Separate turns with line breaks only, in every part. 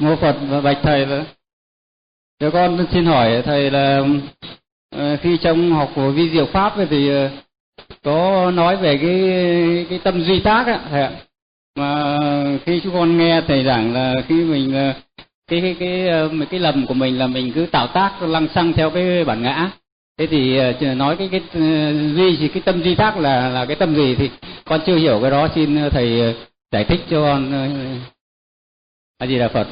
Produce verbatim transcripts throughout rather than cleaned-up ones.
Mô Phật và bạch thầy là cho con xin hỏi thầy là khi trong học của vi diệu pháp thì có nói về cái cái tâm duy tác ạ thầy ạ, mà khi chúng con nghe thầy giảng là khi mình cái cái cái cái, cái lầm của mình là mình cứ tạo tác lăng xăng theo cái bản ngã. Thế thì nói cái cái duy thì cái tâm duy tác là là cái tâm gì thì con chưa hiểu cái đó, xin thầy giải thích cho con. A Di Đà Phật.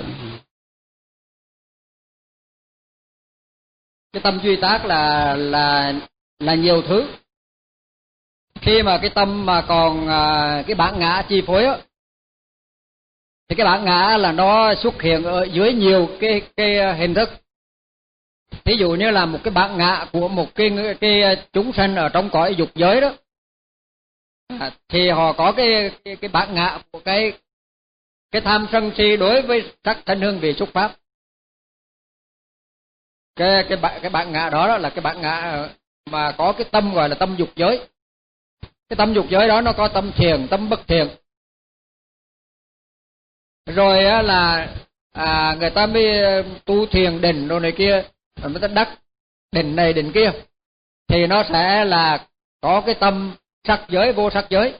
Cái tâm duy tác là là là nhiều thứ. Khi mà cái tâm mà còn à, cái bản ngã chi phối á, thì cái bản ngã là nó xuất hiện ở dưới nhiều cái cái hình thức. Ví dụ như là một cái bản ngã của một cái cái chúng sanh ở trong cõi dục giới đó, à, thì họ có cái cái, cái bản ngã của cái cái tham sân si đối với sắc thanh hương vị xúc pháp. Cái cái bản cái bản ngã đó, đó là cái bản ngã mà có cái tâm gọi là tâm dục giới. Cái tâm dục giới đó nó có tâm thiền, tâm bất thiền. Rồi á là à, người ta mới tu thiền định rồi này kia, rồi mới ta đắc định này định kia, thì nó sẽ là có cái tâm sắc giới vô sắc giới.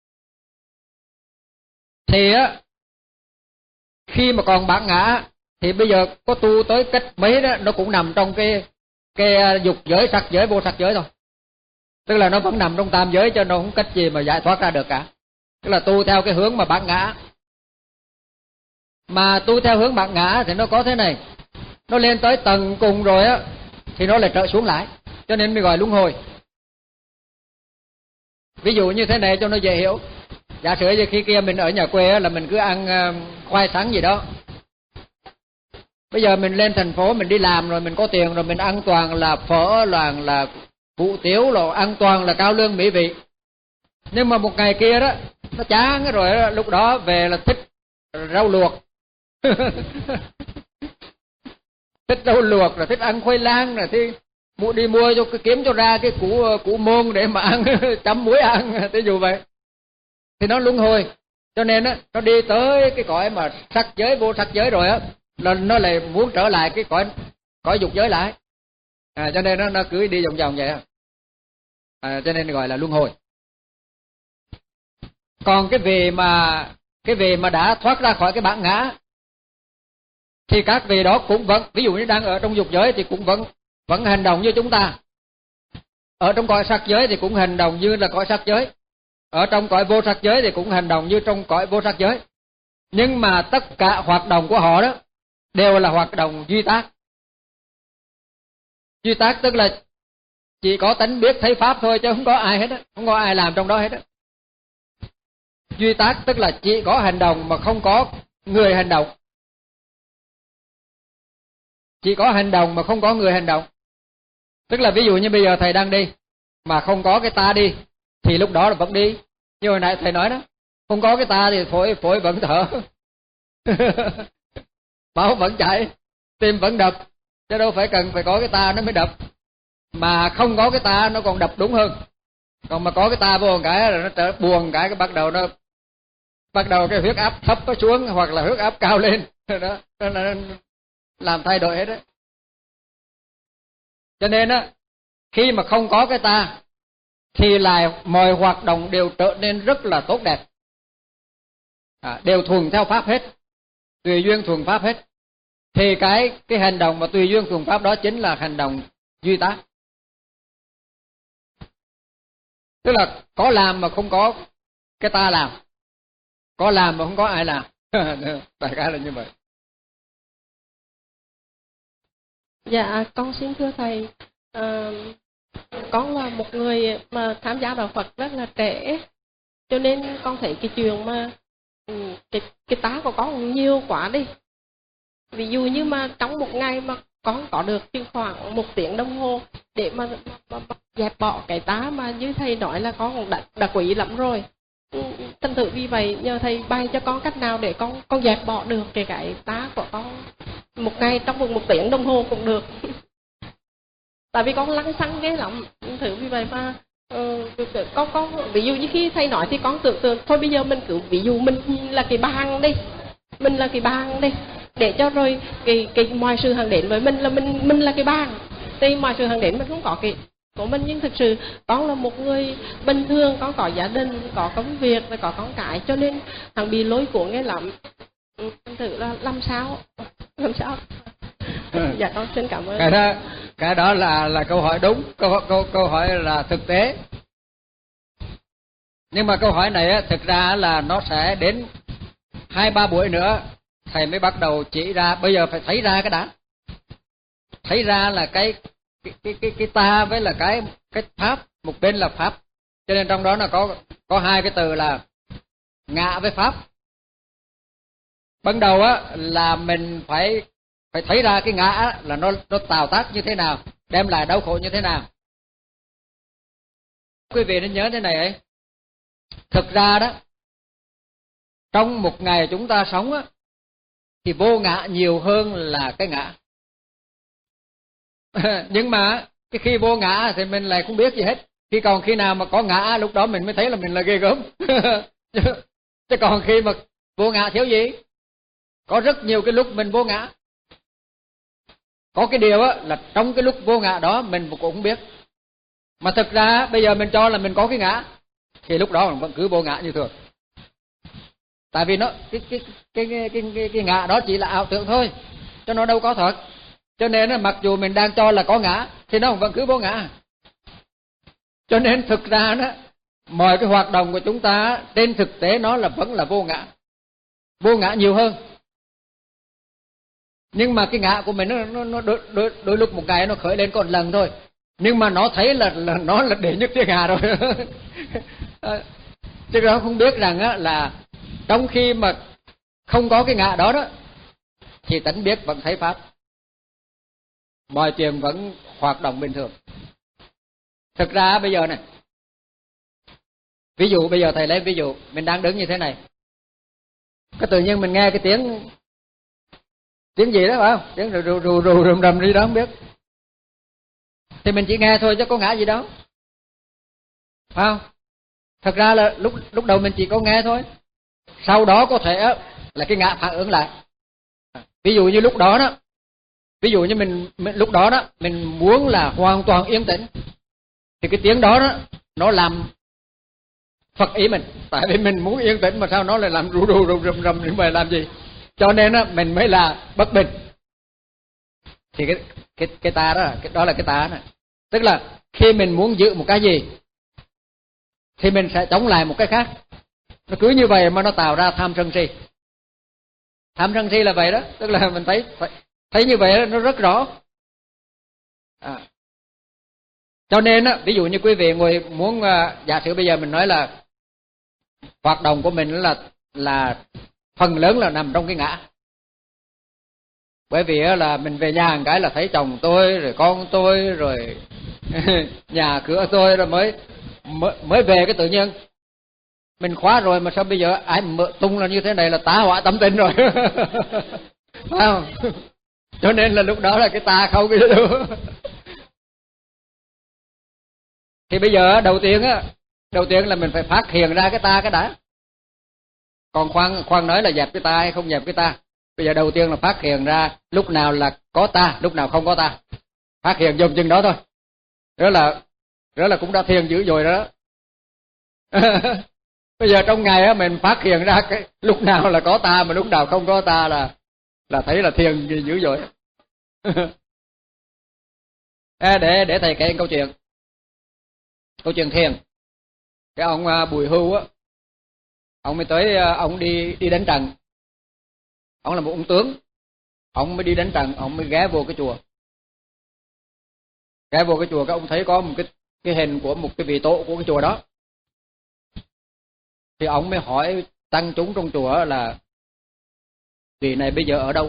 Thì á khi mà còn bản ngã thì bây giờ có tu tới cách mấy đó nó cũng nằm trong cái cái dục giới, sắc giới, vô sắc giới thôi. Tức là nó vẫn nằm trong tam giới, cho nó không cách gì mà giải thoát ra được cả. Tức là tu theo cái hướng mà bản ngã. Mà tu theo hướng bản ngã thì nó có thế này, nó lên tới tầng cùng rồi á thì nó lại trở xuống lại, cho nên mới gọi luân hồi. Ví dụ như thế này cho nó dễ hiểu. Giả sử như khi kia mình ở nhà quê là mình cứ ăn khoai sắn gì đó. Bây giờ mình lên thành phố mình đi làm rồi, mình có tiền rồi, mình ăn toàn là phở, toàn là hủ tiếu, rồi ăn toàn là cao lương mỹ vị. Nhưng mà một ngày kia đó nó chán rồi đó, lúc đó về là thích rau luộc. Thích rau luộc rồi thích ăn khoai lang rồi thì mua đi mua cho kiếm cho ra cái củ củ môn để mà ăn chấm muối ăn, ví dụ vậy. Thì nó luân hồi. Cho nên á nó đi tới cái cõi mà sắc giới vô sắc giới rồi á, là nó lại muốn trở lại cái cõi cõi dục giới lại. À, cho nên nó nó cứ đi vòng vòng vậy. À, cho nên gọi là luân hồi. Còn cái vị mà cái vị mà đã thoát ra khỏi cái bản ngã thì các vị đó cũng vẫn, ví dụ như đang ở trong dục giới thì cũng vẫn vẫn hành động như chúng ta. Ở trong cõi sắc giới thì cũng hành động như là cõi sắc giới. Ở trong cõi vô sắc giới thì cũng hành động như trong cõi vô sắc giới. Nhưng mà tất cả hoạt động của họ đó đều là hoạt động duy tác. Duy tác tức là chỉ có tánh biết thấy pháp thôi, chứ không có ai hết á, không có ai làm trong đó hết á. Duy tác tức là chỉ có hành động mà không có người hành động. Chỉ có hành động mà không có người hành động. Tức là ví dụ như bây giờ thầy đang đi mà không có cái ta đi thì lúc đó là vẫn đi. Như hồi nãy thầy nói đó, không có cái ta thì phổi phổi vẫn thở. Máu vẫn chảy, tim vẫn đập, chứ đâu phải cần phải có cái ta nó mới đập. Mà không có cái ta nó còn đập đúng hơn. Còn mà có cái ta vô một cái rồi nó trở buồn cái, cái bắt đầu nó bắt đầu cái huyết áp thấp nó xuống hoặc là huyết áp cao lên. Đó, nó, nó làm thay đổi hết đấy. Cho nên á, khi mà không có cái ta thì lại mọi hoạt động đều trở nên rất là tốt đẹp. À, đều thuần theo pháp hết, tùy duyên thuần pháp hết. Thì cái cái hành động mà tùy duyên thuần pháp đó chính là hành động duy tác. Tức là có làm mà không có cái ta làm, có làm mà không có ai làm. Đại khái là như vậy.
Dạ, con xin thưa thầy, à, con là một người mà tham gia đạo Phật rất là trẻ, cho nên con thấy cái chuyện mà cái cái tá của con nhiều quá đi. Ví dụ như mà trong một ngày mà con có được chừng khoảng một tiếng đồng hồ để mà, mà, mà dẹp bỏ cái tá mà như thầy nói là con cũng đã, đã quý lắm rồi. Thành thử vì vậy nhờ thầy bày cho con cách nào để con con dẹp bỏ được cái cái tá của con một ngày trong vòng một tiếng đồng hồ cũng được. Tại vì con lăng xăng ghê lắm. Thử vì vậy mà uh, con con ví dụ như khi thầy nói thì con tưởng tượng thôi bây giờ mình cứ ví dụ mình là cái bàn đi, mình là cái bàn đi, để cho rồi cái cái mọi sự hàng đến với mình là mình mình là cái bàn, thì mọi sự hàng đến mình không có cái của mình. Nhưng thực sự con là một người bình thường, con có gia đình, có công việc và có con cái, cho nên thằng bị lối cuốn nghe lắm. Thành thử là làm sao làm sao dạ con xin cảm ơn.
Cái đó cái đó là là câu hỏi đúng, câu câu câu hỏi là thực tế. Nhưng mà câu hỏi này á, thực ra là nó sẽ đến hai ba buổi nữa thầy mới bắt đầu chỉ ra. Bây giờ phải thấy ra cái đã, thấy ra là cái cái cái cái, cái ta với là cái cái pháp, một bên là pháp, cho nên trong đó là có có hai cái từ là ngã với pháp. Ban đầu á là mình phải phải thấy ra cái ngã là nó nó tạo tác như thế nào, đem lại đau khổ như thế nào. Quý vị nên nhớ thế này ấy, thực ra đó trong một ngày chúng ta sống á thì vô ngã nhiều hơn là cái ngã. Nhưng mà cái khi vô ngã thì mình lại không biết gì hết. Khi còn khi nào mà có ngã, lúc đó mình mới thấy là mình là ghê gớm. Chứ còn khi mà vô ngã thiếu gì? Có rất nhiều cái lúc mình vô ngã. Có cái điều á là trong cái lúc vô ngã đó mình cũng không biết. Mà thực ra bây giờ mình cho là mình có cái ngã, thì lúc đó mình vẫn cứ vô ngã như thường. Tại vì nó cái cái cái cái cái, cái, cái ngã đó chỉ là ảo tưởng thôi, cho nó đâu có thật. Cho nên mặc dù mình đang cho là có ngã thì nó vẫn cứ vô ngã. Cho nên thực ra đó, mọi cái hoạt động của chúng ta trên thực tế nó là vẫn là vô ngã, vô ngã nhiều hơn. Nhưng mà cái ngã của mình nó, nó, nó đôi, đôi, đôi lúc một ngày nó khởi lên còn lần thôi, nhưng mà nó thấy là, là nó là để nhất thiên hạ rồi. Chứ nó không biết rằng á, là trong khi mà không có cái ngã đó đó thì tánh biết vẫn thấy pháp, mọi chuyện vẫn hoạt động bình thường. Thực ra bây giờ này, ví dụ bây giờ thầy lấy ví dụ mình đang đứng như thế này, cái tự nhiên mình nghe cái tiếng tiếng gì đó phải không, tiếng rù rù rù rù rầm rầm gì đó không biết, thì mình chỉ nghe thôi chứ có ngã gì đâu, phải không? Thật ra là lúc lúc đầu mình chỉ có nghe thôi, sau đó có thể là cái ngã phản ứng lại. Ví dụ như lúc đó đó, ví dụ như mình, mình lúc đó đó mình muốn là hoàn toàn yên tĩnh, thì cái tiếng đó đó nó làm phật ý mình, tại vì mình muốn yên tĩnh mà sao nó lại làm rù rù rù rầm rầm như vậy làm gì? Cho nên đó, mình mới là bất bình. Thì cái cái cái ta đó, cái đó là cái ta đó. Tức là khi mình muốn giữ một cái gì thì mình sẽ chống lại một cái khác. Nó cứ như vậy mà nó tạo ra tham sân si. Tham sân si là vậy đó, tức là mình thấy thấy như vậy đó, nó rất rõ. À. Cho nên á, ví dụ như quý vị ngồi muốn, giả sử bây giờ mình nói là hoạt động của mình là là phần lớn là nằm trong cái ngã. Bởi vì là mình về nhà một cái là thấy chồng tôi rồi con tôi rồi nhà cửa tôi, rồi mới mới, mới về cái tự nhiên mình khóa rồi mà sao bây giờ ai mở tung là như thế này là tá hỏa tâm tình rồi. Phải không? Cho nên là lúc đó là cái ta không cái đâu. Thì bây giờ đầu tiên á, đầu tiên là mình phải phát hiện ra cái ta cái đã. Còn khoan khoan nói là dẹp cái ta hay không dẹp cái ta. Bây giờ đầu tiên là phát hiện ra lúc nào là có ta, lúc nào không có ta. Phát hiện dùm chừng đó thôi. Đó là đó là cũng đã thiền dữ dội đó. Bây giờ trong ngày á mình phát hiện ra cái lúc nào là có ta mà lúc nào không có ta là là thấy là thiền dữ dội. À, để để thầy kể câu chuyện. Câu chuyện thiền. Cái ông Bùi Hưu á, ông mới tới, ông đi đi đánh trận. Ông là một ông tướng, ông mới đi đánh trận, ông mới ghé vô cái chùa. Ghé vô cái chùa, cái ông thấy có một cái cái hình của một cái vị tổ của cái chùa đó. Thì ông mới hỏi tăng chúng trong chùa là vị này bây giờ ở đâu?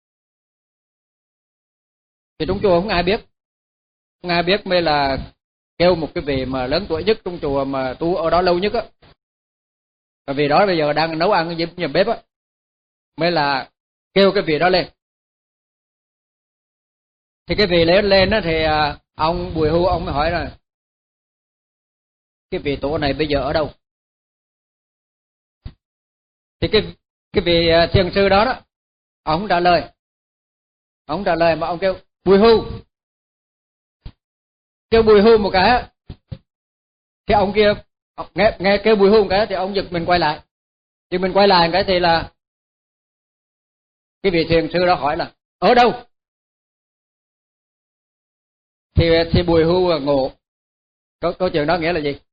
Thì trong chùa không ai biết, không ai biết, mới là kêu một cái vị mà lớn tuổi nhất trong chùa mà tu ở đó lâu nhất á. Và vì đó bây giờ đang nấu ăn ở nhà bếp á, mới là kêu cái vị đó lên. Thì cái vị lên lên á thì ông Bùi Hưu ông mới hỏi là cái vị tổ này bây giờ ở đâu? Thì cái cái vị thiền sư đó đó, Ông trả lời, ông trả lời mà ông kêu bùi hưu, kêu bùi hưu một cái, thì ông kia nghe nghe kêu bùi hưu một cái thì ông giật mình quay lại, giật mình quay lại một cái thì là cái vị thiền sư đó hỏi là ở đâu, thì thì bùi hưu ngộ. Câu, câu chuyện đó nghĩa là gì?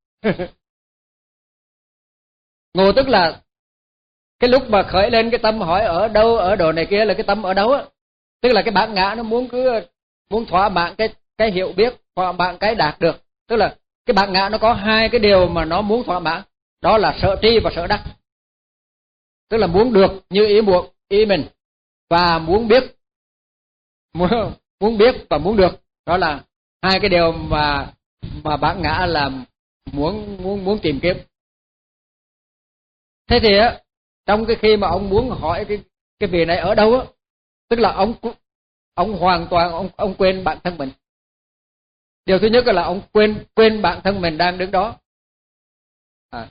Ngộ tức là cái lúc mà khởi lên cái tâm hỏi ở đâu, ở đồ này kia là cái tâm ở đâu á, tức là cái bản ngã nó muốn cứ muốn thỏa mãn cái cái hiểu biết, thỏa mãn cái đạt được, tức là cái bản ngã nó có hai cái điều mà nó muốn thỏa mãn, đó là sợ tri và sợ đắc, tức là muốn được như ý muốn ý mình và muốn biết, muốn muốn biết và muốn được, đó là hai cái điều mà mà bản ngã là muốn muốn muốn tìm kiếm. Thế thì á, trong cái khi mà ông muốn hỏi cái cái vị này ở đâu á, tức là ông ông hoàn toàn ông ông quên bản thân mình. Điều thứ nhất là ông quên quên bản thân mình đang đứng đó. À.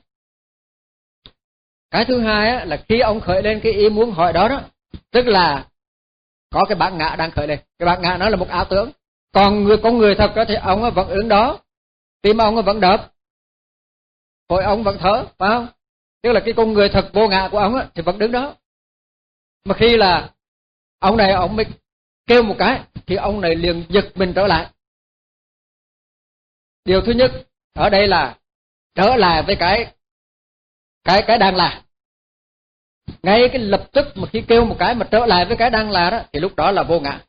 Cái thứ hai á, là khi ông khởi lên cái ý muốn hỏi đó đó, tức là có cái bản ngã đang khởi lên. Cái bản ngã nó là một ảo tưởng. Còn người con người thật đó thì ông vẫn ứng đó, tim ông vẫn đập, phổi ông vẫn thở, phải không? Tức là cái con người thật vô ngã của ông á, thì vẫn đứng đó. Mà khi là ông này ông mới kêu một cái thì ông này liền giật mình trở lại. Điều thứ nhất ở đây là trở lại với cái cái cái đang là. Ngay cái lập tức mà khi kêu một cái mà trở lại với cái đang là đó thì lúc đó là vô ngã.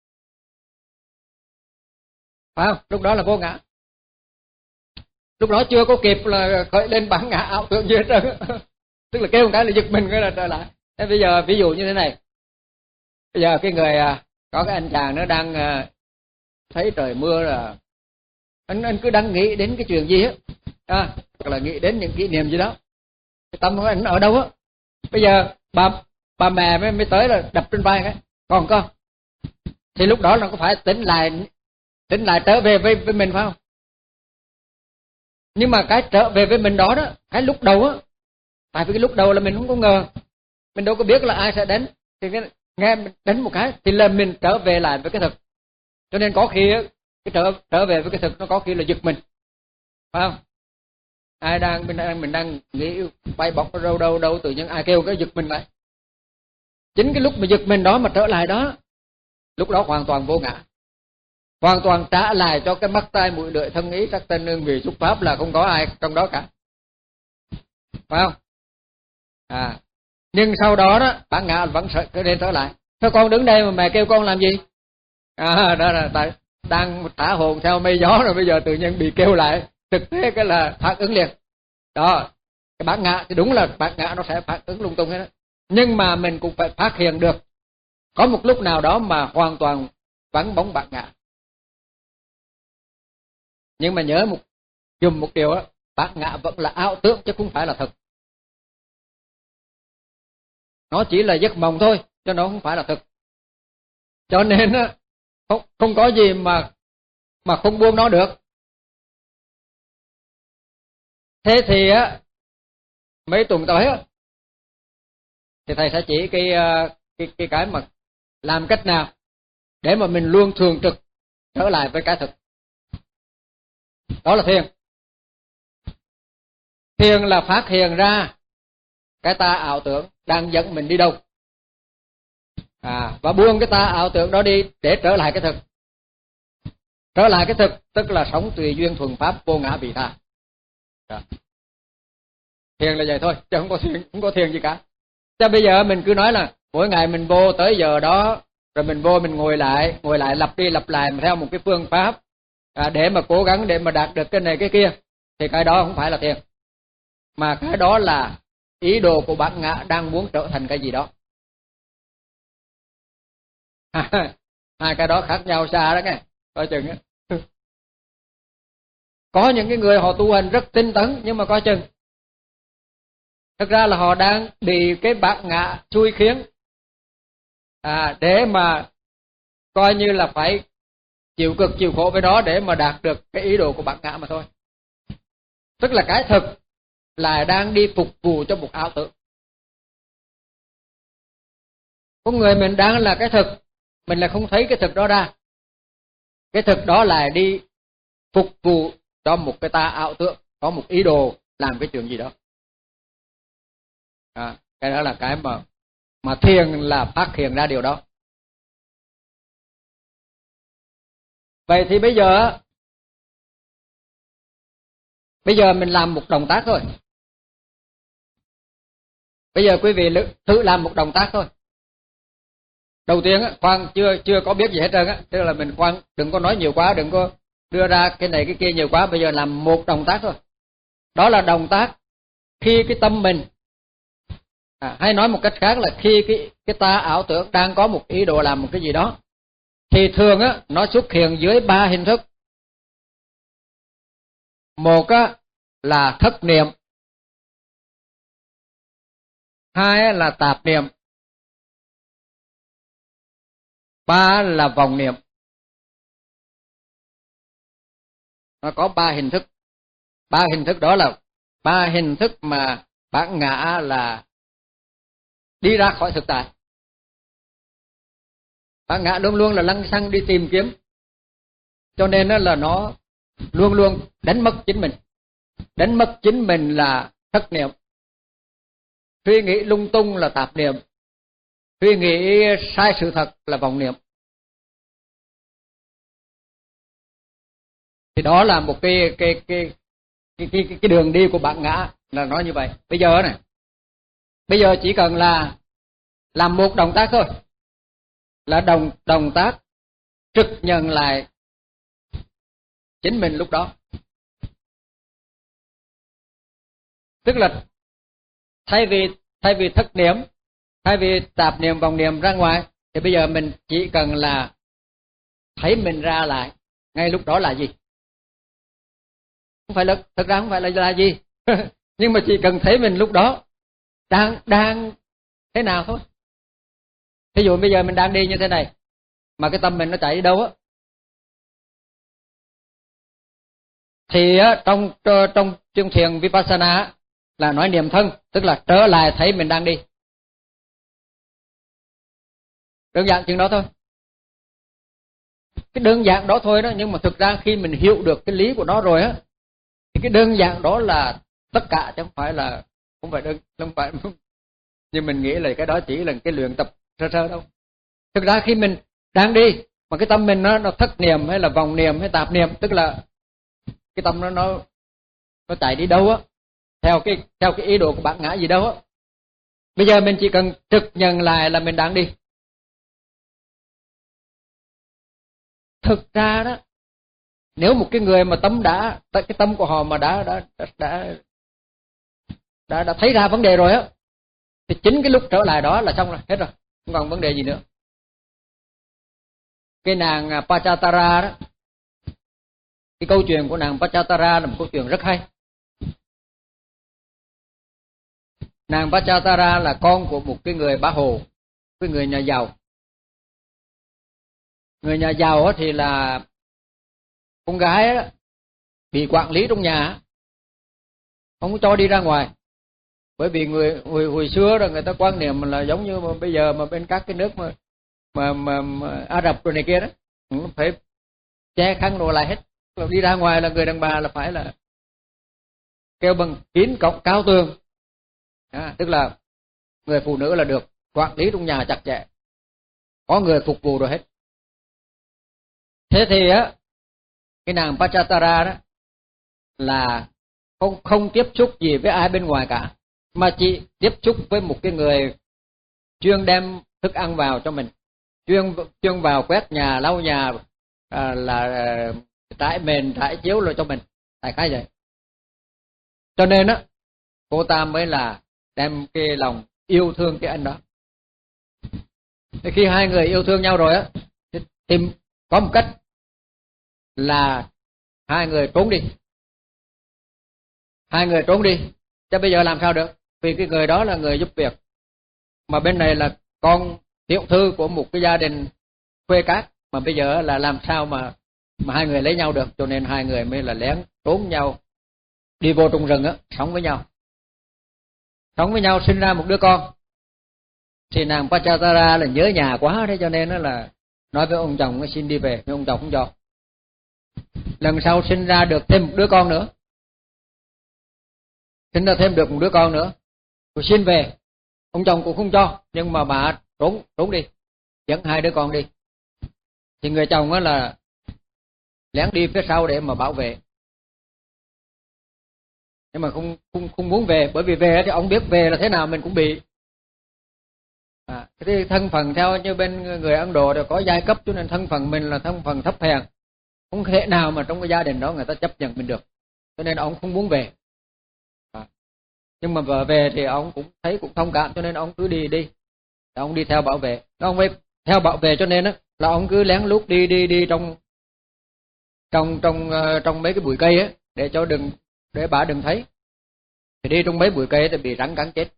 Phải không? Lúc đó là vô ngã. Lúc đó chưa có kịp là khởi lên bản ngã ảo tưởng gì hết trơn. Tức là kêu một cái là giật mình cái là trở lại. Thế bây giờ ví dụ như thế này. Bây giờ cái người có cái anh chàng nó đang thấy trời mưa là anh anh cứ đang nghĩ đến cái chuyện gì á, à, hoặc là nghĩ đến những kỷ niệm gì đó. Cái tâm của anh ở đâu á? Bây giờ bà bà mẹ mới mới tới là đập trên vai cái, còn con. Thì lúc đó là có phải tỉnh lại tỉnh lại trở về với với mình phải không? Nhưng mà cái trở về với mình đó đó, cái lúc đầu á, tại vì cái lúc đầu là mình không có ngờ, mình đâu có biết là ai sẽ đến, thì cái, nghe mình đánh một cái thì là mình trở về lại với cái thực. Cho nên có khi á, cái trở trở về với cái thực nó có khi là giật mình, phải không? Ai đang mình đang mình đang nghĩ bay bọc ở đâu đâu đâu, tự nhiên ai kêu cái giật mình lại. Chính cái lúc mà giật mình đó mà trở lại đó, lúc đó hoàn toàn vô ngã, hoàn toàn trả lại cho cái mắt tai mũi lưỡi thân ý các tên hương vị xúc pháp là không có ai trong đó cả, phải không? À, nhưng sau đó đó bản ngã vẫn trở nên trở lại. Sao con đứng đây mà mẹ kêu con làm gì? À, đó là tại đang thả hồn theo mây gió rồi bây giờ tự nhiên bị kêu lại, thực tế cái là phản ứng liền. Đó, cái bản ngã thì đúng là bản ngã nó sẽ phản ứng lung tung hết đó. Nhưng mà mình cũng phải phát hiện được có một lúc nào đó mà hoàn toàn vắng bóng bản ngã. Nhưng mà nhớ một dùng một điều đó, bản ngã vẫn là ảo tưởng chứ không phải là thật. Nó chỉ là giấc mộng thôi, chứ nó không phải là thực. Cho nên không, không có gì mà mà không buông nó được. Thế thì á, mấy tuần tới á, thì thầy sẽ chỉ cái cái cái cái mà làm cách nào để mà mình luôn thường trực trở lại với cái thực. Đó là thiền. Thiền là phát hiện ra cái ta ảo tưởng đang dẫn mình đi đâu, à, và buông cái ta ảo tưởng đó đi để trở lại cái thực. Trở lại cái thực tức là sống tùy duyên thuần pháp vô ngã vị tha. Đó. Thiền là vậy thôi, chứ không có thiền, không có thiền gì cả. Chứ bây giờ mình cứ nói là mỗi ngày mình vô tới giờ đó, rồi mình vô mình ngồi lại, ngồi lại lặp đi lặp lại theo một cái phương pháp, à, để mà cố gắng để mà đạt được cái này cái kia, thì cái đó không phải là thiền, mà cái đó là ý đồ của bản ngã đang muốn trở thành cái gì đó. Hai cái đó khác nhau xa đó nghe, coi chừng á. Có những cái người họ tu hành rất tinh tấn nhưng mà coi chừng. Thực ra là họ đang bị cái bản ngã xui khiến, à, để mà coi như là phải chịu cực chịu khổ với đó để mà đạt được cái ý đồ của bản ngã mà thôi. Tức là cái thực là đang đi phục vụ cho một ảo tưởng. Con người mình đang là cái thực, mình lại không thấy cái thực đó ra. Cái thực đó là đi phục vụ cho một cái ta ảo tưởng, có một ý đồ làm cái chuyện gì đó. À, cái đó là cái mà mà thiền là phát hiện ra điều đó. Vậy thì bây giờ bây giờ mình làm một động tác thôi. Bây giờ quý vị thử làm một động tác thôi. Đầu tiên á, khoan chưa chưa có biết gì hết trơn á, tức là mình khoan đừng có nói nhiều quá, đừng có đưa ra cái này cái kia nhiều quá. Bây giờ làm một động tác thôi. Đó là động tác khi cái tâm mình, à, hay nói một cách khác là khi cái cái ta ảo tưởng đang có một ý đồ làm một cái gì đó, thì thường á nó xuất hiện dưới ba hình thức. Một á là thất niệm, hai là tạp niệm, ba là vọng niệm. Nó có ba hình thức. Ba hình thức đó là ba hình thức mà bản ngã là đi ra khỏi thực tại. Bản ngã luôn luôn là lăng xăng đi tìm kiếm, cho nên là nó luôn luôn đánh mất chính mình. Đánh mất chính mình là thất niệm. Suy nghĩ lung tung là tạp niệm. Suy nghĩ sai sự thật là vọng niệm. Thì đó là một cái cái cái cái cái, cái đường đi của bản ngã là nói như vậy. Bây giờ này, bây giờ chỉ cần là làm một động tác thôi, là động động tác trực nhận lại chính mình lúc đó. Tức là thay vì thay vì thất niệm, thay vì tạp niệm vọng niệm ra ngoài, thì bây giờ mình chỉ cần là thấy mình ra lại ngay lúc đó là gì. Không phải là, thật ra không phải là là gì nhưng mà chỉ cần thấy mình lúc đó đang đang thế nào thôi. Ví dụ bây giờ mình đang đi như thế này, mà cái tâm mình nó chạy đi đâu á, thì á, trong trong chương thiền Vipassana là nói niệm thân, tức là trở lại thấy mình đang đi. Đơn giản chuyện đó thôi. Cái đơn giản đó thôi đó, nhưng mà thực ra khi mình hiểu được cái lý của nó rồi á, thì cái đơn giản đó là tất cả, chứ không phải là không phải đơn không phải nhưng mình nghĩ là cái đó chỉ là cái luyện tập sơ sơ đâu. Thực ra khi mình đang đi mà cái tâm mình nó nó thất niệm hay là vọng niệm hay tạp niệm, tức là cái tâm nó nó nó chạy đi đâu á, theo cái theo cái ý đồ của bản ngã gì đâu á. Bây giờ mình chỉ cần trực nhận lại là mình đang đi. Thực ra đó, nếu một cái người mà tâm đã cái tâm của họ mà đã đã đã đã đã, đã thấy ra vấn đề rồi á, thì chính cái lúc trở lại đó là xong rồi, hết rồi, không còn vấn đề gì nữa. Cái nàng Pachatara đó, cái câu chuyện của nàng Pachatara là một câu chuyện rất hay. Nàng Pachatara là con của một cái người bá hồ, cái người nhà giàu. Người nhà giàu thì là con gái đó, bị quản lý trong nhà, không có cho đi ra ngoài. Bởi vì người hồi, hồi xưa rồi người ta quan niệm là giống như mà bây giờ mà bên các cái nước mà mà mà, mà Ả Rập rồi này kia đó, phải che khăn đồ lại hết. Rồi đi ra ngoài là người đàn bà là phải là kêu bằng kín cổng cao tường. À, tức là người phụ nữ là được quản lý trong nhà chặt chẽ, có người phục vụ rồi hết. Thế thì á, cái nàng Pachatara đó là không không tiếp xúc gì với ai bên ngoài cả, mà chỉ tiếp xúc với một cái người chuyên đem thức ăn vào cho mình, chuyên chuyên vào quét nhà, lau nhà, à, là trải mền trải chiếu rồi cho mình, đại khái vậy. Cho nên á, cô ta mới là đem cái lòng yêu thương cái anh đó. Thì khi hai người yêu thương nhau rồi á, thì có một cách là hai người trốn đi. Hai người trốn đi, chứ bây giờ làm sao được? Vì cái người đó là người giúp việc, mà bên này là con tiểu thư của một cái gia đình quê cát, mà bây giờ là làm sao mà mà hai người lấy nhau được, cho nên hai người mới là lén trốn nhau, đi vô trong rừng á, sống với nhau. Sống với nhau sinh ra một đứa con. Thì nàng Pachadara là nhớ nhà quá, thế cho nên là nói với ông chồng xin đi về, nhưng ông chồng không cho. Lần sau sinh ra được thêm một đứa con nữa, sinh ra thêm được một đứa con nữa, rồi xin về, ông chồng cũng không cho, nhưng mà bà trốn trốn đi, dẫn hai đứa con đi. Thì người chồng á là lén đi phía sau để mà bảo vệ, nhưng mà không không không muốn về, bởi vì về thì ông biết về là thế nào mình cũng bị. À, cái thân phận theo như bên người Ấn Độ đều có giai cấp, cho nên thân phận mình là thân phận thấp hèn, không thể nào mà trong cái gia đình đó người ta chấp nhận mình được, cho nên ông không muốn về. À, nhưng mà vợ về thì ông cũng thấy cũng thông cảm, cho nên ông cứ đi đi, ông đi theo bảo vệ, ông phải theo bảo vệ, cho nên á là ông cứ lén lút đi đi đi trong trong trong uh, trong mấy cái bụi cây á, để cho đừng để bà đừng thấy. Thì đi trong mấy bụi cây thì bị rắn cắn chết.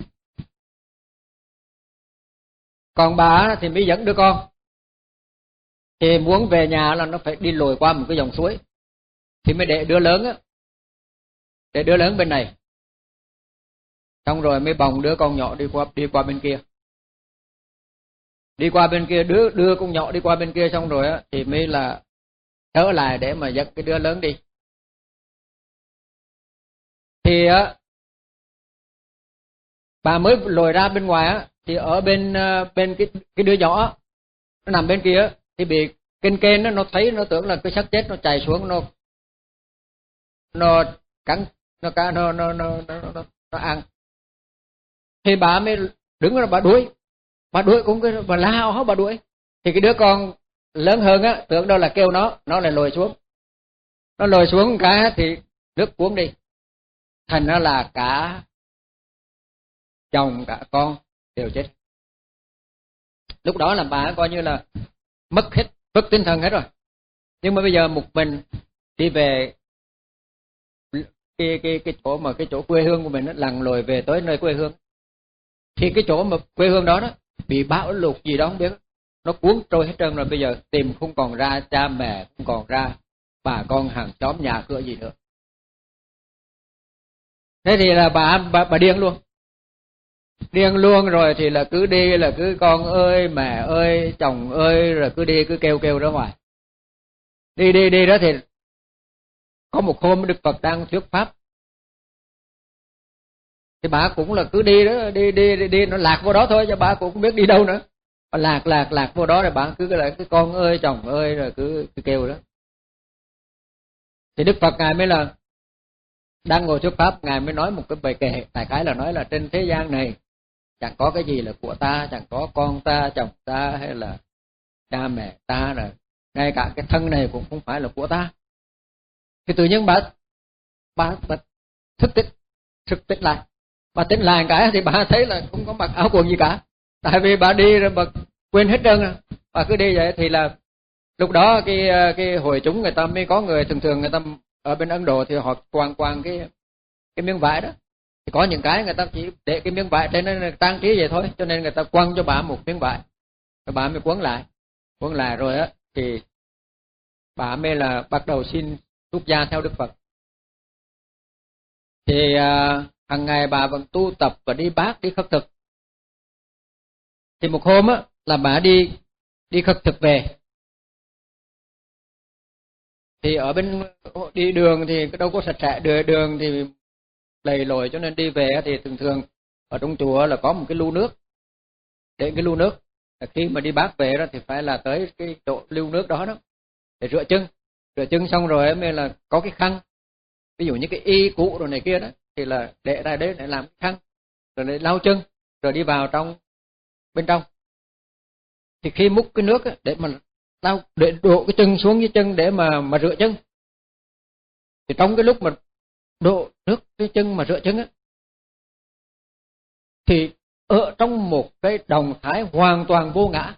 Còn bà thì mới dẫn đứa con, thì muốn về nhà là nó phải đi lội qua một cái dòng suối, thì mới để đứa lớn á, để đứa lớn bên này, xong rồi mới bồng đứa con nhỏ đi qua đi qua bên kia, đi qua bên kia đưa đưa con nhỏ đi qua bên kia, xong rồi á thì mới là trở lại để mà dẫn cái đứa lớn đi. Thì á bà mới lồi ra bên ngoài á, thì ở bên bên cái cái đứa nhỏ nó nằm bên kia thì bị kên kên nó nó thấy, nó tưởng là cái xác chết, nó chạy xuống, nó nó cắn, nó cá nó nó nó nó nó, nó ăn. Thì bà mới đứng ra bà đuổi, bà đuổi cũng cái bà la hó bà đuổi. Thì cái đứa con lớn hơn á tưởng đâu là kêu nó, nó lại lồi xuống, nó lồi xuống cái thì nước cuốn đi, thành ra là cả chồng cả con đều chết. Lúc đó là bà coi như là mất hết, mất tinh thần hết rồi. Nhưng mà bây giờ một mình đi về cái cái cái chỗ mà cái chỗ quê hương của mình, nó lặn lội về tới nơi quê hương. Thì cái chỗ mà quê hương đó đó bị bão lụt gì đó không biết, nó cuốn trôi hết trơn rồi. Bây giờ tìm không còn ra cha mẹ, không còn ra bà con hàng xóm nhà cửa gì nữa. Thế thì là bà bà, bà điên luôn. Điên luôn rồi thì là cứ đi là cứ con ơi, mẹ ơi, chồng ơi, rồi cứ đi cứ kêu kêu ra ngoài. Đi đi đi đó thì có một hôm Đức Phật đang thuyết pháp. Thì bà cũng là cứ đi đó, đi đi đi, đi nó lạc vô đó thôi, cho bà cũng không biết đi đâu nữa. Bà lạc lạc lạc vô đó rồi bà cứ lại cái con ơi, chồng ơi, rồi cứ, cứ kêu đó. Thì Đức Phật ngài mới là đang ngồi thuyết pháp, ngài mới nói một cái bài kệ, đại khái là nói là trên thế gian này chẳng có cái gì là của ta, chẳng có con ta, chồng ta hay là cha mẹ ta, rồi ngay cả cái thân này cũng không phải là của ta. Thì tự nhiên bà bà, bà thức tỉnh, thức tỉnh lại, bà tỉnh lại cái thì bà thấy là không có mặc áo quần gì cả, tại vì bà đi rồi bà quên hết trơn rồi. Bà cứ đi vậy thì là lúc đó cái cái hội chúng người ta mới có người, thường thường người ta ở bên Ấn Độ thì họ quàng quàng cái cái miếng vải đó. Thì có những cái người ta chỉ để cái miếng vải trên nó trang trí vậy thôi, cho nên người ta quăng cho bà một miếng vải, rồi bà mới quấn lại, quấn lại rồi á thì bà mới là bắt đầu xin xuất gia theo Đức Phật. Thì à, hàng ngày bà vẫn tu tập và đi bát, đi khất thực. Thì một hôm á là bà đi đi khất thực về, thì ở bên đi đường thì đâu có sạch sẽ, đường đường thì lầy lội, cho nên đi về thì thường thường ở trong chùa là có một cái lu nước, để cái lu nước khi mà đi bát về đó thì phải là tới cái chỗ lưu nước đó đó để rửa chân, rửa chân xong rồi mới là có cái khăn, ví dụ như cái y cũ rồi này kia đó thì là để ra đấy để làm cái khăn, rồi để lau chân, rồi đi vào trong bên trong. Thì khi múc cái nước để mà lau, để đổ cái chân xuống dưới chân để mà mà rửa chân, thì trong cái lúc mà đổ nước cái chân mà rửa chân á, thì ở trong một cái động thái hoàn toàn vô ngã.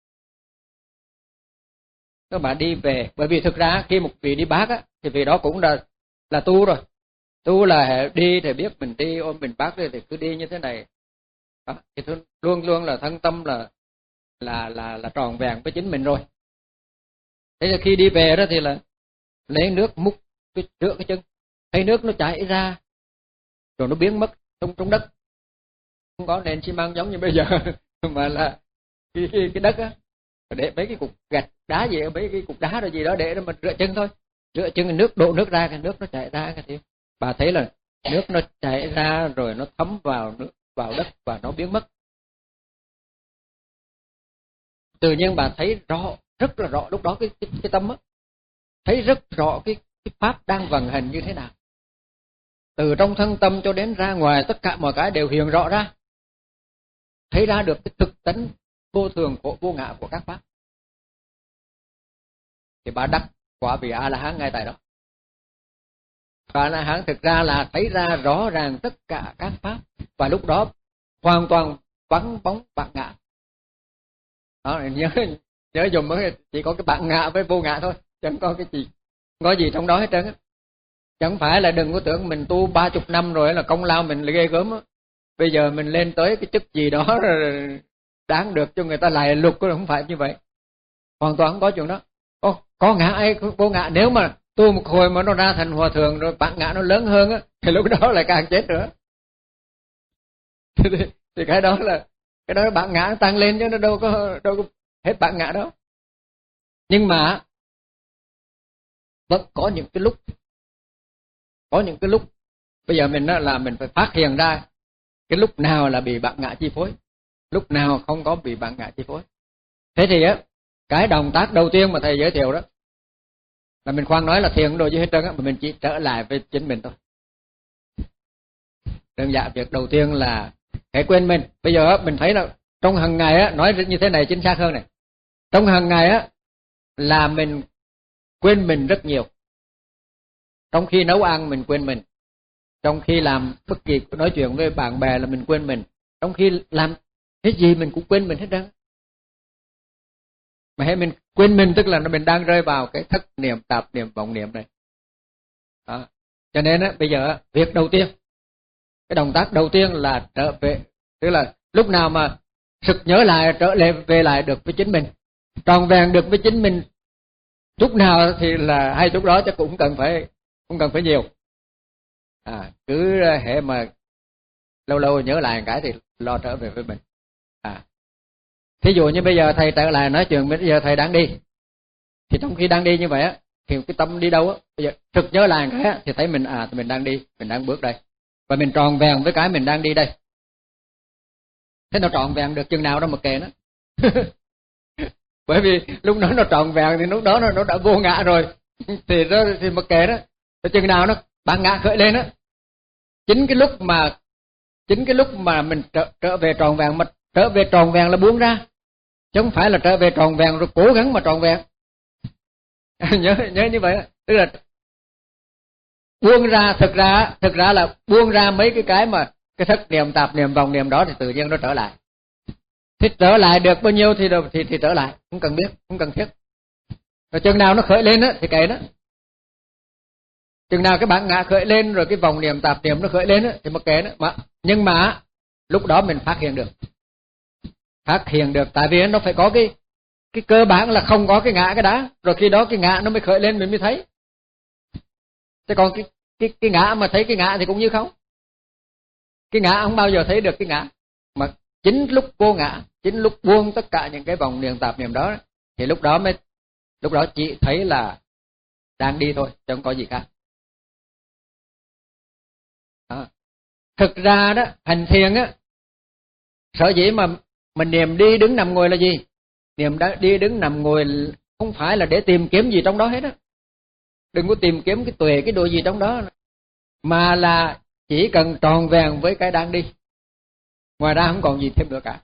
Các bạn đi về, bởi vì thực ra khi một vị đi bát á thì vị đó cũng là là tu rồi, tu là đi thì biết mình đi ôm mình bát thì cứ đi như thế này đó, thì luôn luôn là thân tâm là là là là tròn vẹn với chính mình rồi. Thế là khi đi về đó thì là lấy nước múc cái rửa cái chân, thấy nước nó chảy ra rồi nó biến mất trong trong đất. không có nền xi măng giống như bây giờ mà là cái cái, cái đất á, để mấy cái cục gạch đá gì, mấy cái cục đá rồi gì đó để mình rửa chân thôi, rửa chân nước đổ nước ra, cái nước nó chảy ra, cái thì bà thấy là nước nó chảy ra rồi nó thấm vào nước vào đất và nó biến mất. Tự nhiên bà thấy rõ, rất là rõ lúc đó cái cái, cái tâm á, thấy rất rõ cái, cái pháp đang vận hành như thế nào. Từ trong thân tâm cho đến ra ngoài, tất cả mọi cái đều hiện rõ ra, thấy ra được cái thực tánh vô thường của vô ngã của các pháp. Thì bà đắc quả vị A La Hán ngay tại đó. A La Hán thực ra là thấy ra rõ ràng tất cả các pháp, và lúc đó hoàn toàn vắng bóng bản ngã. Đó, nhớ nhớ dùng chỉ có cái bản ngã với vô ngã thôi, chẳng có cái gì có gì trong đó hết trơn á. Chẳng phải là đừng có tưởng mình tu ba chục năm rồi là công lao mình là ghê gớm á. Bây giờ mình lên tới cái chức gì đó rồi đáng được cho người ta lại lục, không phải như vậy. Hoàn toàn không có chuyện đó. Ô, có ngã ai vô ngã, nếu mà tu một hồi mà nó ra thành hòa thượng rồi bản ngã nó lớn hơn á, thì lúc đó lại càng chết nữa. thì, thì cái đó là cái đó bản ngã tăng lên chứ nó đâu có đâu có hết bản ngã đó. Nhưng mà vẫn có những cái lúc có những cái lúc bây giờ mình đó là mình phải phát hiện ra cái lúc nào là bị bản ngã chi phối, lúc nào không có bị bản ngã chi phối. Thế thì á, cái động tác đầu tiên mà thầy giới thiệu đó là mình khoan nói là thiền đồ gì hết trơn á, mà mình chỉ trở lại với chính mình thôi. Đơn giản việc đầu tiên là hãy quên mình. Bây giờ á, mình thấy là trong hàng ngày á, nói như thế này chính xác hơn này, trong hàng ngày á là mình quên mình rất nhiều. Trong khi nấu ăn mình quên mình, trong khi làm bất kỳ nói chuyện với bạn bè là mình quên mình, trong khi làm cái gì mình cũng quên mình hết trơn. Mà hãy mình quên mình tức là mình đang rơi vào cái thất niệm, tạp niệm, vọng niệm này. Đó. Cho nên á, bây giờ việc đầu tiên, cái động tác đầu tiên là trở về, tức là lúc nào mà sực nhớ lại, trở lại về lại được với chính mình, tròn vẹn được với chính mình, chút nào thì là hay chút đó, chứ cũng cần phải không cần phải nhiều. À, cứ hệ mà lâu lâu nhớ lại một cái thì lo trở về với mình. À, thí dụ như bây giờ thầy trở lại nói chuyện, bây giờ thầy đang đi, thì trong khi đang đi như vậy á, thì cái tâm đi đâu á, bây giờ thực nhớ lại một cái á, thì thấy mình à mình đang đi, mình đang bước đây, và mình tròn vẹn với cái mình đang đi đây. Thế nó tròn vẹn được chừng nào đó mà kệ nó. Bởi vì lúc đó nó tròn vẹn thì lúc đó nó, nó đã vô ngã rồi, thì nó thì mà kệ đó. Rồi chừng nào nó bản ngã khởi lên á, chính cái lúc mà chính cái lúc mà mình trở, trở về tròn vẹn, mà trở về tròn vẹn là buông ra, chứ không phải là trở về tròn vẹn rồi cố gắng mà tròn vẹn. nhớ nhớ như vậy, tức là buông ra, thực ra thực ra là buông ra mấy cái cái mà cái thất niệm, tạp niệm, vọng niệm đó, thì tự nhiên nó trở lại. Thì trở lại được bao nhiêu thì thì thì trở lại, không cần biết, không cần thiết. Rồi chừng nào nó khởi lên á thì kệ nó. Chừng nào cái bản ngã khởi lên rồi cái vọng niệm, tạp niệm nó khởi lên á thì mặc kệ nó. Mà nhưng mà lúc đó mình phát hiện được, phát hiện được, tại vì nó phải có cái cái cơ bản là không có cái ngã cái đã, rồi khi đó cái ngã nó mới khởi lên mình mới thấy. Thế còn cái cái cái ngã mà thấy cái ngã thì cũng như không. Cái ngã không bao giờ thấy được cái ngã, mà chính lúc vô ngã, chính lúc buông tất cả những cái vọng niệm, tạp niệm đó, thì lúc đó mới lúc đó chỉ thấy là đang đi thôi, chứ không có gì khác. Đó. Thực ra đó, hành thiền á, sở dĩ mà mình niệm đi đứng nằm ngồi là gì? Niệm đi đứng nằm ngồi không phải là để tìm kiếm gì trong đó hết á. Đừng có tìm kiếm cái tuệ, cái đồ gì trong đó, mà là chỉ cần tròn vẹn với cái đang đi, ngoài ra không còn gì thêm nữa cả.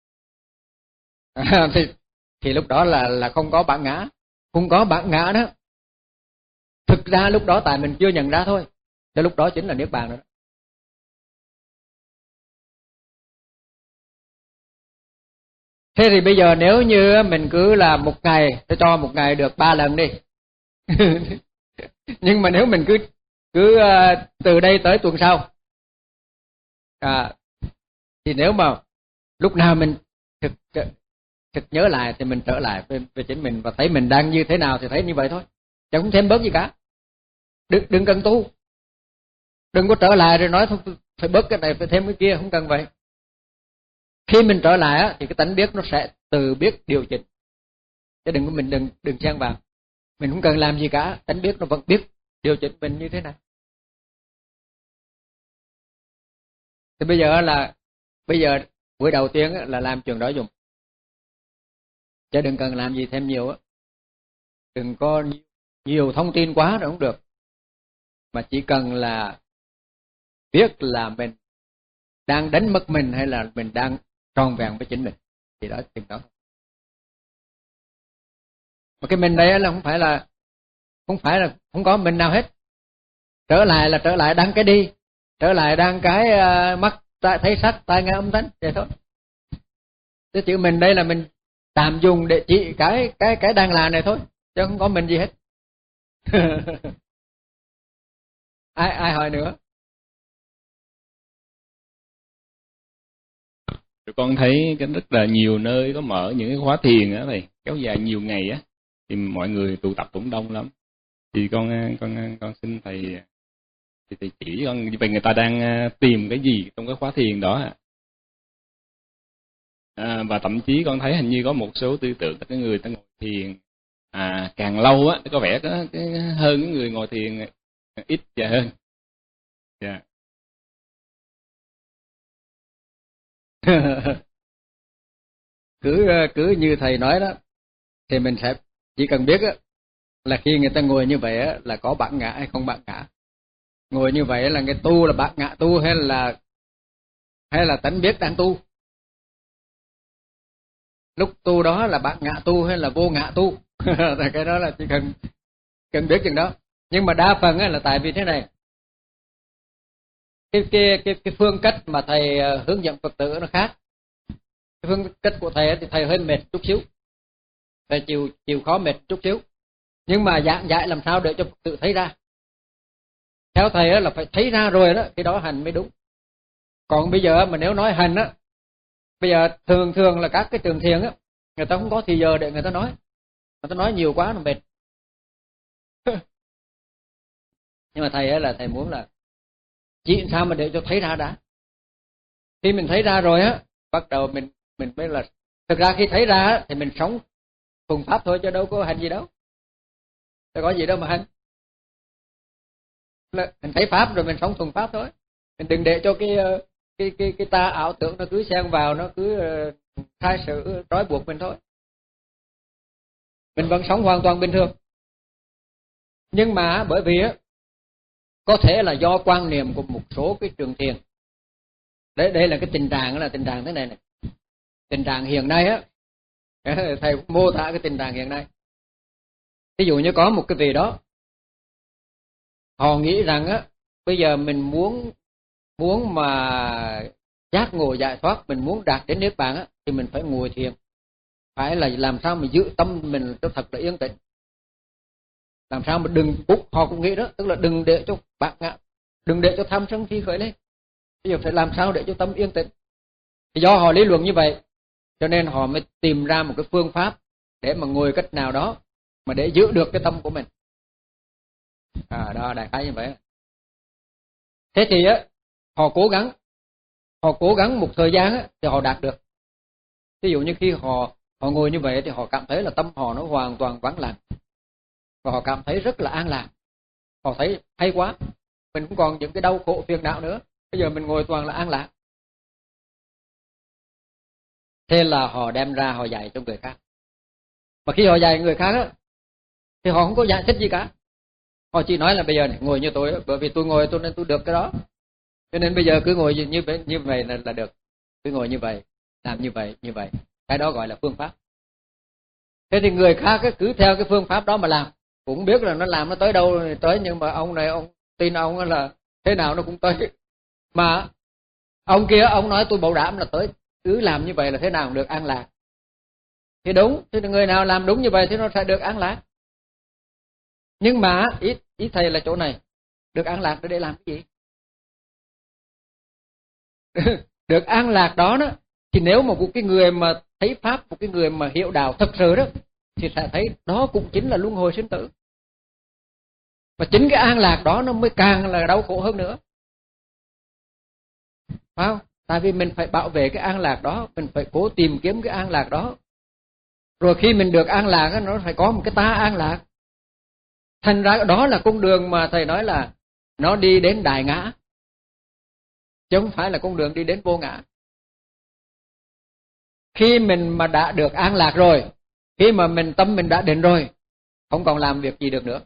À, thì, thì lúc đó là là không có bản ngã, không có bản ngã đó. Thực ra lúc đó tại mình chưa nhận ra thôi, thì lúc đó chính là niết bàn rồi đó. Thế thì bây giờ nếu như mình cứ là một ngày, tôi cho một ngày được ba lần đi. Nhưng mà nếu mình cứ cứ uh, từ đây tới tuần sau, à, thì nếu mà lúc nào mình thực thực nhớ lại thì mình trở lại với, với chính mình và thấy mình đang như thế nào thì thấy như vậy thôi, chẳng không thêm bớt gì cả. Đừng đừng cần tu, đừng có trở lại rồi nói thôi phải bớt cái này phải thêm cái kia, không cần vậy. Khi mình trở lại á, thì cái tánh biết nó sẽ tự biết điều chỉnh, chứ đừng mình đừng đừng xen vào. Mình không cần làm gì cả, tánh biết nó vẫn biết điều chỉnh mình như thế nào. Thì bây giờ là bây giờ buổi đầu tiên là làm chuyện đó dùng, chứ đừng cần làm gì thêm nhiều á. Đừng có nhiều thông tin quá rồi không được, mà chỉ cần là biết là mình đang đánh mất mình hay là mình đang tròn vẹn với chính mình, thì đó chừng đó. Mà cái mình đấy là không phải là không phải là không có mình nào hết. Trở lại là trở lại đang cái đi, trở lại đang cái uh, mắt thấy sắc, tai nghe âm thanh, vậy thôi. Cái chữ mình đây là mình tạm dùng để chỉ cái cái cái đang là này thôi, chứ không có mình gì hết. ai ai hỏi nữa?
Tụi con thấy cái rất là nhiều nơi có mở những cái khóa thiền á thầy, kéo dài nhiều ngày á, thì mọi người tụ tập cũng đông lắm. Thì con con con xin thầy thì thầy chỉ con vì người ta đang tìm cái gì trong cái khóa thiền đó. À, và thậm chí con thấy hình như có một số tư tưởng các cái người ta ngồi thiền à, càng lâu á có vẻ có cái hơn cái người ngồi thiền ít và hơn. Yeah.
cứ cứ như thầy nói đó, thì mình sẽ chỉ cần biết á, là khi người ta ngồi như vậy á, là có bản ngã hay không bản ngã. Ngồi như vậy là người tu là bản ngã tu hay là hay là tánh biết đang tu. Lúc tu đó là bản ngã tu hay là vô ngã tu. Cái đó là chỉ cần cần biết chừng đó. Nhưng mà đa phần á, là tại vì thế này, cái cái cái cái phương cách mà thầy hướng dẫn Phật tử nó khác. Cái phương cách của thầy thì thầy hơi mệt chút xíu, thầy chịu chịu khó mệt chút xíu, nhưng mà giảng dạy làm sao để cho Phật tử thấy ra. Theo thầy là phải thấy ra rồi đó, cái đó hành mới đúng. Còn bây giờ mà nếu nói hành á, bây giờ thường thường là các cái trường thiền á, người ta không có thì giờ để người ta nói, người ta nói nhiều quá nó mệt. Nhưng mà thầy á là thầy muốn là chỉ sao mà để cho thấy ra đã. Khi mình thấy ra rồi á, bắt đầu mình mình mới là thực ra khi thấy ra á, thì mình sống thuần pháp thôi, chứ đâu có hành gì đâu, đâu có gì đâu mà hành. Mình thấy pháp rồi mình sống thuần pháp thôi. Mình đừng để cho cái cái cái cái ta ảo tưởng nó cứ xen vào, nó cứ thay sự trói buộc mình thôi. Mình vẫn sống hoàn toàn bình thường. Nhưng mà bởi vì á, có thể là do quan niệm của một số cái trường thiền. Đấy, đây là cái tình trạng, là tình trạng thế này này. Tình trạng hiện nay á, thầy mô tả cái tình trạng hiện nay. Ví dụ như có một cái vị đó, họ nghĩ rằng á, bây giờ mình muốn muốn mà giác ngộ giải thoát, mình muốn đạt đến niết bàn á, thì mình phải ngồi thiền, phải là làm sao mà giữ tâm mình cho thật là yên tĩnh, làm sao mà đừng bút. Họ cũng nghĩ đó, tức là đừng để cho bạc ngã, đừng để cho tham sân si khởi lên. Bây giờ phải làm sao để cho tâm yên tĩnh. Thì do họ lý luận như vậy, cho nên họ mới tìm ra một cái phương pháp để mà ngồi cách nào đó mà để giữ được cái tâm của mình. À, đó đại khái như vậy. Thế thì á, họ cố gắng, họ cố gắng một thời gian á, thì họ đạt được. Ví dụ như khi họ họ ngồi như vậy thì họ cảm thấy là tâm họ nó hoàn toàn vắng lặng, và họ cảm thấy rất là an lạc. Họ thấy hay quá, mình không còn những cái đau khổ phiền não nữa, bây giờ mình ngồi toàn là an lạc. Thế là họ đem ra họ dạy cho người khác. Mà khi họ dạy người khác á, thì họ không có giải thích gì cả. Họ chỉ nói là bây giờ này, ngồi như tôi, bởi vì tôi ngồi tôi nên tôi được cái đó, cho nên bây giờ cứ ngồi như vậy, như vậy là, là được. Cứ ngồi như vậy, làm như vậy, như vậy. Cái đó gọi là phương pháp. Thế thì người khác ấy, cứ theo cái phương pháp đó mà làm, cũng biết là nó làm nó tới đâu tới, nhưng mà ông này ông tin ông là thế nào nó cũng tới. Mà ông kia ông nói tôi bảo đảm là tới, cứ làm như vậy là thế nào cũng được an lạc. Thì đúng, thì người nào làm đúng như vậy thì nó sẽ được an lạc. Nhưng mà ý, ý thầy là chỗ này, được an lạc để làm cái gì? Được an lạc đó đó, thì nếu mà một cái người mà thấy pháp, một cái người mà hiểu đạo thật sự đó, thì sẽ thấy đó cũng chính là luân hồi sinh tử. Và chính cái an lạc đó nó mới càng là đau khổ hơn nữa. Phải không? Tại vì mình phải bảo vệ cái an lạc đó, mình phải cố tìm kiếm cái an lạc đó. Rồi khi mình được an lạc, nó phải có một cái ta an lạc. Thành ra đó là con đường mà thầy nói là nó đi đến đại ngã, chứ không phải là con đường đi đến vô ngã. Khi mình mà đã được an lạc rồi, khi mà mình tâm mình đã định rồi, không còn làm việc gì được nữa.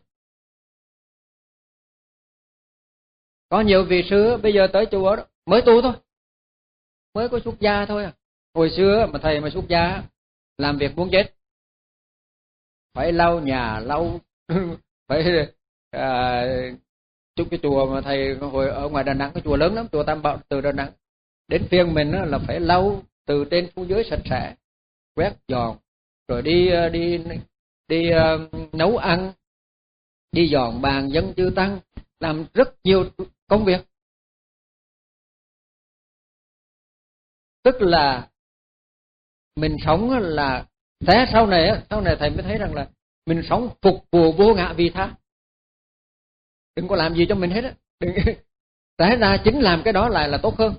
Có nhiều vị sư bây giờ tới chùa đó, mới tu thôi, mới có xuất gia thôi à. Hồi xưa mà thầy mà xuất gia làm việc muốn chết, phải lau nhà, lau phải à, chút cái chùa mà thầy hồi ở ngoài Đà Nẵng, cái chùa lớn lắm, chùa Tam Bảo từ Đà Nẵng đến phiên mình là phải lau từ trên xuống dưới sạch sẽ, quét dọn, rồi đi đi đi uh, nấu ăn, đi dọn bàn dân chư tăng, làm rất nhiều công việc. Tức là mình sống là thế. Sau này sau này thầy mới thấy rằng là mình sống phục vụ vô ngã vị tha, đừng có làm gì cho mình hết á. Thế ra chính làm cái đó lại là tốt hơn.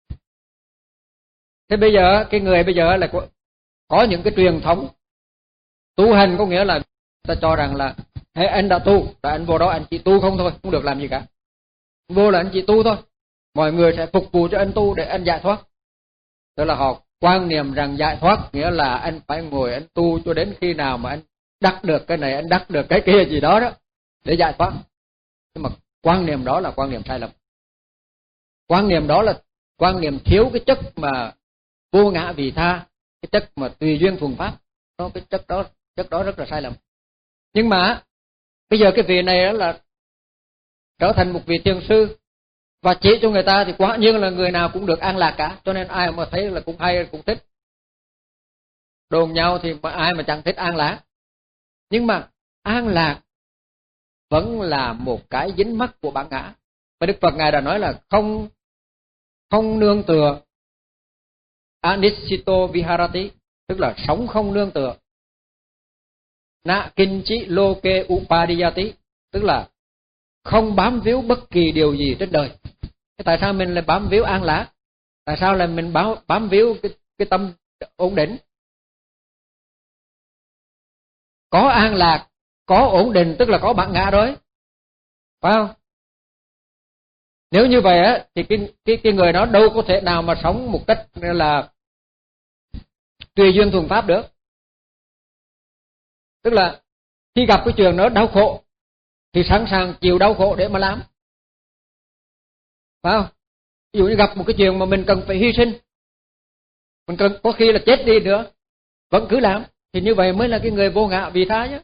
Thế bây giờ cái người bây giờ là có, có những cái truyền thống tu hành, có nghĩa là ta cho rằng là hey, anh đã tu, rồi anh vô đó anh chỉ tu không thôi, không được làm gì cả. Vô là anh chỉ tu thôi, mọi người sẽ phục vụ cho anh tu để anh giải thoát. Tức là họ quan niệm rằng giải thoát nghĩa là anh phải ngồi anh tu cho đến khi nào mà anh đắc được cái này, anh đắc được cái kia gì đó đó để giải thoát. Nhưng mà quan niệm đó là quan niệm sai lầm. Quan niệm đó là quan niệm thiếu cái chất mà vô ngã vị tha, cái chất mà tùy duyên thuần pháp. Nó cái chất đó, chất đó rất là sai lầm. Nhưng mà bây giờ cái vị này đó là trở thành một vị thiền sư và chỉ cho người ta thì quả nhiên là người nào cũng được an lạc cả, cho nên ai mà thấy là cũng hay cũng thích. Đồn nhau thì mà ai mà chẳng thích an lạc. Nhưng mà an lạc vẫn là một cái dính mắc của bản ngã. Và Đức Phật Ngài đã nói là không không nương tựa, anisito viharati, tức là sống không nương tựa. Na kinchi loke upadiyati, tức là không bám víu bất kỳ điều gì trên đời. Thế tại sao mình lại bám víu an lạc? Tại sao lại mình bám, bám víu cái, cái tâm ổn định? Có an lạc, có ổn định tức là có bản ngã rồi, phải không? Nếu như vậy á thì cái, cái, cái người đó đâu có thể nào mà sống một cách là tùy duyên thuần pháp được. Tức là khi gặp cái chuyện đó đau khổ thì sẵn sàng chịu đau khổ để mà làm, phải không? Ví dụ như gặp một cái chuyện mà mình cần phải hy sinh, mình cần có khi là chết đi nữa, vẫn cứ làm, thì như vậy mới là cái người vô ngã vị tha chứ.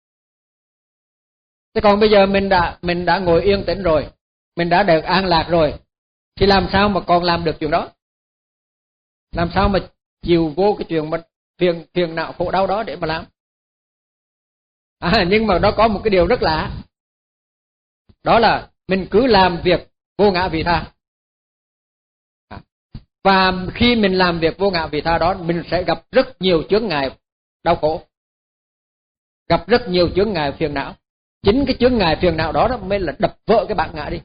Thế còn bây giờ mình đã mình đã ngồi yên tĩnh rồi, mình đã được an lạc rồi, thì làm sao mà còn làm được chuyện đó? Làm sao mà chịu vô cái chuyện mà phiền phiền não khổ đau đó để mà làm? À, nhưng mà nó có một cái điều rất lạ, đó là mình cứ làm việc vô ngã vị tha. Và khi mình làm việc vô ngã vị tha đó, mình sẽ gặp rất nhiều chướng ngại đau khổ, gặp rất nhiều chướng ngại phiền não. Chính cái chướng ngại phiền não đó, đó mới là đập vỡ cái bản ngã đi.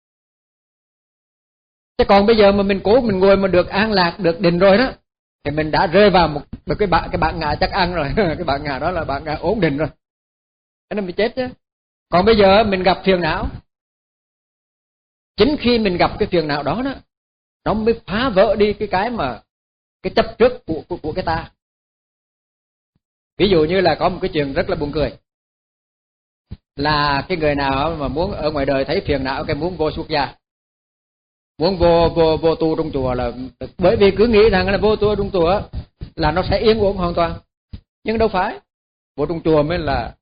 Chứ còn bây giờ mà mình cố mình ngồi mà được an lạc, được định rồi đó, thì mình đã rơi vào một cái bản cái bản ngã chắc ăn rồi. Cái bản ngã đó là bản ngã ổn định rồi, thế nên mình chết chứ. Còn bây giờ mình gặp phiền não, chính khi mình gặp cái phiền não đó đó, nó mới phá vỡ đi cái cái mà cái chấp trước của, của của cái ta. Ví dụ như là có một cái chuyện rất là buồn cười, là cái người nào mà muốn ở ngoài đời thấy phiền não cái muốn vô xuất gia, muốn vô vô vô tu trong chùa, là bởi vì cứ nghĩ rằng là vô tu trong chùa là nó sẽ yên ổn hoàn toàn. Nhưng đâu phải, vô trong chùa mới là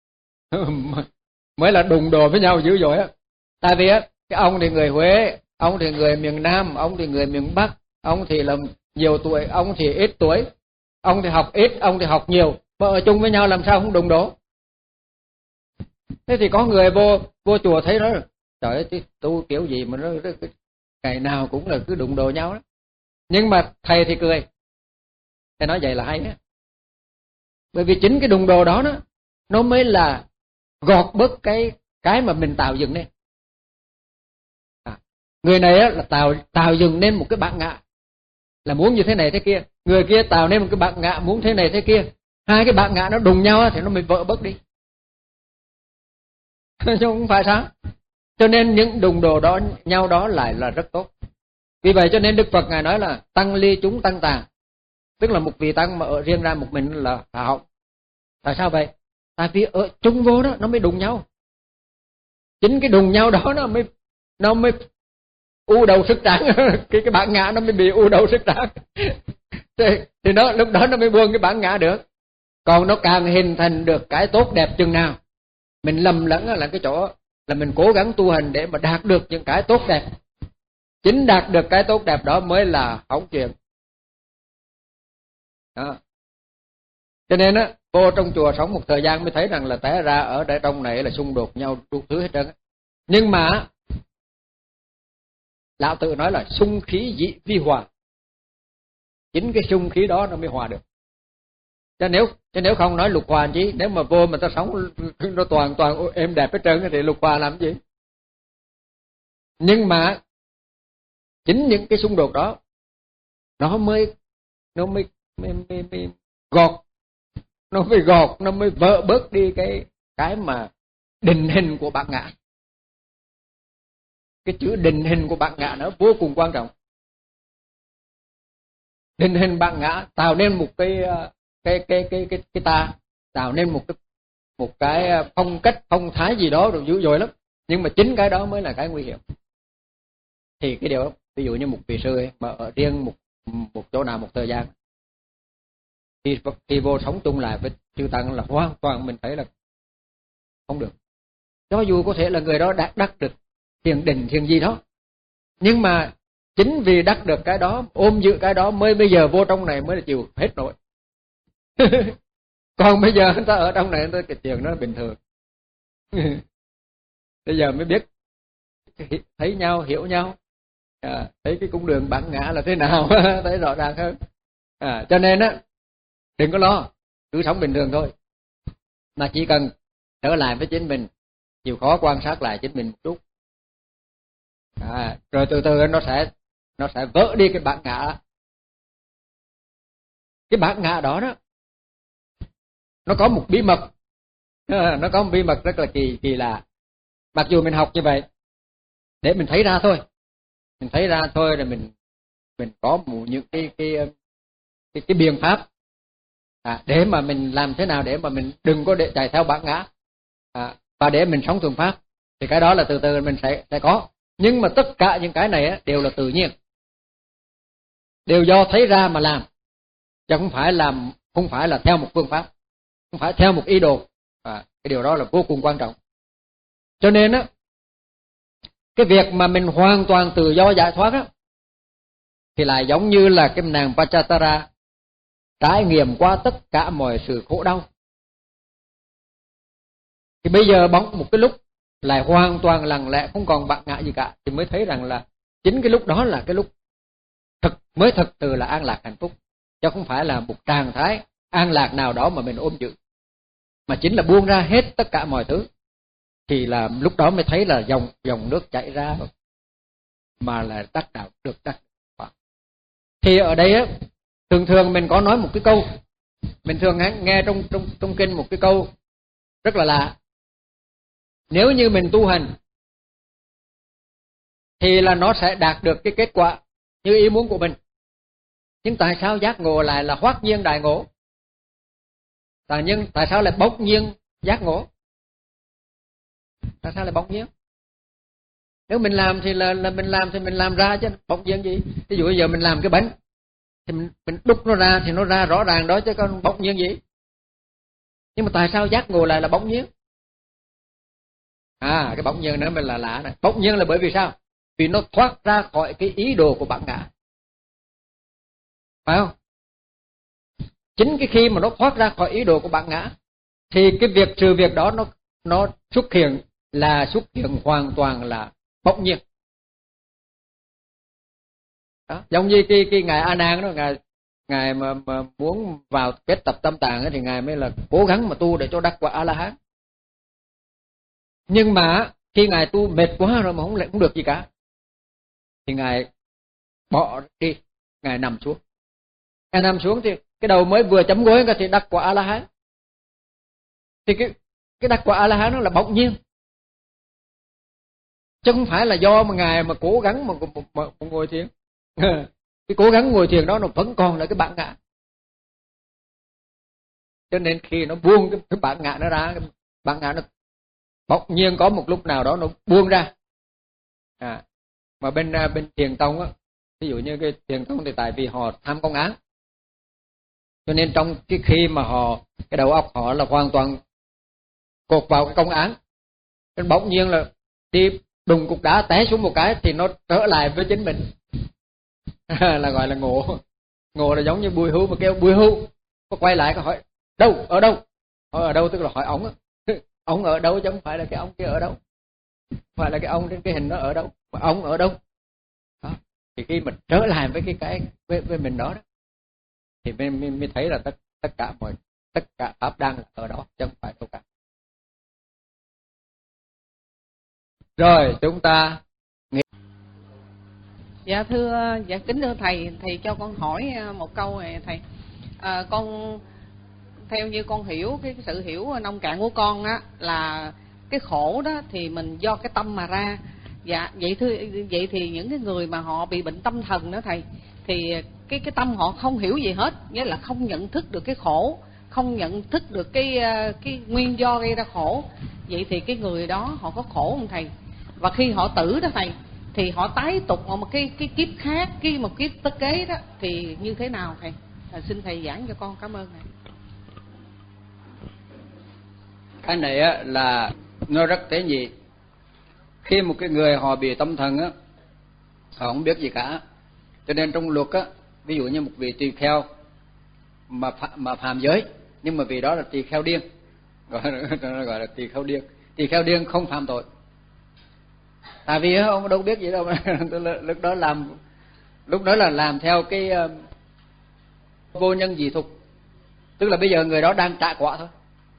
mới là đụng đồ với nhau dữ dội á. Tại vì á, cái ông thì người Huế, ông thì người miền Nam, ông thì người miền Bắc, ông thì là nhiều tuổi, ông thì ít tuổi, ông thì học ít, ông thì học nhiều, mà ở chung với nhau làm sao không đụng đổ. Thế thì có người vô vô chùa thấy đó, trời ơi, tu kiểu gì mà nó, nó ngày nào cũng là cứ đụng đồ nhau đó. Nhưng mà thầy thì cười, thầy nói vậy là hay á. Bởi vì chính cái đụng đồ đó đó, nó mới là gọt bớt cái cái mà mình tạo dựng lên. À, Người này á, là tạo tạo dựng nên một cái bản ngã là muốn như thế này thế kia, người kia tạo nên một cái bản ngã muốn thế này thế kia, hai cái bản ngã nó đụng nhau á, thì nó mới vỡ bớt đi. Chứ không phải sao? Cho nên những đụng độ đó nhau đó lại là rất tốt. Vì vậy cho nên Đức Phật Ngài nói là tăng ly chúng tăng tàn, tức là một vị tăng mà ở riêng ra một mình là hạ họng. Tại sao vậy? Tại vì ở chung vô đó nó mới đụng nhau. Chính cái đụng nhau đó nó mới nó mới u đầu sức tráng, cái cái bản ngã nó mới bị u đầu sức tráng. thì, thì nó lúc đó nó mới buông cái bản ngã được. Còn nó càng hình thành được cái tốt đẹp chừng nào, mình lầm lẫn là cái chỗ là mình cố gắng tu hành để mà đạt được những cái tốt đẹp. Chính đạt được cái tốt đẹp đó mới là hỏng chuyện. Đó. Cho nên á, vô trong chùa sống một thời gian mới thấy rằng là té ra ở đây trong này là xung đột nhau đủ thứ hết trơn. Nhưng mà Lão Tử nói là xung khí dị vi hòa. Chính cái xung khí đó nó mới hòa được. Chứ nếu chứ nếu không nói lục hòa chứ, nếu mà vô mà ta sống nó toàn toàn êm đẹp hết trơn thì lục hòa làm gì? Nhưng mà chính những cái xung đột đó nó mới nó mới mới, mới, mới gọt nó mới gọt nó mới vỡ bớt đi cái cái mà định hình của bản ngã. Cái chữ định hình của bản ngã nó vô cùng quan trọng. Định hình bản ngã tạo nên một cái cái cái cái cái cái ta, tạo nên một cái một cái phong cách phong thái gì đó rồi dữ dội lắm. Nhưng mà chính cái đó mới là cái nguy hiểm. Thì cái điều ví dụ như một vị sư ấy, mà ở riêng một một chỗ nào một thời gian, khi khi vô sống chung lại với chư tăng là hoàn toàn mình thấy là không được. Cho dù có thể là người đó đã đắc được thiền định thiền gì đó, nhưng mà chính vì đắc được cái đó, ôm giữ cái đó mới bây giờ vô trong này mới là chịu hết nổi. Còn bây giờ người ta ở trong này người ta cái chuyện đó là bình thường. Bây giờ mới biết thấy nhau, hiểu nhau, à, thấy cái cung đường bản ngã là thế nào, thấy rõ ràng hơn. À, cho nên á, đừng có lo, cứ sống bình thường thôi, mà chỉ cần trở lại với chính mình, chịu khó quan sát lại chính mình một chút, à, rồi từ từ nó sẽ nó sẽ vỡ đi cái bản ngã. Cái bản ngã đó đó, nó có một bí mật, nó có một bí mật rất là kỳ kỳ lạ. Mặc dù mình học như vậy để mình thấy ra thôi, mình thấy ra thôi là mình mình có một những cái cái cái, cái biện pháp, à, để mà mình làm thế nào để mà mình đừng có để chạy theo bản ngã, à, và để mình sống thuần pháp, thì cái đó là từ từ mình sẽ sẽ có. Nhưng mà tất cả những cái này á, đều là tự nhiên, đều do thấy ra mà làm, chứ không phải làm không phải là theo một phương pháp, không phải theo một ý đồ. À, cái điều đó là vô cùng quan trọng. Cho nên á, cái việc mà mình hoàn toàn tự do giải thoát á, thì lại giống như là cái nàng Pachatara trải nghiệm qua tất cả mọi sự khổ đau. Thì bây giờ bỗng một cái lúc lại hoàn toàn lặng lẽ, không còn bản ngã gì cả, thì mới thấy rằng là chính cái lúc đó là cái lúc thực mới thực sự là an lạc hạnh phúc, chứ không phải là một trạng thái an lạc nào đó mà mình ôm giữ, mà chính là buông ra hết tất cả mọi thứ. Thì là lúc đó mới thấy là dòng dòng nước chảy ra mà là đắc đạo được đắc. Thì ở đây á, thường thường mình có nói một cái câu, mình thường nghe trong trong trong kinh một cái câu rất là lạ. Nếu như mình tu hành thì là nó sẽ đạt được cái kết quả như ý muốn của mình. Nhưng tại sao giác ngộ lại là hoát nhiên đại ngộ? Tại nhưng tại sao lại bỗng nhiên giác ngộ? Tại sao lại bỗng nhiên? Nếu mình làm thì là, là mình làm thì mình làm ra chứ bỗng nhiên gì? Ví dụ bây giờ mình làm cái bánh thì mình, mình đúc nó ra thì nó ra rõ ràng đó chứ còn bỗng nhiên gì? Nhưng mà tại sao giác ngộ lại là bỗng nhiên? À, cái bỗng nhiên nữa mình là lạ này. Bỗng nhiên là bởi vì sao? Vì nó thoát ra khỏi cái ý đồ của bản ngã, phải không? Chính cái khi mà nó thoát ra khỏi ý đồ của bản ngã thì cái việc trừ việc đó nó nó xuất hiện là xuất hiện hoàn toàn là bỗng nhiên. Đó, giống như cái cái ngài A Nan đó, ngài ngài mà, mà muốn vào kết tập tâm tạng ấy, thì ngài mới là cố gắng mà tu để cho đắc quả A La Hán. Nhưng mà khi ngài tu mệt quá rồi mà không lại không được gì cả, thì ngài bỏ đi, ngài nằm xuống. Ngài nằm xuống thì cái đầu mới vừa chấm gối thì đắc quả A La Hán. Thì cái cái đắc quả A La Hán nó là bỗng nhiên, chứ không phải là do mà ngài mà cố gắng mà, mà, mà, mà ngồi thiền. Cái cố gắng ngồi thiền đó nó vẫn còn là cái bản ngã. Cho nên khi nó buông cái, cái bản ngã nó ra, cái bản ngã nó bỗng nhiên có một lúc nào đó nó buông ra. À, mà bên bên thiền tông á, ví dụ như cái thiền tông thì tại vì họ tham công án, cho nên trong cái khi mà họ cái đầu óc họ là hoàn toàn cột vào cái công án, nên bỗng nhiên là đi đùng cục đá té xuống một cái thì nó trở lại với chính mình. Là gọi là ngộ. Ngộ là giống như bùi hưu mà kêu bùi hưu, có quay lại có hỏi đâu, ở đâu, hỏi ở đâu tức là hỏi ổng á. Ông ở đâu chứ không phải là cái ông kia ở đâu, không phải là cái ông trên cái hình nó ở đâu, mà ông ở đâu đó. Thì khi mình trở lại với cái cái với, với mình đó, đó thì mình, mình, mình thấy là tất tất cả mọi tất cả pháp đang ở đó chứ không phải đâu cả. Rồi chúng ta nghĩ...
Dạ thưa, dạ kính thưa thầy, thầy cho con hỏi một câu này thầy. À, con theo như con hiểu cái sự hiểu nông cạn của con á là cái khổ đó thì mình do cái tâm mà ra. Dạ vậy thưa, vậy thì những cái người mà họ bị bệnh tâm thần đó thầy, thì cái cái tâm họ không hiểu gì hết, nghĩa là không nhận thức được cái khổ, không nhận thức được cái cái nguyên do gây ra khổ. Vậy thì cái người đó họ có khổ không thầy? Và khi họ tử đó thầy, thì họ tái tục ở một cái cái kiếp khác, cái một kiếp tất kế đó thì như thế nào thầy? À, xin thầy giảng cho con, cảm ơn thầy.
Cái này á là nó rất tế nhị. Khi một cái người họ bị tâm thần á, họ không biết gì cả, cho nên trong luật á, ví dụ như một vị tỳ kheo mà mà phạm giới, nhưng mà vì đó là tỳ kheo điên, gọi là, gọi là tỳ kheo điên. Tỳ kheo điên không phạm tội, tại vì ông đâu biết gì đâu mà lúc đó làm lúc đó là làm theo cái uh, vô nhân dị thục, tức là bây giờ người đó đang trả quả thôi,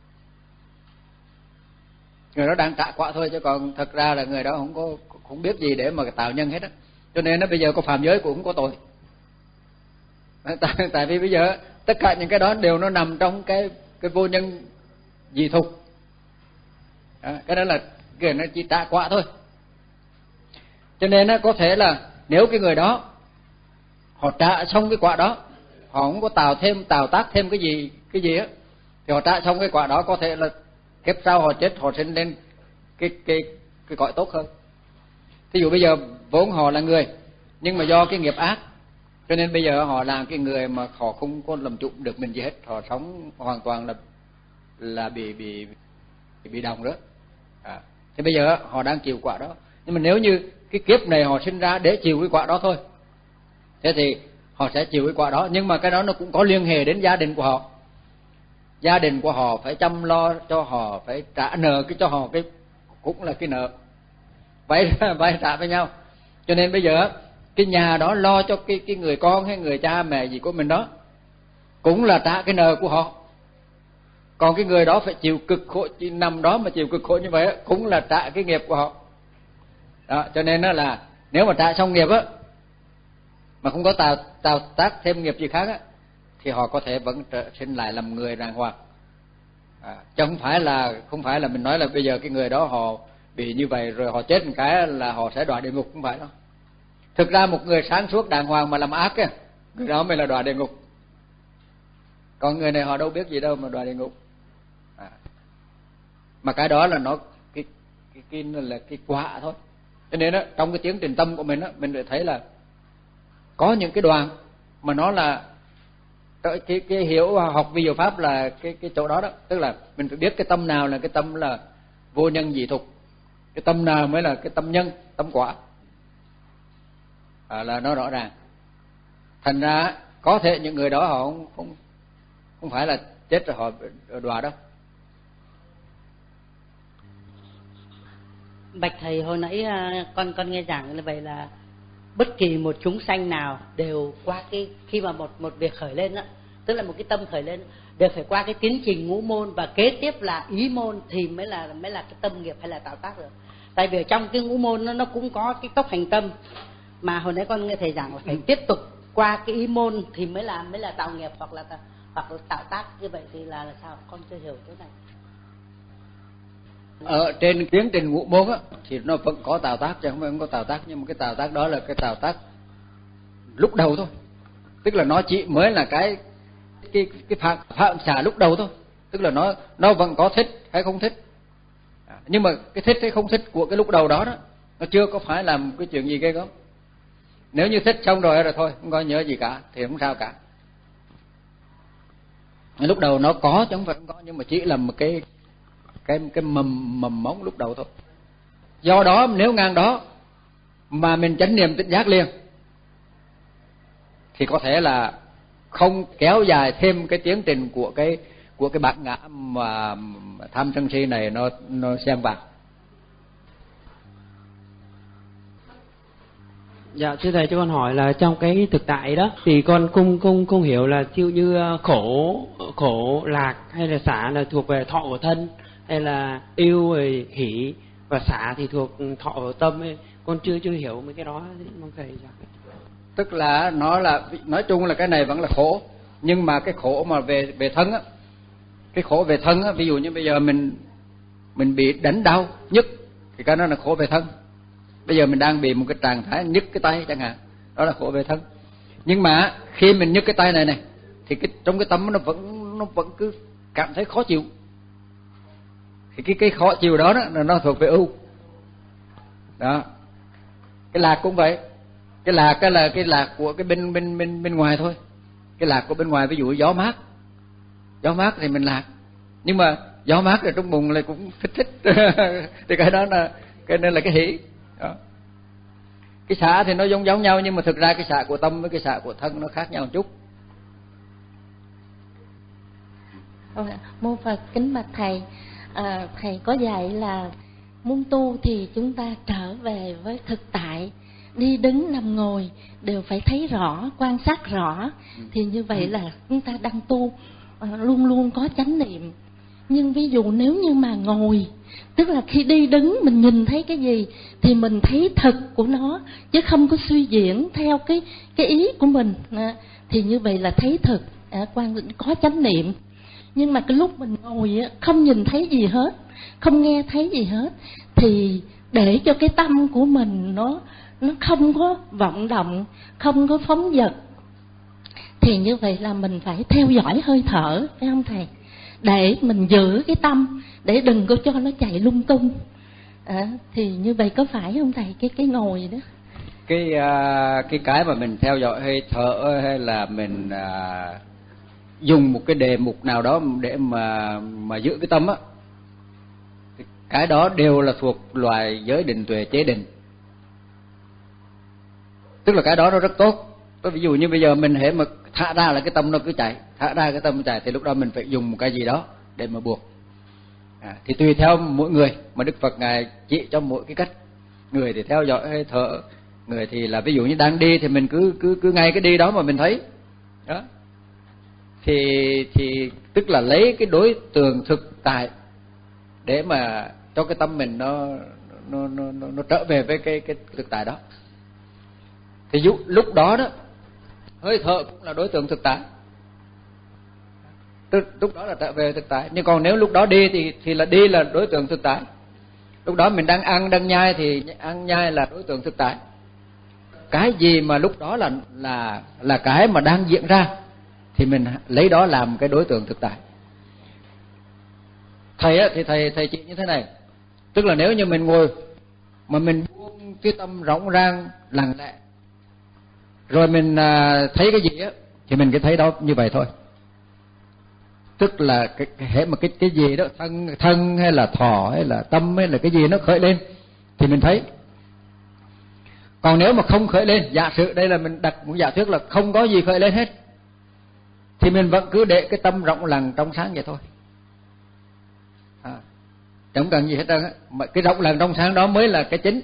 người đó đang trả quả thôi, chứ còn thật ra là người đó không có không biết gì để mà tạo nhân hết á. Cho nên nó bây giờ có phạm giới cũng không có tội, tại, tại vì bây giờ tất cả những cái đó đều nó nằm trong cái cái vô nhân dị thục. Đó, cái đó là cái nó chỉ trả quả thôi. Cho nên nó có thể là nếu cái người đó họ trả xong cái quả đó, họ không có tạo thêm tạo tác thêm cái gì cái gì á, thì họ trả xong cái quả đó, có thể là kiếp sau họ chết họ sinh lên cái cái cái cõi tốt hơn. Ví dụ bây giờ vốn họ là người, nhưng mà do cái nghiệp ác, cho nên bây giờ họ làm cái người mà họ không có làm chủ được mình gì hết, họ sống hoàn toàn là là bị bị bị đồng đó. À, thì bây giờ họ đang chịu quả đó. Nhưng mà nếu như cái kiếp này họ sinh ra để chịu cái quả đó thôi, thế thì họ sẽ chịu cái quả đó. Nhưng mà cái đó nó cũng có liên hệ đến gia đình của họ. Gia đình của họ phải chăm lo cho họ, phải trả nợ cái cho họ, cái cũng là cái nợ, vay vay trả với nhau. Cho nên bây giờ cái nhà đó lo cho cái cái người con hay người cha mẹ gì của mình đó, cũng là trả cái nợ của họ. Còn cái người đó phải chịu cực khổ, chỉ nằm đó mà chịu cực khổ như vậy cũng là trả cái nghiệp của họ. Đó, cho nên đó là nếu mà trả xong nghiệp á, mà không có tạo tạo tác thêm nghiệp gì khác á, thì họ có thể vẫn trở sinh lại làm người đàng hoàng. À, chứ không phải là không phải là mình nói là bây giờ cái người đó họ bị như vậy rồi họ chết một cái là họ sẽ đọa địa ngục, không phải đâu. Thực ra một người sáng suốt đàng hoàng mà làm ác á, người đó mới là đọa địa ngục. Còn người này họ đâu biết gì đâu mà đọa địa ngục. À, mà cái đó là nó cái cái, cái là cái quả thôi. Cho nên đó, trong cái tiến trình tâm của mình đó, mình để thấy là có những cái đoạn mà nó là cái, cái, cái hiểu học vi diệu pháp là cái cái chỗ đó đó, tức là mình phải biết cái tâm nào là cái tâm là vô nhân dị thục, cái tâm nào mới là cái tâm nhân, tâm quả, à, là nó rõ ràng. Thành ra có thể những người đó họ không không không phải là chết rồi họ đọa đâu.
Bạch thầy, hồi nãy con con nghe giảng là vậy, là bất kỳ một chúng sanh nào đều qua cái khi mà một một việc khởi lên đó, tức là một cái tâm khởi lên đều phải qua cái tiến trình ngũ môn và kế tiếp là ý môn thì mới là mới là cái tâm nghiệp hay là tạo tác được. Tại vì trong cái ngũ môn nó nó cũng có cái tốc hành tâm, mà hồi nãy con nghe thầy giảng là phải tiếp tục qua cái ý môn thì mới là mới là tạo nghiệp hoặc là hoặc là tạo tác, như vậy thì là, là sao? Con chưa hiểu chỗ này.
Ở trên tiến trình ngũ môn á thì nó vẫn có tạo tác, chứ không phải không có tạo tác, nhưng mà cái tạo tác đó là cái tạo tác lúc đầu thôi, tức là nó chỉ mới là cái cái cái phạm, phạm xả lúc đầu thôi, tức là nó nó vẫn có thích hay không thích, nhưng mà cái thích hay không thích của cái lúc đầu đó đó nó chưa có phải làm cái chuyện gì ghê gớm. Nếu như thích xong rồi rồi thôi không có nhớ gì cả thì không sao cả. Lúc đầu nó có chứ không phải không có, nhưng mà chỉ là một cái cái cái mầm mầm móng lúc đầu thôi. Do đó nếu ngang đó mà mình chánh niệm tỉnh giác liền thì có thể là không kéo dài thêm cái tiến trình của cái của cái bản ngã mà tham sân si này nó nó xen vào.
Dạ thưa thầy, cho con hỏi là trong cái thực tại đó thì con cung cung cung hiểu là ví như khổ khổ lạc hay là xả là thuộc về thọ của thân, hay là yêu rồi hỷ và xả thì thuộc thọ của tâm ấy. Con chưa chưa hiểu mấy cái đó, mong thầy giải.
Tức là nó là nói chung là cái này vẫn là khổ, nhưng mà cái khổ mà về về thân á, cái khổ về thân á, ví dụ như bây giờ mình mình bị đánh đau nhức thì cái đó là khổ về thân. Bây giờ mình đang bị một cái trạng thái nhức cái tay chẳng hạn, đó là khổ về thân. Nhưng mà khi mình nhức cái tay này này thì cái trong cái tâm nó vẫn nó vẫn cứ cảm thấy khó chịu. Thì cái cái khó chịu đó, đó là nó thuộc về ưu. Đó. Cái lạc cũng vậy. Cái lạc cái là cái lạc của cái bên bên bên bên ngoài thôi. Cái lạc của bên ngoài, ví dụ gió mát. Gió mát thì mình lạc. Nhưng mà gió mát ở trong bụng lại cũng thích thích. Thì cái đó là cái nên là cái hỷ. Đó. Cái xả thì nó giống giống nhau, nhưng mà thực ra cái xả của tâm với cái xả của thân nó khác nhau một chút.
Mô Phật kính bạch thầy, à, thầy có dạy là muốn tu thì chúng ta trở về với thực tại, đi đứng nằm ngồi đều phải thấy rõ, quan sát rõ, thì như vậy là chúng ta đang tu, à, luôn luôn có chánh niệm. Nhưng ví dụ nếu như mà ngồi, tức là khi đi đứng mình nhìn thấy cái gì thì mình thấy thực của nó, chứ không có suy diễn theo cái cái ý của mình, à, thì như vậy là thấy thực, à, quan có chánh niệm. Nhưng mà cái lúc mình ngồi á, không nhìn thấy gì hết, không nghe thấy gì hết, thì để cho cái tâm của mình nó nó không có vọng động, không có phóng dật, thì như vậy là mình phải theo dõi hơi thở, phải không thầy? Để mình giữ cái tâm, để đừng có cho nó chạy lung tung, à, thì như vậy có phải không thầy? Cái cái ngồi đó,
cái uh, cái cái mà mình theo dõi hơi thở, hay là mình uh, dùng một cái đề mục nào đó để mà mà giữ cái tâm á, cái đó đều là thuộc loài giới định tuệ chế định. Tức là cái đó nó rất tốt. Ví dụ như bây giờ mình hễ mà thả ra là cái tâm nó cứ chạy, thả ra cái tâm nó chạy, thì lúc đó mình phải dùng một cái gì đó để mà buộc. À, thì tùy theo mỗi người mà Đức Phật ngài chỉ cho mỗi cái cách. Người thì theo dõi hơi thở, người thì là ví dụ như đang đi thì mình cứ cứ cứ ngay cái đi đó mà mình thấy đó, thì thì tức là lấy cái đối tượng thực tại để mà cho cái tâm mình nó nó nó nó, nó trở về với cái cái thực tại đó. Thì dụ, lúc đó đó hơi thở cũng là đối tượng thực tại, tức lúc đó là trở về thực tại. Nhưng còn nếu lúc đó đi thì thì là đi là đối tượng thực tại. Lúc đó mình đang ăn đang nhai thì ăn nhai là đối tượng thực tại. Cái gì mà lúc đó là là là cái mà đang diễn ra thì mình lấy đó làm cái đối tượng thực tại. Thầy á thì thầy thầy chỉ như thế này, tức là nếu như mình ngồi mà mình buông cái tâm rỗng rang lặng lẽ, rồi mình à, thấy cái gì á thì mình cứ thấy đó như vậy thôi. Tức là cái hệ mà cái cái gì đó, thân thân hay là thọ hay là tâm hay là cái gì nó khởi lên thì mình thấy. Còn nếu mà không khởi lên, giả sử đây là mình đặt một giả thuyết là không có gì khởi lên hết, thì mình vẫn cứ để cái tâm rộng lặng trong sáng vậy thôi, à, chẳng cần gì hết trơn á. Mà cái rộng lặng trong sáng đó mới là cái chính.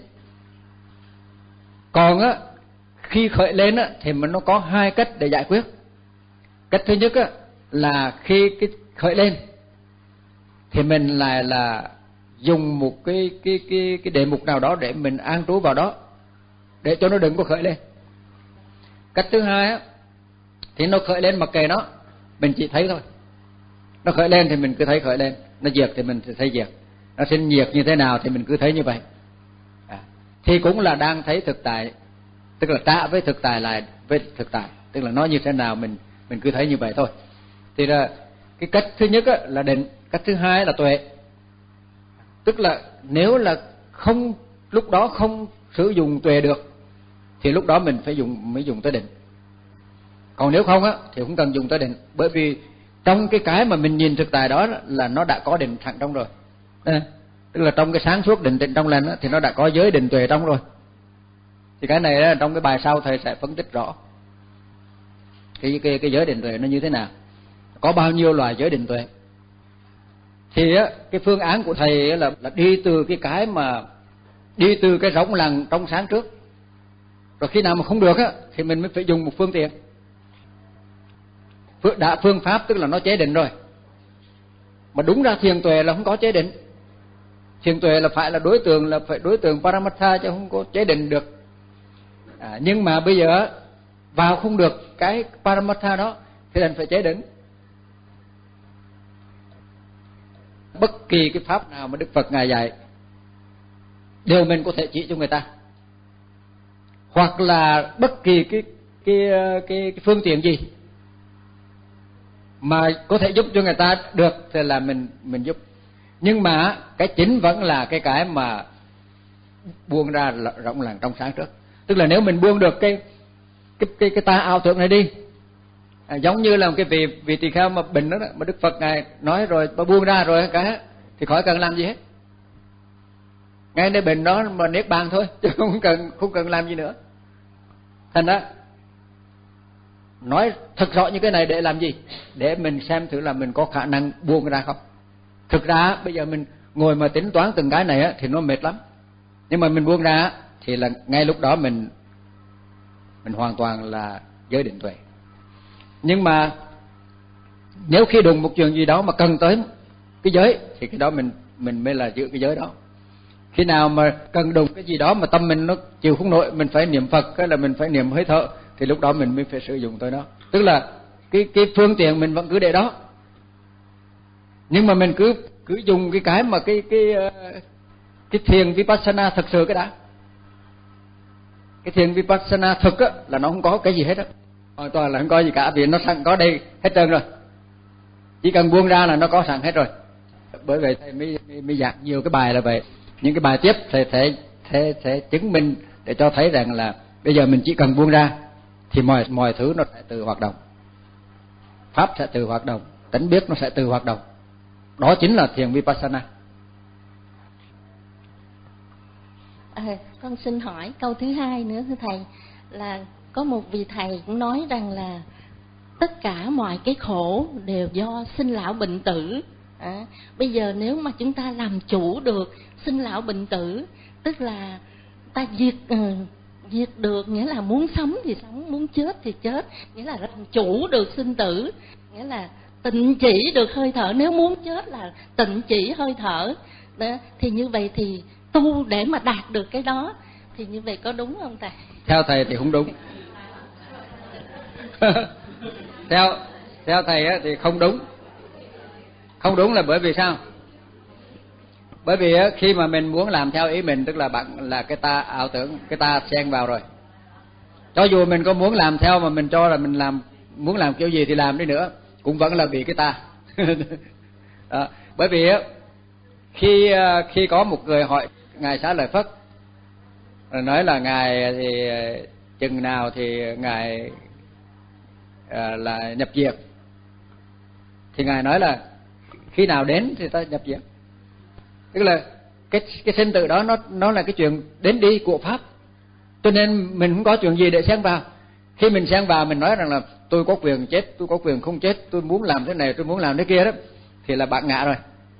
Còn á khi khởi lên á thì mình nó có hai cách để giải quyết. Cách thứ nhất á là khi cái khởi lên thì mình lại là dùng một cái cái cái cái đề mục nào đó để mình an trú vào đó, để cho nó đừng có khởi lên. Cách thứ hai á, thì nó khởi lên mặc kệ nó, mình chỉ thấy thôi. Nó khởi lên thì mình cứ thấy khởi lên, nó diệt thì mình thấy diệt, nó sinh diệt như thế nào thì mình cứ thấy như vậy. À, thì cũng là đang thấy thực tại, tức là trả với thực tại lại với thực tại, tức là nó như thế nào mình mình cứ thấy như vậy thôi. Thì là cái cách thứ nhất á, là định, cách thứ hai là tuệ. Tức là nếu là không, lúc đó không sử dụng tuệ được thì lúc đó mình phải dùng mới dùng tới định. Còn nếu không á thì không cần dùng tới định, bởi vì trong cái cái mà mình nhìn thực tại đó là nó đã có định sẵn trong rồi. À, tức là trong cái sáng suốt định tịnh trong lành á, thì nó đã có giới định tuệ trong rồi. Thì cái này đó, trong cái bài sau thầy sẽ phân tích rõ cái cái cái giới định tuệ nó như thế nào, có bao nhiêu loại giới định tuệ. Thì á, cái phương án của thầy là là đi từ cái cái mà đi từ cái rỗng lặng trong sáng trước, rồi khi nào mà không được á thì mình mới phải dùng một phương tiện. Đã phương pháp tức là nó chế định rồi, mà đúng ra thiền tuệ là không có chế định. Thiền tuệ là phải là đối tượng, là phải đối tượng Paramatha chứ không có chế định được. À, nhưng mà bây giờ vào không được cái Paramatha đó thì đành phải chế định. Bất kỳ cái pháp nào mà Đức Phật Ngài dạy đều mình có thể chỉ cho người ta, hoặc là bất kỳ cái cái cái, cái phương tiện gì mà có thể giúp cho người ta được thì là mình mình giúp. Nhưng mà cái chính vẫn là cái cái mà buông ra rộng lặng trong sáng trước. Tức là nếu mình buông được cái cái cái cái ta ảo tưởng này đi, à, giống như là một cái vị vị tỳ kheo mà bệnh đó, đó mà Đức Phật Ngài nói rồi mà buông ra rồi cái thì khỏi cần làm gì hết, ngay nơi bệnh đó mà niết bàn thôi, chứ không cần không cần làm gì nữa. Thành ra nói thật rõ như cái này để làm gì? Để mình xem thử là mình có khả năng buông ra không. Thực ra bây giờ mình ngồi mà tính toán từng cái này á, thì nó mệt lắm. Nhưng mà mình buông ra thì là ngay lúc đó mình mình hoàn toàn là giới định tuệ. Nhưng mà nếu khi đụng một chuyện gì đó mà cần tới cái giới thì cái đó mình mình mới là giữ cái giới đó. Khi nào mà cần đụng cái gì đó mà tâm mình nó chịu không nổi, mình phải niệm Phật hay là mình phải niệm hơi thở, thì lúc đó mình mới phải sử dụng tới đó. Tức là cái cái phương tiện mình vẫn cứ để đó, nhưng mà mình cứ cứ dùng cái cái mà cái cái cái thiền vipassana thực sự cái đã. Cái thiền vipassana thực á là nó không có cái gì hết á, hoàn toàn là không có gì cả, vì nó sẵn có đây hết trơn rồi. Chỉ cần buông ra là nó có sẵn hết rồi. Bởi vậy thầy mới mới, mới giảng nhiều cái bài là vậy. Những cái bài tiếp thầy sẽ sẽ sẽ chứng minh để cho thấy rằng là bây giờ mình chỉ cần buông ra thì mọi mọi thứ nó sẽ tự hoạt động, pháp sẽ tự hoạt động, tánh biết nó sẽ tự hoạt động. Đó chính là thiền vipassana.
À, con xin hỏi câu thứ hai nữa thưa thầy, là có một vị thầy cũng nói rằng là tất cả mọi cái khổ đều do sinh lão bệnh tử. À, bây giờ nếu mà chúng ta làm chủ được sinh lão bệnh tử, tức là ta diệt uh, diệt được, nghĩa là muốn sống thì sống, muốn chết thì chết, nghĩa là làm chủ được sinh tử, nghĩa là tịnh chỉ được hơi thở. Nếu muốn chết là tịnh chỉ hơi thở đó, thì như vậy thì tu để mà đạt được cái đó, thì như vậy có đúng không thầy?
Theo thầy thì không đúng. theo theo thầy á, thì không đúng. Không đúng là bởi vì sao? Bởi vì á, khi mà mình muốn làm theo ý mình, tức là bạn là cái ta ảo tưởng, cái ta xen vào rồi. Cho dù mình có muốn làm theo mà mình cho là mình làm muốn làm kiểu gì thì làm đi nữa, cũng vẫn là bị cái ta. Đó. Bởi vì á, khi khi có một người hỏi ngài Xá Lợi Phất, nói là ngài thì chừng nào thì ngài à, là nhập diệt, thì ngài nói là khi nào đến thì ta nhập diệt. Tức là cái cái sinh tử đó nó nó là cái chuyện đến đi của pháp, cho nên mình không có chuyện gì để xen vào. Khi mình xen vào, mình nói rằng là tôi có quyền chết, tôi có quyền không chết, tôi muốn làm thế này, tôi muốn làm thế kia đó, thì là bạn ngã rồi.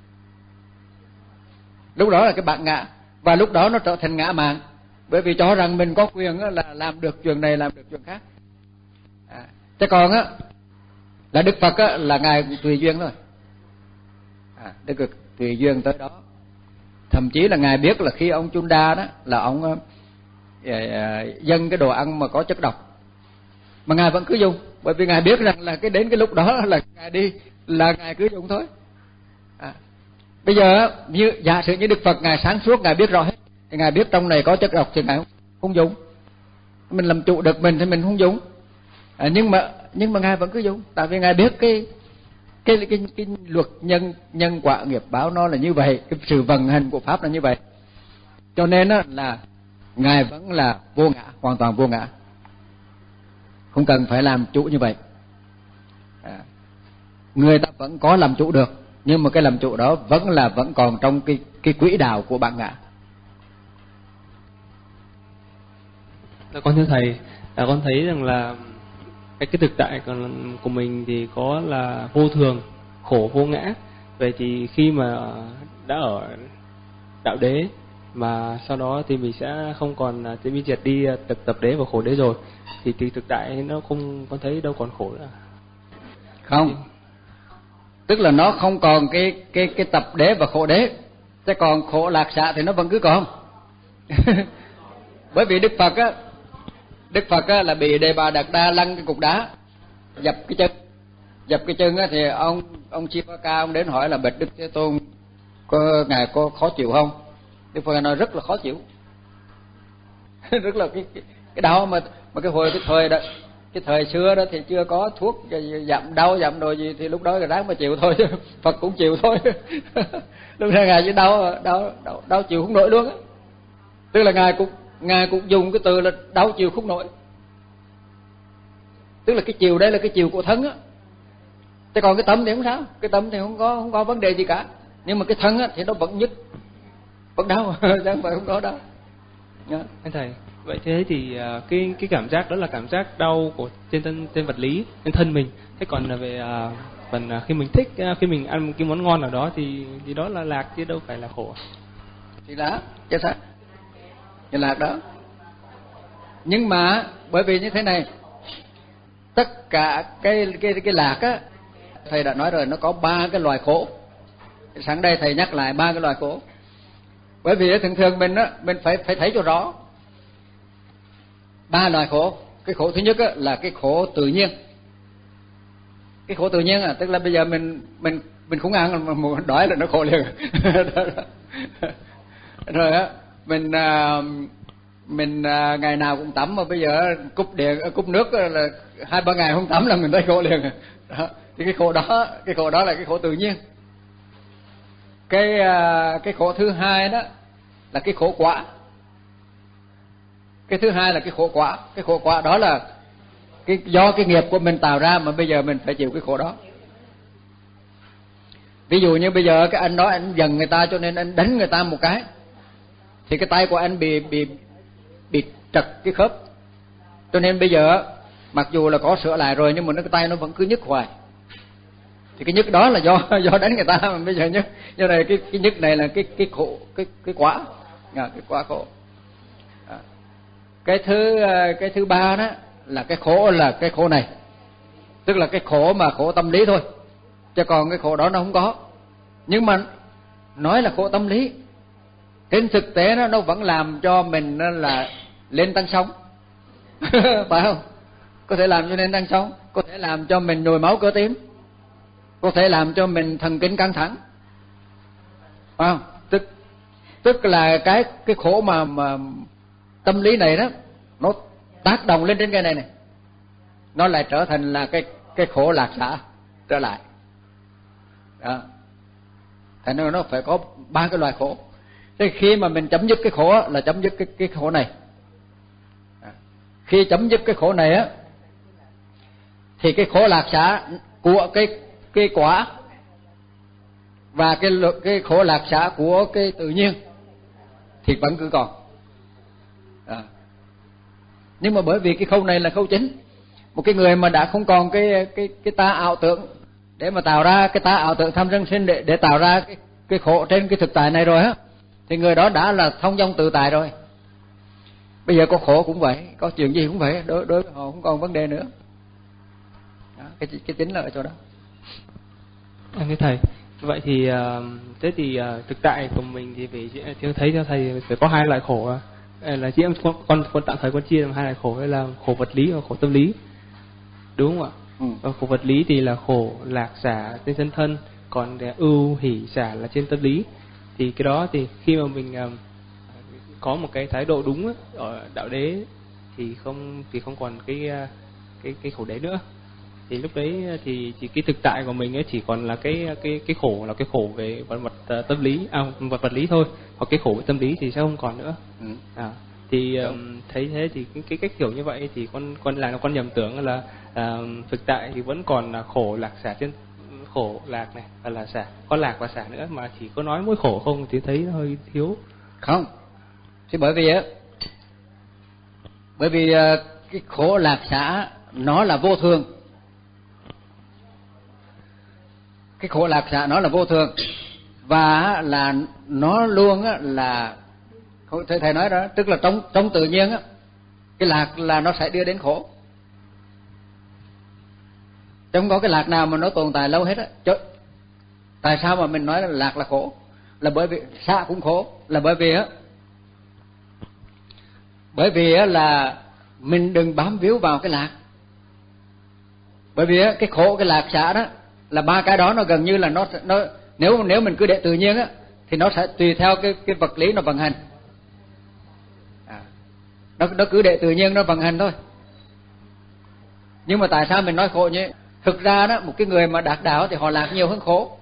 Lúc đó là cái bạn ngã, và lúc đó nó trở thành ngã mạn, bởi vì cho rằng mình có quyền là làm được chuyện này, làm được chuyện khác. À, chứ còn á là Đức Phật á, là ngài tùy duyên thôi. À, Đức Phật tùy duyên tới đó. Thậm chí là ngài biết là khi ông Chunda đó là ông dâng cái đồ ăn mà có chất độc, mà ngài vẫn cứ dùng, bởi vì ngài biết rằng là cái đến cái lúc đó là ngài đi là ngài cứ dùng thôi. À, bây giờ như giả sử như Đức Phật ngài sáng suốt, ngài biết rõ hết, thì ngài biết trong này có chất độc thì ngài không, không dùng. Mình làm chủ được mình thì mình không dùng. À, nhưng mà nhưng mà ngài vẫn cứ dùng, tại vì ngài biết cái cái cái, cái, cái luật nhân nhân quả nghiệp báo nó là như vậy, cái sự vận hành của pháp là như vậy. Cho nên đó là ngài vẫn là vô ngã, hoàn toàn vô ngã, không cần phải làm chủ như vậy. À, người ta vẫn có làm chủ được, nhưng mà cái làm chủ đó vẫn là vẫn còn trong cái cái quỹ đạo của bản ngã.
Dạ, con thưa thầy, à, con thấy rằng là cái cái thực tại còn của mình thì có là vô thường, khổ, vô ngã. Vậy thì khi mà đã ở đạo đế mà sau đó thì mình sẽ không còn thì mình diệt đi tập tập đế và khổ đế rồi, thì thì thực tại nó không, con thấy đâu còn khổ nữa.
Không, tức là nó không còn cái cái cái tập đế và khổ đế, chứ còn khổ lạc xạ thì nó vẫn cứ còn. Bởi vì Đức Phật á, Đức Phật á là bị Đề Bà Đạt Đa lăn cái cục đá, dập cái chân, dập cái chân á thì ông ông Chivaka ông đến hỏi là bạch Đức Thế Tôn, có ngài có khó chịu không? Đức Phật nói rất là khó chịu. Rất là cái, cái cái đau mà mà cái hồi cái thời đó, cái thời xưa đó thì chưa có thuốc giảm đau giảm đồ gì, thì lúc đó là ráng mà chịu thôi, Phật cũng chịu thôi. Lúc này ngài chỉ đau đau đau, đau chịu không nổi luôn á. Tức là ngài cũng ngài cũng dùng cái từ là đau chịu không nổi. Tức là cái chiều đây là cái chiều của thân á. Chứ còn cái tâm thì không sao, cái tâm thì không có không có vấn đề gì cả. Nhưng mà cái thân á thì nó vẫn nhức, vẫn đau, chứ không phải không có đau. Yeah.
Anh thầy, vậy thế thì uh, cái cái cảm giác đó là cảm giác đau của trên thân trên vật lý, trên thân mình. Thế còn là về uh, phần uh, khi mình thích, uh, khi mình ăn một cái món ngon nào đó thì thì đó là lạc chứ đâu phải là khổ.
Thì là chứ sao? Thì lạc đó. Nhưng mà bởi vì như thế này, tất cả cái cái cái lạc á, thầy đã nói rồi, nó có ba cái loài khổ. Sáng đây thầy nhắc lại ba cái loài khổ. Bởi vì thường thường mình á, mình phải phải thấy cho rõ ba loài khổ. Cái khổ thứ nhất á, là cái khổ tự nhiên. Cái khổ tự nhiên à, tức là bây giờ mình mình mình không ăn mà muốn đói là nó khổ liền. Rồi á, mình mình ngày nào cũng tắm mà bây giờ cúp điện cúp nước là hai ba ngày không tắm là mình thấy khổ liền. Đó. Thì cái khổ đó, cái khổ đó là cái khổ tự nhiên. Cái cái khổ thứ hai đó là cái khổ quả. Cái thứ hai là cái khổ quả. Cái khổ quả đó là cái do cái nghiệp của mình tạo ra mà bây giờ mình phải chịu cái khổ đó. Ví dụ như bây giờ cái anh đó anh giận người ta cho nên anh đánh người ta một cái, thì cái tay của anh bị bị bị trật cái khớp, cho nên bây giờ mặc dù là có sửa lại rồi nhưng mà nó cái tay nó vẫn cứ nhức hoài. Thì cái nhức đó là do do đánh người ta mà bây giờ nhức. Do này cái cái nhức này là cái cái khổ, cái cái quả, à, cái quả khổ. À. Cái thứ cái thứ ba đó là cái khổ là cái khổ này, tức là cái khổ mà khổ tâm lý thôi, chứ còn cái khổ đó nó không có. Nhưng mà nói là khổ tâm lý, trên thực tế nó nó vẫn làm cho mình nó là lên tăng sống. Phải không? Có thể làm cho nên tăng sống, có thể làm cho mình nhồi máu cơ tim, có thể làm cho mình thần kinh căng thẳng. Phải không? Tức tức là cái cái khổ mà mà tâm lý này đó, nó tác động lên trên cái này này, nó lại trở thành là cái cái khổ lạc xả trở lại. Đó. Thành ra nó phải có ba cái loài khổ. Thế khi mà mình chấm dứt cái khổ là chấm dứt cái cái khổ này. Khi chấm dứt cái khổ này á, thì cái khổ lạc xả của cái cái quả và cái cái khổ lạc xả của cái tự nhiên thì vẫn cứ còn. À. Nhưng mà bởi vì cái khâu này là khâu chính, một cái người mà đã không còn cái cái cái ta ảo tưởng để mà tạo ra cái ta ảo tưởng tham sân sinh để để tạo ra cái cái khổ trên cái thực tại này rồi á, thì người đó đã là thông dong tự tại rồi. Bây giờ có khổ cũng vậy, có chuyện gì cũng vậy, đối đối với họ không còn vấn đề nữa. Đó, cái cái chính là ở chỗ đó.
Anh thưa thầy, vậy thì uh, thế thì uh, thực tại của mình thì phải thấy cho thầy phải có hai loại khổ. là chị em con con, con tạm thời con chia làm hai loại khổ, hay là khổ vật lý và khổ tâm lý, đúng không ạ?
Ừ.
Và khổ vật lý thì là khổ lạc xả trên thân thân, còn ưu hỷ xả là trên tâm lý. Thì cái đó thì khi mà mình um, có một cái thái độ đúng ấy, ở đạo đế thì không thì không còn cái cái cái khổ đế nữa. Thì lúc đấy thì chỉ cái thực tại của mình ấy chỉ còn là cái cái cái khổ là cái khổ về vật vật tâm lý, à vật vật lý thôi, hoặc cái khổ về tâm lý thì sẽ không còn nữa.
Ừ.
À, thì um, thấy thế thì cái, cái cách kiểu như vậy thì con con là con nhầm tưởng là uh, thực tại thì vẫn còn là khổ lạc xả trên khổ lạc này và là xả, có lạc và xả nữa, mà chỉ có nói mỗi khổ không thì thấy hơi thiếu.
Không, thì bởi vì á, bởi vì uh, cái khổ lạc xả nó là vô thường. Cái khổ lạc xả nó là vô thường, và là nó luôn á là thầy thầy nói đó, tức là trong trong tự nhiên á, cái lạc là nó sẽ đưa đến khổ. Không có cái lạc nào mà nó tồn tại lâu hết á. Tại sao mà mình nói là lạc là khổ? Là bởi vì xả cũng khổ, là bởi vì á, bởi vì á là mình đừng bám víu vào cái lạc. Bởi vì á, cái khổ cái lạc xả đó là ba cái đó nó gần như là nó nó nếu nếu mình cứ để tự nhiên á thì nó sẽ tùy theo cái cái vật lý nó vận hành. À, nó nó cứ để tự nhiên nó vận hành thôi. Nhưng mà tại sao mình nói khổ như vậy? Thực ra đó, một cái người mà đạt đạo thì họ lạc nhiều hơn khổ.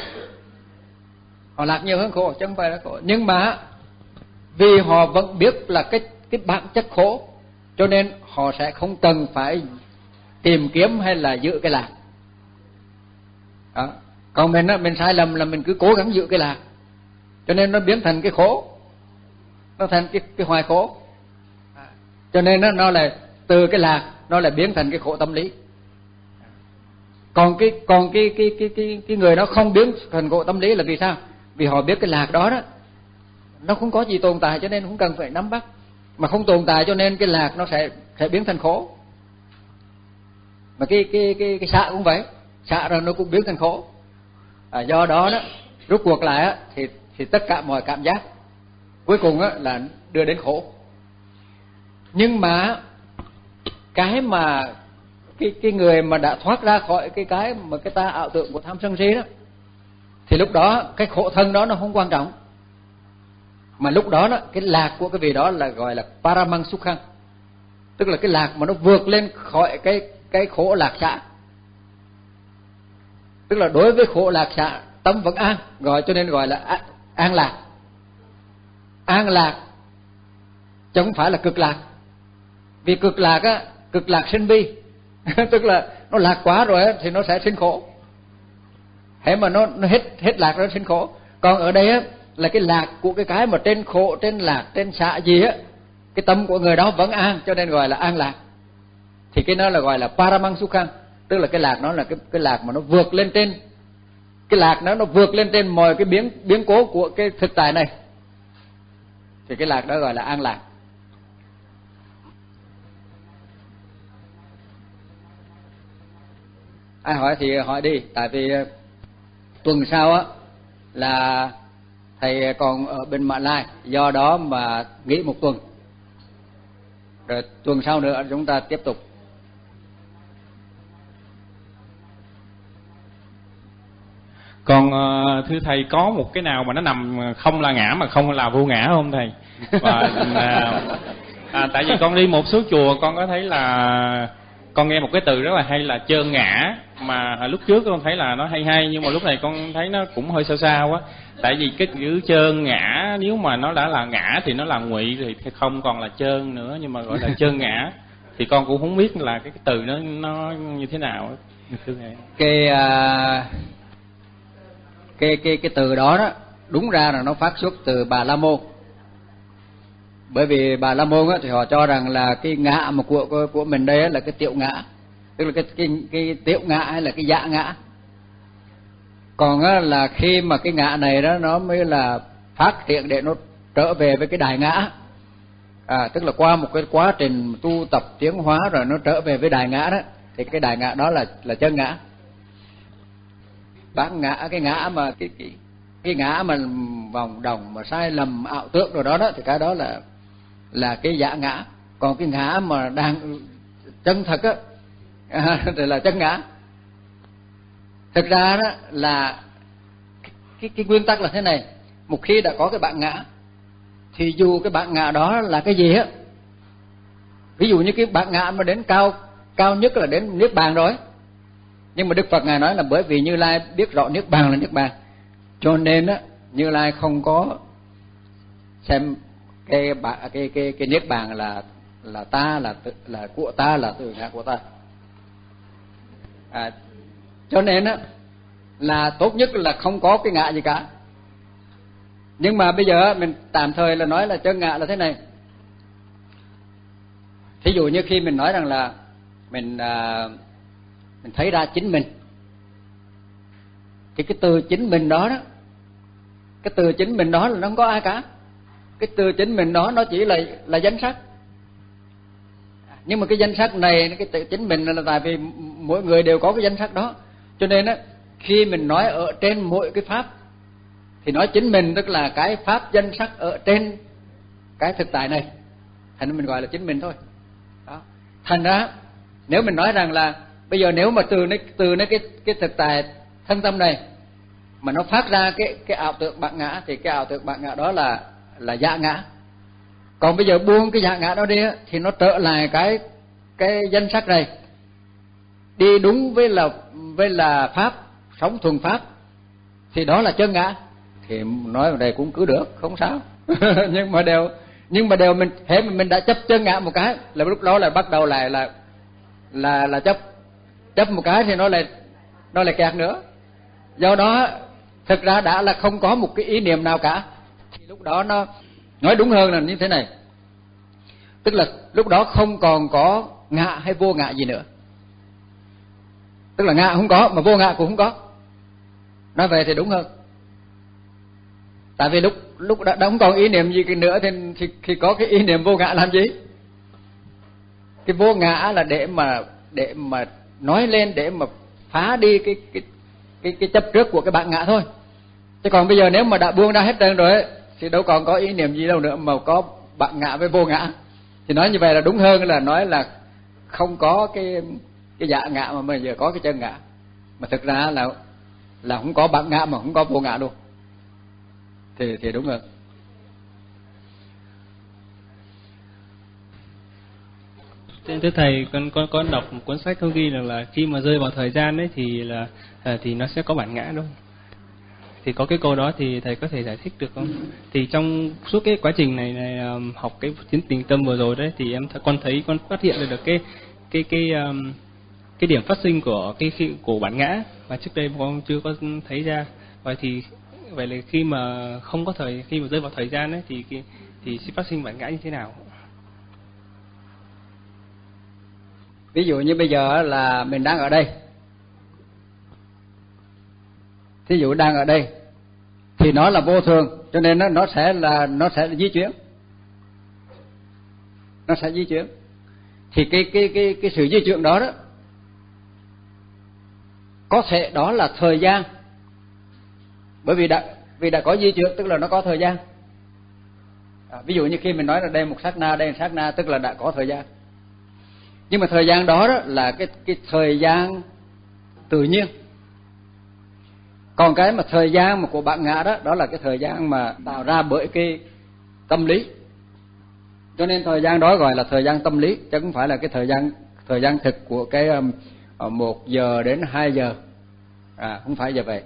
Họ lạc nhiều hơn khổ chứ không phải là khổ. Nhưng mà vì họ vẫn biết là cái cái bản chất khổ, cho nên họ sẽ không cần phải tìm kiếm hay là giữ cái lạc. Đó. Còn mình á, mình sai lầm là mình cứ cố gắng giữ cái lạc, cho nên nó biến thành cái khổ, nó thành cái cái hoài khổ. Cho nên nó nó là từ cái lạc nó lại biến thành cái khổ tâm lý. Còn cái còn cái cái cái cái cái người đó không biến thành khổ tâm lý là vì sao? Vì họ biết cái lạc đó đó nó không có gì tồn tại, cho nên không cần phải nắm bắt. Mà không tồn tại cho nên cái lạc nó sẽ sẽ biến thành khổ. Mà cái cái cái cái xả cũng vậy, xả rồi nó cũng biến thành khổ. À, do đó đó rút cuộc lại á thì thì tất cả mọi cảm giác cuối cùng á là đưa đến khổ. Nhưng mà cái mà cái cái người mà đã thoát ra khỏi cái cái mà cái ta ảo tưởng của tham sân si đó, thì lúc đó cái khổ thân đó nó không quan trọng, mà lúc đó đó cái lạc của cái vị đó là gọi là paramang sukhang, tức là cái lạc mà nó vượt lên khỏi cái cái khổ lạc xả. Tức là đối với khổ lạc xả tâm vẫn an, gọi cho nên gọi là an lạc. An lạc chứ không phải là cực lạc. Vì cực lạc á, cực lạc sinh bi tức là nó lạc quá rồi á thì nó sẽ sinh khổ. Thế mà nó nó hết hết lạc nó sinh khổ. Còn ở đây á là cái lạc của cái cái mà trên khổ, trên lạc, trên xả gì á, cái tâm của người đó vẫn an, cho nên gọi là an lạc. Thì cái đó là gọi là paramang sukhang, tức là cái lạc nó là cái cái lạc mà nó vượt lên trên, cái lạc nó nó vượt lên trên mọi cái biến biến cố của cái thực tại này, thì cái lạc đó gọi là an lạc. Ai hỏi thì hỏi đi, tại vì tuần sau á là thầy còn ở bên Mã Lai, do đó mà nghỉ một tuần, rồi tuần sau nữa chúng ta tiếp tục.
Còn thưa thầy, có một cái nào mà nó nằm không là ngã mà không là vô ngã không thầy? Và à, à, tại vì con đi một số chùa con có thấy là con nghe một cái từ rất là hay là chơn ngã, mà lúc trước con thấy là nó hay hay, nhưng mà lúc này con thấy nó cũng hơi sao sao quá. Tại vì cái chữ chơn ngã nếu mà nó đã là ngã thì nó là ngụy thì không còn là chơn nữa, nhưng mà gọi là chơn ngã thì con cũng không biết là cái, cái từ nó nó như thế nào.
Cái uh, cái cái cái từ đó đó đúng ra là nó phát xuất từ Bà La Môn. Bởi vì Bà La Môn á thì họ cho rằng là cái ngã mà của của, của mình đây là cái tiểu ngã, tức là cái cái cái tiểu ngã hay là cái dạ ngã. Còn á là khi mà cái ngã này đó nó mới là phát triển để nó trở về với cái đại ngã. À, tức là qua một cái quá trình tu tập tiến hóa rồi nó trở về với đại ngã đó, thì cái đại ngã đó là là chân ngã. Bán ngã, cái ngã mà cái cái cái ngã mà vòng đồng mà sai lầm ảo tưởng rồi đó đó, thì cái đó là là cái dạ ngã, còn cái ngã mà đang chân thật á thì là chân ngã. Thực ra đó là cái cái nguyên tắc là thế này, một khi đã có cái bản ngã thì dù cái bản ngã đó là cái gì á, ví dụ như cái bản ngã mà đến cao cao nhất là đến niết bàn rồi, nhưng mà Đức Phật ngài nói là bởi vì Như Lai biết rõ niết bàn là niết bàn, cho nên á Như Lai không có xem cái cái cái cái, cái niết bàn là là ta, là là của ta, là từ ngã của ta. À, cho nên á là tốt nhất là không có cái ngã gì cả. Nhưng mà bây giờ mình tạm thời là nói là chân ngã là thế này. Thí dụ như khi mình nói rằng là mình à, mình thấy ra chính mình, thì cái từ chính mình đó đó, cái từ chính mình đó là nó không có ai cả. Cái từ chính mình đó nó chỉ là là danh sắc. Nhưng mà cái danh sắc này, cái tự chính mình là tại vì mỗi người đều có cái danh sắc đó, cho nên á khi mình nói ở trên mỗi cái pháp thì nói chính mình, tức là cái pháp danh sắc ở trên cái thực tại này, thành ra mình gọi là chính mình thôi. Đó. Thành ra nếu mình nói rằng là bây giờ nếu mà từ nó từ nó cái cái thực tại thân tâm này mà nó phát ra cái cái ảo tưởng bản ngã, thì cái ảo tưởng bản ngã đó là là dạ ngã. Còn bây giờ buông cái dạ ngã đó đi thì nó trở lại cái cái danh sắc này, đi đúng với là với là pháp, sống thuần pháp, thì đó là chân ngã. Thì nói ở đây cũng cứ được, không sao. nhưng mà đều nhưng mà đều mình hễ mình đã chấp chân ngã một cái là lúc đó là bắt đầu lại là là là chấp chấp một cái thì nó lại nó lại kẹt nữa. Do đó thực ra đã là không có một cái ý niệm nào cả, thì lúc đó nó nói đúng hơn là như thế này, tức là lúc đó không còn có ngã hay vô ngã gì nữa. Tức là ngã không có mà vô ngã cũng không có. Nói về thì đúng hơn. Tại vì lúc lúc đã, đã không còn ý niệm gì nữa thì, thì thì có cái ý niệm vô ngã làm gì? Cái vô ngã là để mà để mà nói lên, để mà phá đi cái cái cái cái chấp trước của cái bản ngã thôi. Chứ còn bây giờ nếu mà đã buông ra hết trơn rồi ấy, thì đâu còn có ý niệm gì đâu nữa mà có bản ngã với vô ngã. Thì nói như vậy là đúng hơn là nói là không có cái cái dạ ngã mà bây giờ có cái chân ngã. Mà thực ra là là không có bản ngã mà không có vô ngã luôn. Thì thì đúng hơn.
Thưa thầy, con con con đọc một cuốn sách có ghi rằng là khi mà rơi vào thời gian ấy thì là thì nó sẽ có bản ngã đúng không? Thì có cái câu đó thì thầy có thể giải thích được không? Thì trong suốt cái quá trình này, này học cái tiến tình tâm vừa rồi đấy, thì em con thấy con phát hiện được cái cái cái um, cái điểm phát sinh của cái khi, của bản ngã mà trước đây con chưa có thấy ra. Vậy thì vậy là khi mà không có thời khi mà rơi vào thời gian ấy thì thì sẽ phát sinh bản ngã như thế nào?
Ví dụ như bây giờ là mình đang ở đây, thí dụ đang ở đây thì nó là vô thường, cho nên nó nó sẽ là nó sẽ là di chuyển, nó sẽ di chuyển. Thì cái cái cái cái sự di chuyển đó đó có thể đó là thời gian, bởi vì đã vì đã có di chuyển tức là nó có thời gian. À, ví dụ như khi mình nói là đây một sát na, đây một sát na, tức là đã có thời gian. Nhưng mà thời gian đó, đó là cái cái thời gian tự nhiên. Còn cái mà thời gian mà của bản ngã đó, đó là cái thời gian mà tạo ra bởi cái tâm lý. Cho nên thời gian đó gọi là thời gian tâm lý, chứ không phải là cái thời gian thời gian thực của cái um, một giờ đến hai giờ. À, không phải như vậy.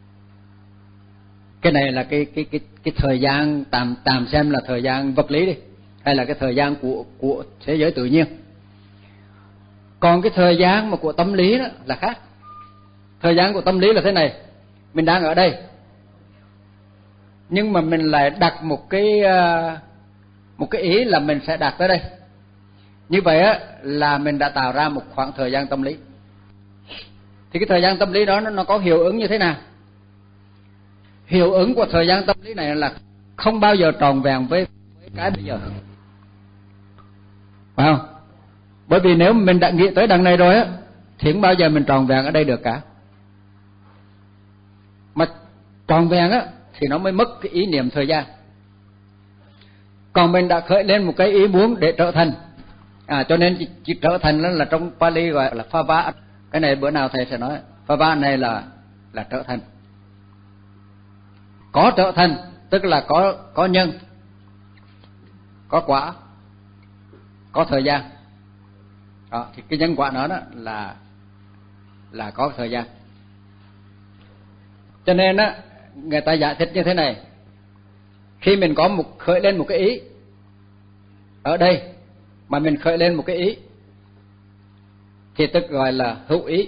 Cái này là cái cái cái cái thời gian tạm tạm xem là thời gian vật lý đi, hay là cái thời gian của của thế giới tự nhiên. Còn cái thời gian mà của tâm lý đó là khác. Thời gian của tâm lý là thế này, mình đang ở đây, nhưng mà mình lại đặt một cái một cái ý là mình sẽ đạt tới đây. Như vậy á là mình đã tạo ra một khoảng thời gian tâm lý. Thì cái thời gian tâm lý đó nó, nó có hiệu ứng như thế nào? Hiệu ứng của thời gian tâm lý này là không bao giờ tròn vẹn với, với cái bây giờ, phải không? Bởi vì nếu mình đã nghĩ tới đằng này rồi á thì không bao giờ mình tròn vẹn ở đây được cả. Mà tròn vẹn á thì nó mới mất cái ý niệm thời gian. Còn mình đã khởi lên một cái ý muốn để trở thành, à, cho nên chỉ, chỉ trở thành là, là trong Pali gọi là phava. Cái này bữa nào thầy sẽ nói. Phava này là là trở thành. Có trở thành tức là có có nhân, có quả, có thời gian. Đó, thì cái nhân quả đó, đó là là có thời gian. Cho nên á, người ta giải thích như thế này: khi mình có một khởi lên một cái ý ở đây, mà mình khởi lên một cái ý thì tức gọi là hữu ý.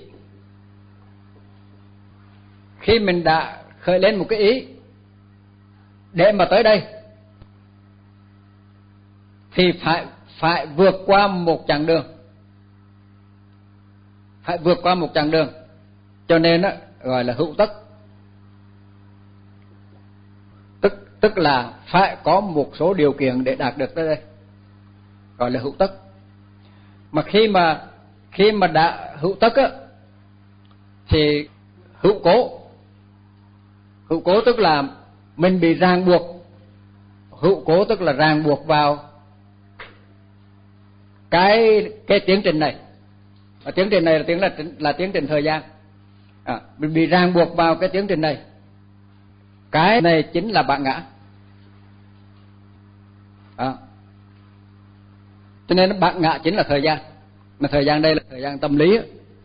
Khi mình đã khởi lên một cái ý để mà tới đây thì phải phải vượt qua một chặng đường, phải vượt qua một chặng đường, cho nên đó, gọi là hữu tất. Tức tức là phải có một số điều kiện để đạt được tới đây, gọi là hữu tất. Mà khi mà khi mà đã hữu tất á, thì hữu cố. Hữu cố tức là mình bị ràng buộc. Hữu cố tức là ràng buộc vào cái cái tiến trình này. Và tiến trình này là tiến là là tiến trình thời gian. À, mình bị ràng buộc vào cái tiến trình này. Cái này chính là bản ngã. À. Cho nên bản ngã chính là thời gian. Mà thời gian đây là thời gian tâm lý.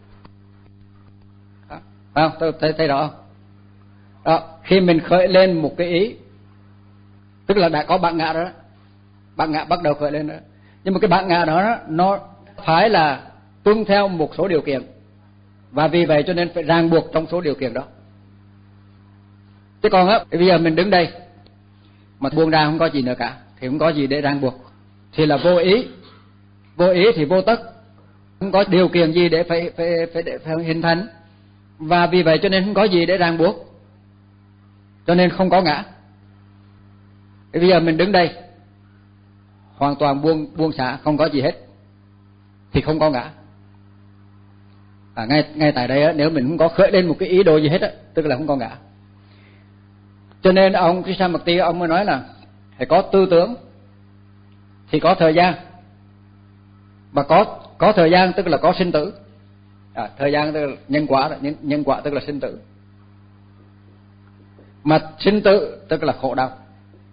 À. Phải không? Tôi thấy, thấy rõ không? Đó, khi mình khởi lên một cái ý, tức là đã có bản ngã đó, bản ngã bắt đầu khởi lên đó. Nhưng mà cái bản ngã đó nó phải là tuân theo một số điều kiện, và vì vậy cho nên phải ràng buộc trong số điều kiện đó. Chứ còn á, bây giờ mình đứng đây mà buông ra không có gì nữa cả, thì không có gì để ràng buộc, thì là vô ý. Vô ý thì vô tất, không có điều kiện gì để phải phải phải, để phải hình thành, và vì vậy cho nên không có gì để ràng buộc, cho nên không có ngã. Bây giờ mình đứng đây hoàn toàn buông buông xả, không có gì hết, thì không có ngã. À, ngay ngay tại đây á, nếu mình không có khởi lên một cái ý đồ gì hết á, tức là không có ngã. Cho nên ông Krishnamurti ông mới nói là phải có tư tưởng thì có thời gian, mà có có thời gian tức là có sinh tử. À, thời gian tức là nhân quả, nhân, nhân quả tức là sinh tử. Mà sinh tử tức là khổ đau.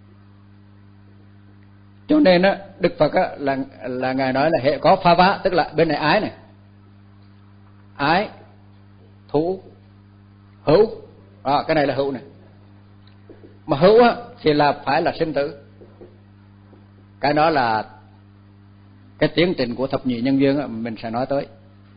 Cho nên á, Đức Phật á, là là ngài nói là hệ có pha vá, tức là bên này ái này, ái, thủ, hữu. À, cái này là hữu này. Mà hữu á, thì là phải là sinh tử. Cái đó là cái tiến trình của thập nhị nhân duyên á, mình sẽ nói tới.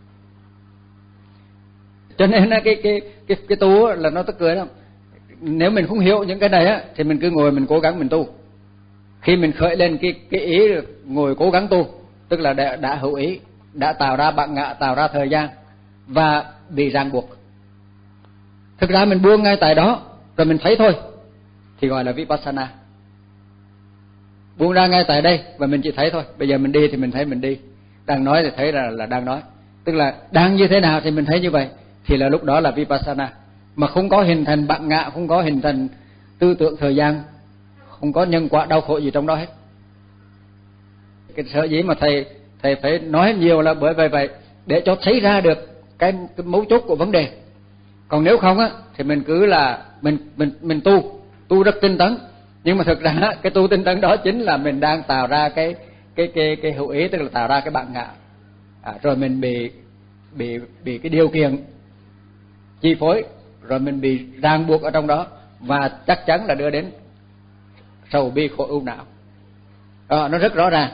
Cho nên á, cái cái cái cái tu á, là nó tức cười lắm. Nếu mình không hiểu những cái này á, thì mình cứ ngồi mình cố gắng mình tu. Khi mình khởi lên cái cái ý ngồi cố gắng tu, tức là đã, đã hữu ý, đã tạo ra bản ngã, tạo ra thời gian và bị ràng buộc. Thực ra mình buông ngay tại đó rồi mình thấy thôi thì gọi là vipassana. Buông ra ngay tại đây và mình chỉ thấy thôi. Bây giờ mình đi thì mình thấy mình đi, đang nói thì thấy là là đang nói, tức là đang như thế nào thì mình thấy như vậy, thì là lúc đó là vipassana. Mà không có hình thành bản ngã, không có hình thành tư tưởng thời gian, không có nhân quả đau khổ gì trong đó hết. Cái sở dĩ mà thầy thầy phải nói nhiều là bởi vậy vậy để cho thấy ra được cái, cái mấu chốt của vấn đề. Còn nếu không á thì mình cứ là mình mình mình tu tu rất tinh tấn, nhưng mà thực ra cái tu tinh tấn đó chính là mình đang tạo ra cái cái cái cái hữu ý, tức là tạo ra cái bản ngã. À, rồi mình bị bị bị cái điều kiện chi phối, rồi mình bị ràng buộc ở trong đó, và chắc chắn là đưa đến sầu bi khổ ưu não. À, nó rất rõ ràng.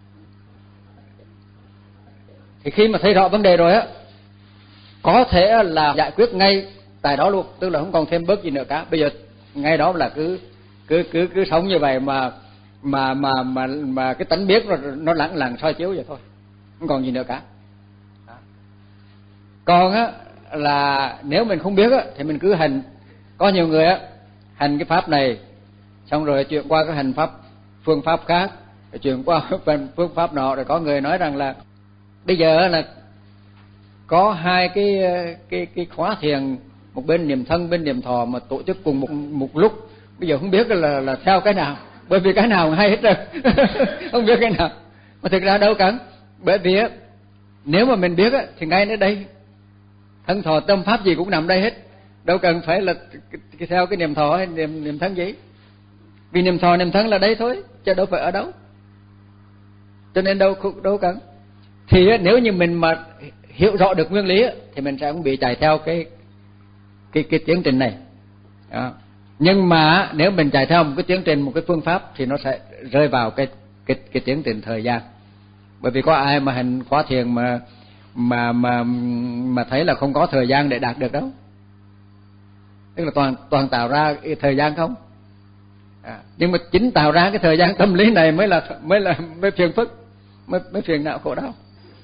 Thì khi mà thấy rõ vấn đề rồi á, có thể là giải quyết ngay tại đó luôn, tức là không còn thêm bớt gì nữa cả. Bây giờ ngay đó là cứ cứ cứ cứ sống như vậy mà mà mà mà mà cái tánh biết nó nó lẳng lặng soi chiếu vậy thôi, không còn gì nữa cả. Đó. Còn á là nếu mình không biết á thì mình cứ hành. Có nhiều người á hành cái pháp này xong rồi chuyển qua cái hành pháp phương pháp khác, rồi chuyển qua phương pháp nọ, rồi có người nói rằng là bây giờ là có hai cái cái cái khóa thiền, một bên niệm thân bên niệm thọ mà tổ chức cùng một một lúc, bây giờ không biết là là theo cái nào. bởi vì cái nào hay hết rồi. Không biết cái nào. Mà thực ra đâu cần. Bởi vì á, nếu mà mình biết á, thì ngay ở đây thân thọ tâm pháp gì cũng nằm đây hết. Đâu cần phải là theo cái niệm thọ hay niệm niệm thân gì. Vì niệm thọ niệm thân là đây thôi, chứ đâu phải ở đâu. Cho nên đâu đâu cần. Thì á, nếu như mình mà hiểu rõ được nguyên lý á, thì mình sẽ không bị chạy theo cái cái cái tiến trình này. Đó. Nhưng mà nếu mình chạy theo một cái tiến trình, một cái phương pháp thì nó sẽ rơi vào cái cái cái tiến trình thời gian. Bởi vì có ai mà hành khóa thiền mà mà mà mà thấy là không có thời gian để đạt được đâu. Tức là toàn toàn tạo ra cái thời gian không. À, nhưng mà chính tạo ra cái thời gian tâm lý này mới là mới là mới phiền phức, mới mới phiền não khổ đau.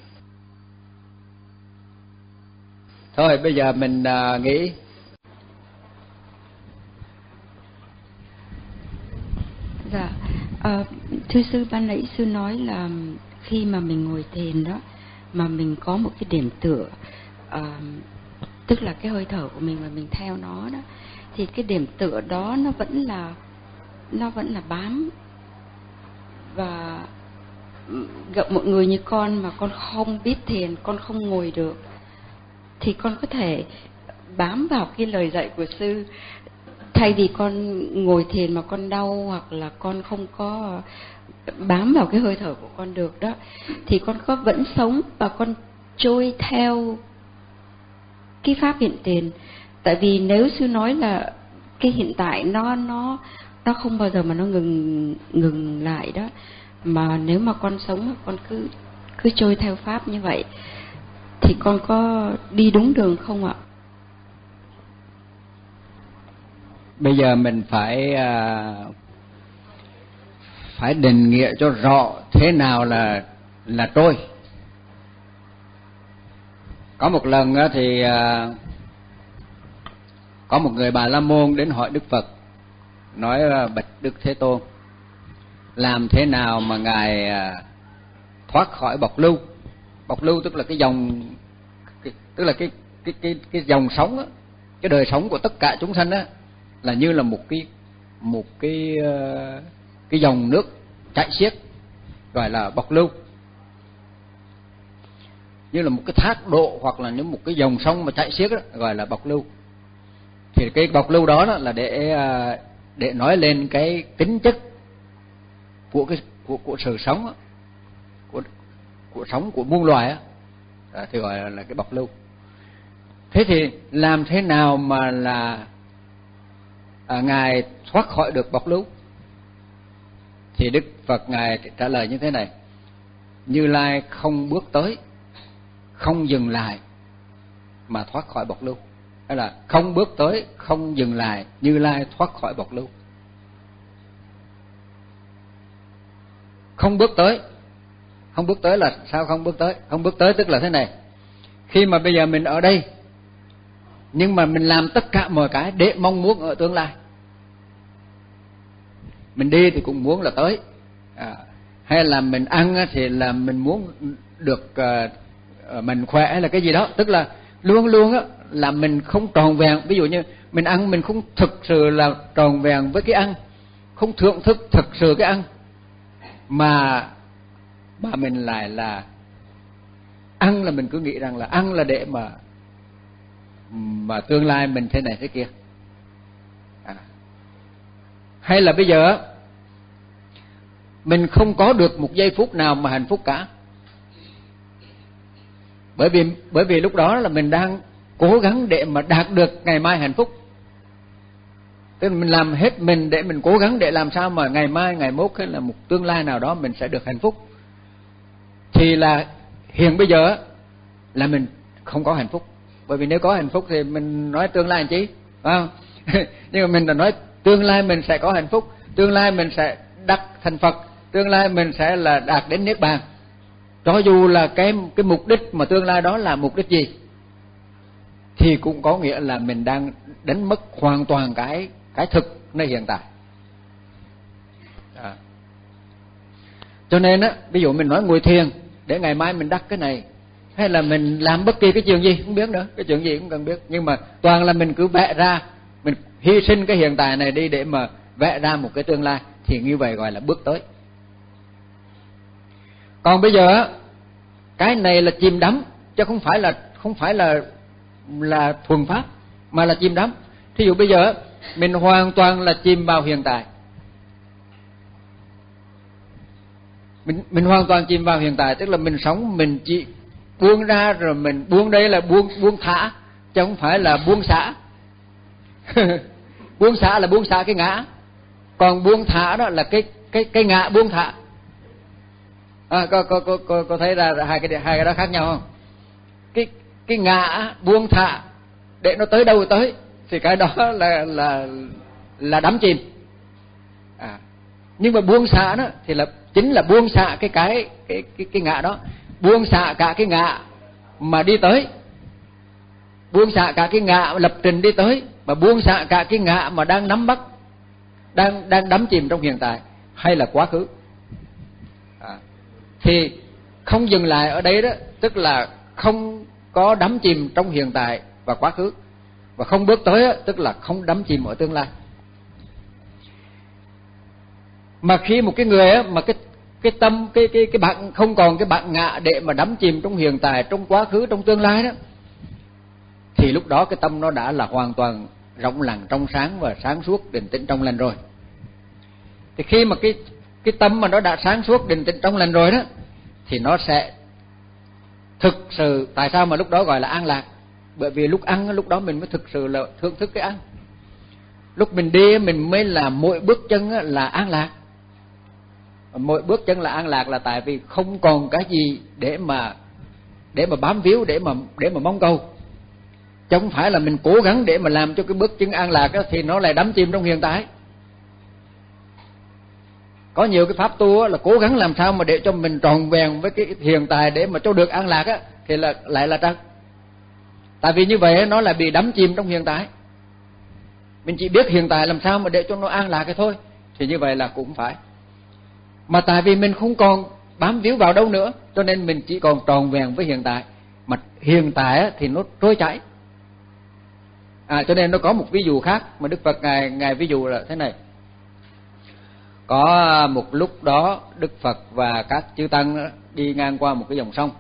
Thôi bây giờ mình uh, nghĩ.
Dạ, à, thưa sư, ban nãy sư nói là khi mà mình ngồi thiền đó mà mình có một cái điểm tựa, à, tức là cái hơi thở của mình mà mình theo nó đó, thì cái điểm tựa đó nó vẫn là nó vẫn là bám. Và gặp một người như con mà con không biết thiền, con không ngồi được, thì con có thể bám vào cái lời dạy của sư. Thay vì con ngồi thiền mà con đau, hoặc là con không có bám vào cái hơi thở của con được đó, thì con có vẫn sống và con trôi theo cái pháp hiện tiền. Tại vì nếu sư nói là cái hiện tại nó nó nó không bao giờ mà nó ngừng ngừng lại đó, mà nếu mà con sống mà con cứ cứ trôi theo pháp như vậy thì con có đi đúng đường không ạ?
Bây giờ mình phải phải định nghĩa cho rõ thế nào là là trôi. Có một lần thì có một người Bà La Môn đến hỏi Đức Phật, nói bạch Đức Thế Tôn, làm thế nào mà ngài thoát khỏi bọc lưu? Bọc lưu tức là cái dòng, cái, tức là cái cái cái cái dòng sống á, cái đời sống của tất cả chúng sanh á, là như là một cái một cái cái dòng nước chảy xiết, gọi là bọc lưu, như là một cái thác độ hoặc là như một cái dòng sông mà chảy xiết đó, gọi là bọc lưu. Thì cái bọc lưu đó, đó là để để nói lên cái tính chất của cái của của sự sống đó, của của sống của muôn loài á, đó, thì gọi là, là cái bọc lưu. Thế thì làm thế nào mà là à, ngài thoát khỏi được bọc lưu? Thì Đức Phật ngài trả lời như thế này: Như Lai không bước tới, không dừng lại mà thoát khỏi bọc lưu. Đó là không bước tới, không dừng lại, Như Lai thoát khỏi bọc lưu. Không bước tới, không bước tới là sao? Không bước tới, không bước tới tức là thế này: khi mà bây giờ mình ở đây, nhưng mà mình làm tất cả mọi cái để mong muốn ở tương lai. Mình đi thì cũng muốn là tới, à, hay là mình ăn thì là mình muốn được uh, mình khỏe hay là cái gì đó. Tức là luôn luôn á là mình không tròn vẹn. Ví dụ như mình ăn, mình không thực sự là tròn vẹn với cái ăn, không thưởng thức thực sự cái ăn, mà mà mình lại là ăn là mình cứ nghĩ rằng là ăn là để mà mà tương lai mình thế này thế kia. À. Hay là bây giờ mình không có được một giây phút nào mà hạnh phúc cả, bởi vì bởi vì lúc đó là mình đang cố gắng để mà đạt được ngày mai hạnh phúc. Tức là mình làm hết mình để mình cố gắng để làm sao mà ngày mai, ngày mốt hay là một tương lai nào đó mình sẽ được hạnh phúc. Thì là hiện bây giờ là mình không có hạnh phúc. Bởi vì nếu có hạnh phúc thì mình nói tương lai làm chi, phải không? Nhưng mà mình đã nói tương lai mình sẽ có hạnh phúc, tương lai mình sẽ đắc thành Phật, tương lai mình sẽ là đạt đến niết bàn. Cho dù là cái cái mục đích mà tương lai đó là mục đích gì, thì cũng có nghĩa là mình đang đánh mất hoàn toàn cái cái thực nơi hiện tại. À. Cho nên á, ví dụ mình nói ngồi thiền để ngày mai mình đắc cái này, hay là mình làm bất kỳ cái chuyện gì không biết nữa, cái chuyện gì cũng cần biết, nhưng mà toàn là mình cứ vẽ ra, mình hy sinh cái hiện tại này đi để mà vẽ ra một cái tương lai. thì như vậy gọi là bước tới. Còn bây giờ cái này là chìm đắm, chứ không phải là không phải là là thuần pháp, mà là chìm đắm. Thí dụ bây giờ mình hoàn toàn là chìm vào hiện tại, mình mình hoàn toàn chìm vào hiện tại, tức là mình sống mình chỉ buông ra, rồi mình buông đây là buông buông thả, chứ không phải là buông xả. Buông xả là buông xả cái ngã, còn buông thả đó là cái cái cái ngã buông thả. À, có có có có có thấy ra hai cái hai cái đó khác nhau không? Cái cái ngã buông thả để nó tới đâu tới thì cái đó là là là đắm chìm. À, nhưng mà buông xả đó thì là chính là buông xả cái cái cái cái cái ngã đó, buông xả cả cái ngã mà đi tới, buông xả cả cái ngã lập trình đi tới, mà buông xả cả cái ngã mà đang nắm bắt, đang đang đắm chìm trong hiện tại hay là quá khứ. À, thì không dừng lại ở đấy đó, tức là không có đắm chìm trong hiện tại và quá khứ, và không bước tới đó, tức là không đắm chìm ở tương lai. Mà khi một cái người á, mà cái cái tâm cái cái cái bạn không còn cái bạn ngã để mà đắm chìm trong hiện tại, trong quá khứ, trong tương lai đó, thì lúc đó cái tâm nó đã là hoàn toàn rộng lặng, trong sáng và sáng suốt, định tĩnh trong lành rồi. Thì khi mà cái cái tâm mà nó đã sáng suốt, định tĩnh trong lành rồi đó, thì nó sẽ thực sự, tại sao mà lúc đó gọi là an lạc? Bởi vì lúc ăn, lúc đó mình mới thực sự là thưởng thức cái ăn. Lúc mình đi mình mới là mỗi bước chân là an lạc. Mỗi bước chân là an lạc là tại vì không còn cái gì để mà để mà bám víu, để mà để mà mong cầu. Chứ không phải là mình cố gắng để mà làm cho cái bước chân an lạc đó, thì nó lại đắm chìm trong hiện tại. Có nhiều cái pháp tu là cố gắng làm sao mà để cho mình tròn vẹn với cái hiện tại để mà cho được an lạc á, thì là lại là trật. Tại vì như vậy nó lại bị đắm chìm trong hiện tại. Mình chỉ biết hiện tại làm sao mà để cho nó an lạc cái thôi, thì như vậy là cũng phải. Mà tại vì mình không còn bám víu vào đâu nữa, cho nên mình chỉ còn tròn vẹn với hiện tại. Mà hiện tại thì nó trôi chảy. À, cho nên nó có một ví dụ khác mà Đức Phật ngài ngài ví dụ là thế này. Có một lúc đó Đức Phật và các chư tăng đi ngang qua một cái dòng sông.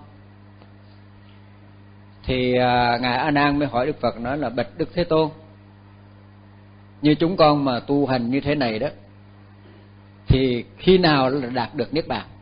Thì à, ngài A Nan mới hỏi Đức Phật, nói là: bạch Đức Thế Tôn, như chúng con mà tu hành như thế này đó, thì khi nào là đạt được niết bàn?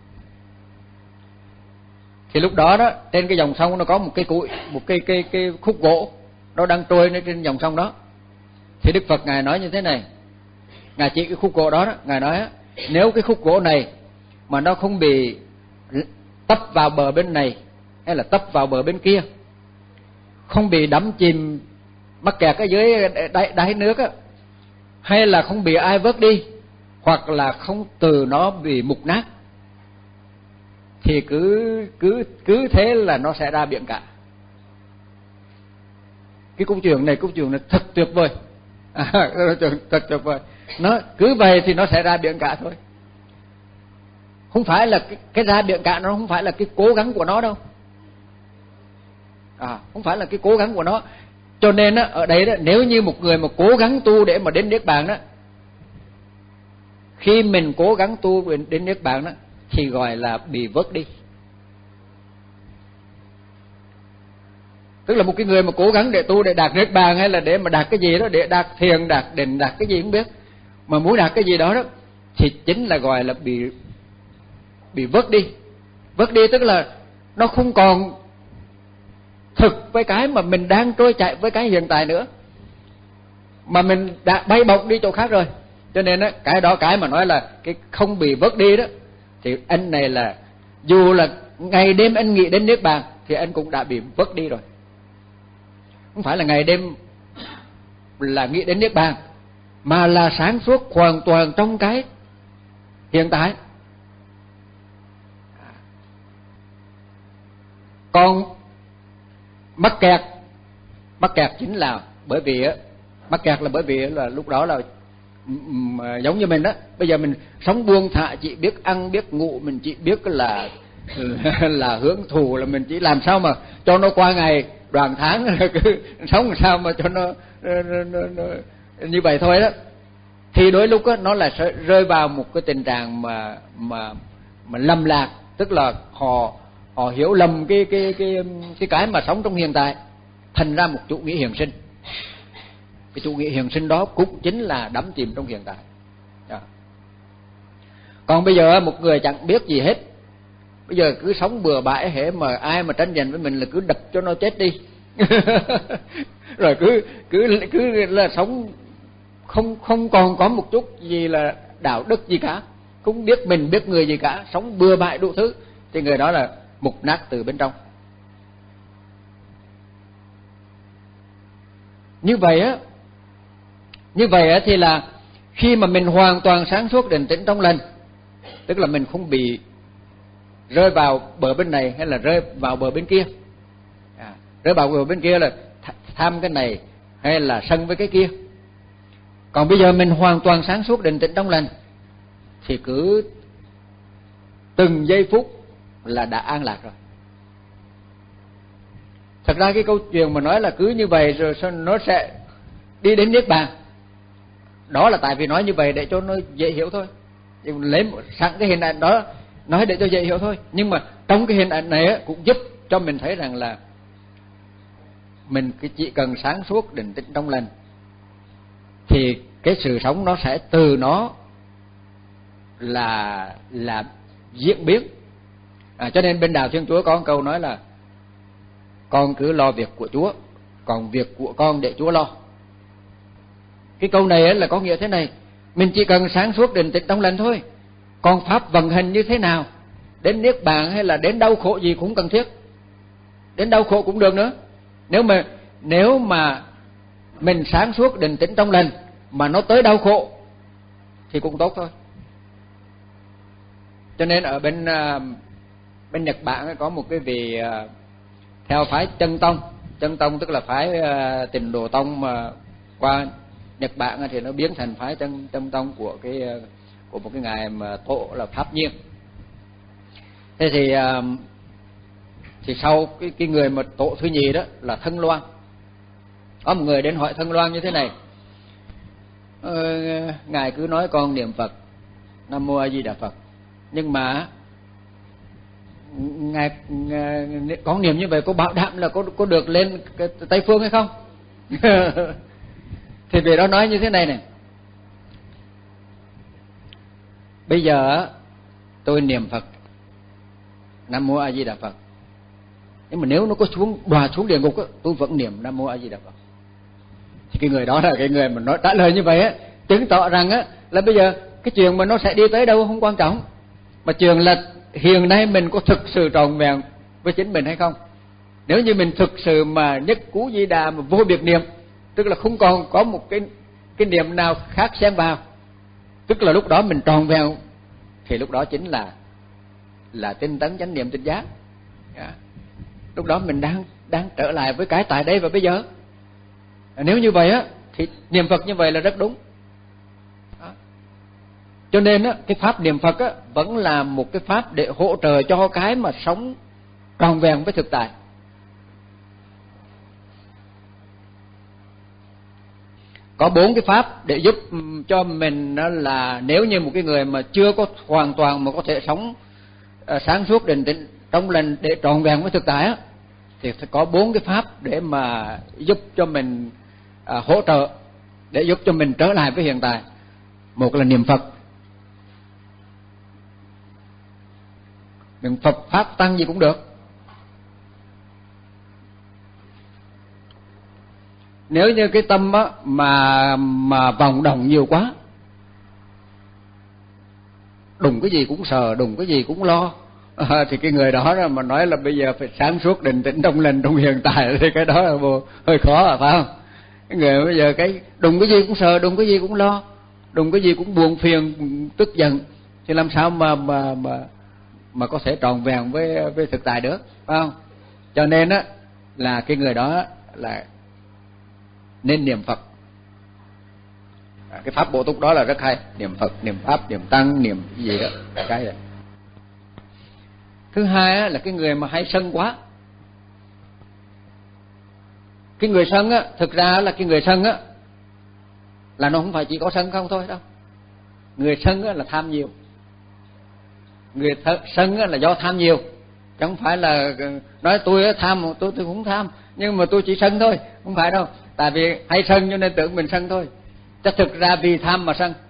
Thì lúc đó đó, trên cái dòng sông nó có một cái cụi, một cái cái cái khúc gỗ nó đang trôi lên trên dòng sông đó. Thì Đức Phật ngài nói như thế này, ngài chỉ cái khúc gỗ đó, đó ngài nói: nếu cái khúc gỗ này mà nó không bị tấp vào bờ bên này hay là tấp vào bờ bên kia, không bị đắm chìm mắc kẹt ở dưới đáy, đáy nước á, hay là không bị ai vớt đi, hoặc là không từ nó bị mục nát, thì cứ cứ cứ thế là nó sẽ ra biển cả. Cái câu chuyện này câu chuyện này thật tuyệt vời. À, thật tuyệt vời. Nó cứ vậy thì nó sẽ ra biển cả thôi. Không phải là cái, cái ra biển cả nó không phải là cái cố gắng của nó đâu. À, không phải là cái cố gắng của nó. Cho nên á, ở đây đó, nếu như một người mà cố gắng tu để mà đến niết bàn đó, khi mình cố gắng tu đến niết bàn đó, thì gọi là bị vớt đi. Tức là một cái người mà cố gắng để tu để đạt niết bàn, hay là để mà đạt cái gì đó, để đạt thiền, đạt định, đạt cái gì không biết, mà muốn đạt cái gì đó đó, thì chính là gọi là bị bị vớt đi. Vớt đi tức là nó không còn thực với cái mà mình đang trôi chạy với cái hiện tại nữa, mà mình đã bay bổng đi chỗ khác rồi. Cho nên á, cái đó cái mà nói là cái không bị vớt đi đó, thì anh này là dù là ngày đêm anh nghĩ đến niết bàn thì anh cũng đã bị vớt đi rồi. Không phải là ngày đêm là nghĩ đến niết bàn, mà là sáng suốt hoàn toàn trong cái hiện tại. Còn mắc kẹt, mắc kẹt chính là bởi vì á, mắc kẹt là bởi vì là lúc đó là giống như mình đó, bây giờ mình sống buông thả, chỉ biết ăn biết ngủ, mình chỉ biết là là hưởng thụ, là mình chỉ làm sao mà cho nó qua ngày đoàn tháng, cứ sống làm sao mà cho nó, nó, nó, nó như vậy thôi đó. thì đôi lúc á, nó là sẽ rơi vào một cái tình trạng mà mà mà lầm lạc, tức là họ họ hiểu lầm cái cái cái cái cái mà sống trong hiện tại, thành ra một chủ nghĩa hiện sinh. Cái chủ nghĩa hiện sinh đó cũng chính là đắm chìm trong hiện tại. Đó. Còn bây giờ một người chẳng biết gì hết, bây giờ cứ sống bừa bãi, hễ mà ai mà tranh giành với mình là cứ đập cho nó chết đi. Rồi cứ cứ cứ là sống không không còn có một chút gì là đạo đức gì cả, không biết mình biết người gì cả, sống bừa bãi đủ thứ, thì người đó là mục nát từ bên trong. Như vậy á, như vậy á thì là khi mà mình hoàn toàn sáng suốt định tĩnh trong lành, tức là mình không bị rơi vào bờ bên này hay là rơi vào bờ bên kia. À, rơi vào bờ bên kia là tham cái này hay là sân với cái kia. Còn bây giờ mình hoàn toàn sáng suốt định tĩnh trong lành thì cứ từng giây phút là đã an lạc rồi. Thật ra cái câu chuyện mà nói là cứ như vậy rồi nó sẽ đi đến niết bàn, đó là tại vì nói như vậy để cho nó dễ hiểu thôi, lấy sẵn cái hình ảnh đó nói để cho dễ hiểu thôi. Nhưng mà trong cái hình ảnh này cũng giúp cho mình thấy rằng là mình chỉ cần sáng suốt định tĩnh trong lành thì cái sự sống nó sẽ từ nó là là diễn biến. À, cho nên bên đạo Thiên Chúa có một câu nói là con cứ lo việc của Chúa, còn việc của con để Chúa lo. Cái câu này là có nghĩa thế này: mình chỉ cần sáng suốt định tĩnh trong lành thôi, còn pháp vận hành như thế nào, đến niết bàn hay là đến đau khổ gì cũng cần thiết. Đến đau khổ cũng được nữa. Nếu mà nếu mà mình sáng suốt định tĩnh trong lành mà nó tới đau khổ thì cũng tốt thôi. Cho nên ở bên bên Nhật Bản có một cái vị theo phái Chân Tông, Chân Tông tức là phái Tịnh Độ Tông mà qua Nhật Bản thì nó biến thành phái Chân Chân Tông của cái của một cái ngài mà tổ là Pháp Nhiên. Thế thì thì sau cái cái người mà tổ thứ nhì đó là Thân Loan. Có một người đến hỏi Thân Loan như thế này: ờ, ngài cứ nói con niệm Phật Nam Mô A Di Đà Phật, nhưng mà ngài, ngài con niệm như vậy có bảo đảm là có có được lên cái Tây Phương hay không? Thì vị đó nói như thế này này: bây giờ tôi niệm Phật Nam Mô A Di Đà Phật, nhưng mà nếu nó có xuống đọa xuống địa ngục á, tôi vẫn niệm Nam Mô A Di Đà Phật. Thì cái người đó là cái người mà nói trả lời như vậy á, chứng tỏ rằng á là bây giờ cái chuyện mà nó sẽ đi tới đâu không quan trọng, mà chuyện là hiện nay mình có thực sự trọn vẹn với chính mình hay không. Nếu như mình thực sự mà nhất cú Di Đà mà vô biệt niệm, tức là không còn có một cái cái niệm nào khác xen vào, tức là lúc đó mình tròn vẹn, thì lúc đó chính là là tinh tấn chánh niệm tinh giác. À, lúc đó mình đang đang trở lại với cái tại đây và bây giờ. À, nếu như vậy á thì niệm Phật như vậy là rất đúng. Đó. Cho nên á cái pháp niệm Phật á vẫn là một cái pháp để hỗ trợ cho cái mà sống tròn vẹn với thực tại. Có bốn cái pháp để giúp cho mình, đó là nếu như một cái người mà chưa có hoàn toàn mà có thể sống uh, sáng suốt định tĩnh trong lành để trọn vẹn với thực tại á, thì phải có bốn cái pháp để mà giúp cho mình uh, hỗ trợ, để giúp cho mình trở lại với hiện tại. Một là niệm Phật, niệm Phật pháp tăng gì cũng được. Nếu như cái tâm á, mà mà vòng động nhiều quá, đùng cái gì cũng sờ, đùng cái gì cũng lo, à, thì cái người đó là mà nói là bây giờ phải sáng suốt định tĩnh trong lành trong hiện tại, thì cái đó là bộ, hơi khó à, phải không? Cái người bây giờ cái đùng cái gì cũng sờ, đùng cái gì cũng lo, đùng cái gì cũng buồn phiền tức giận, thì làm sao mà mà mà mà có thể tròn vẹn với với thực tại được, phải không? Cho nên á là cái người đó là nên niệm Phật. À, cái pháp bổ túc đó là rất hay, niệm Phật, niệm Pháp, niệm Tăng, niệm cái gì đó, cái này. Thứ hai á, là cái người mà hay sân quá. Cái người sân á, thực ra là cái người sân á là nó không phải chỉ có sân không thôi đâu. Người sân là tham nhiều, người th- sân là do tham nhiều, chứ không phải là nói tôi tham, tôi tôi cũng tham, nhưng mà tôi chỉ sân thôi, không phải đâu. Tại vì hay sân cho nên tưởng mình sân thôi, chứ thực ra vì tham mà sân,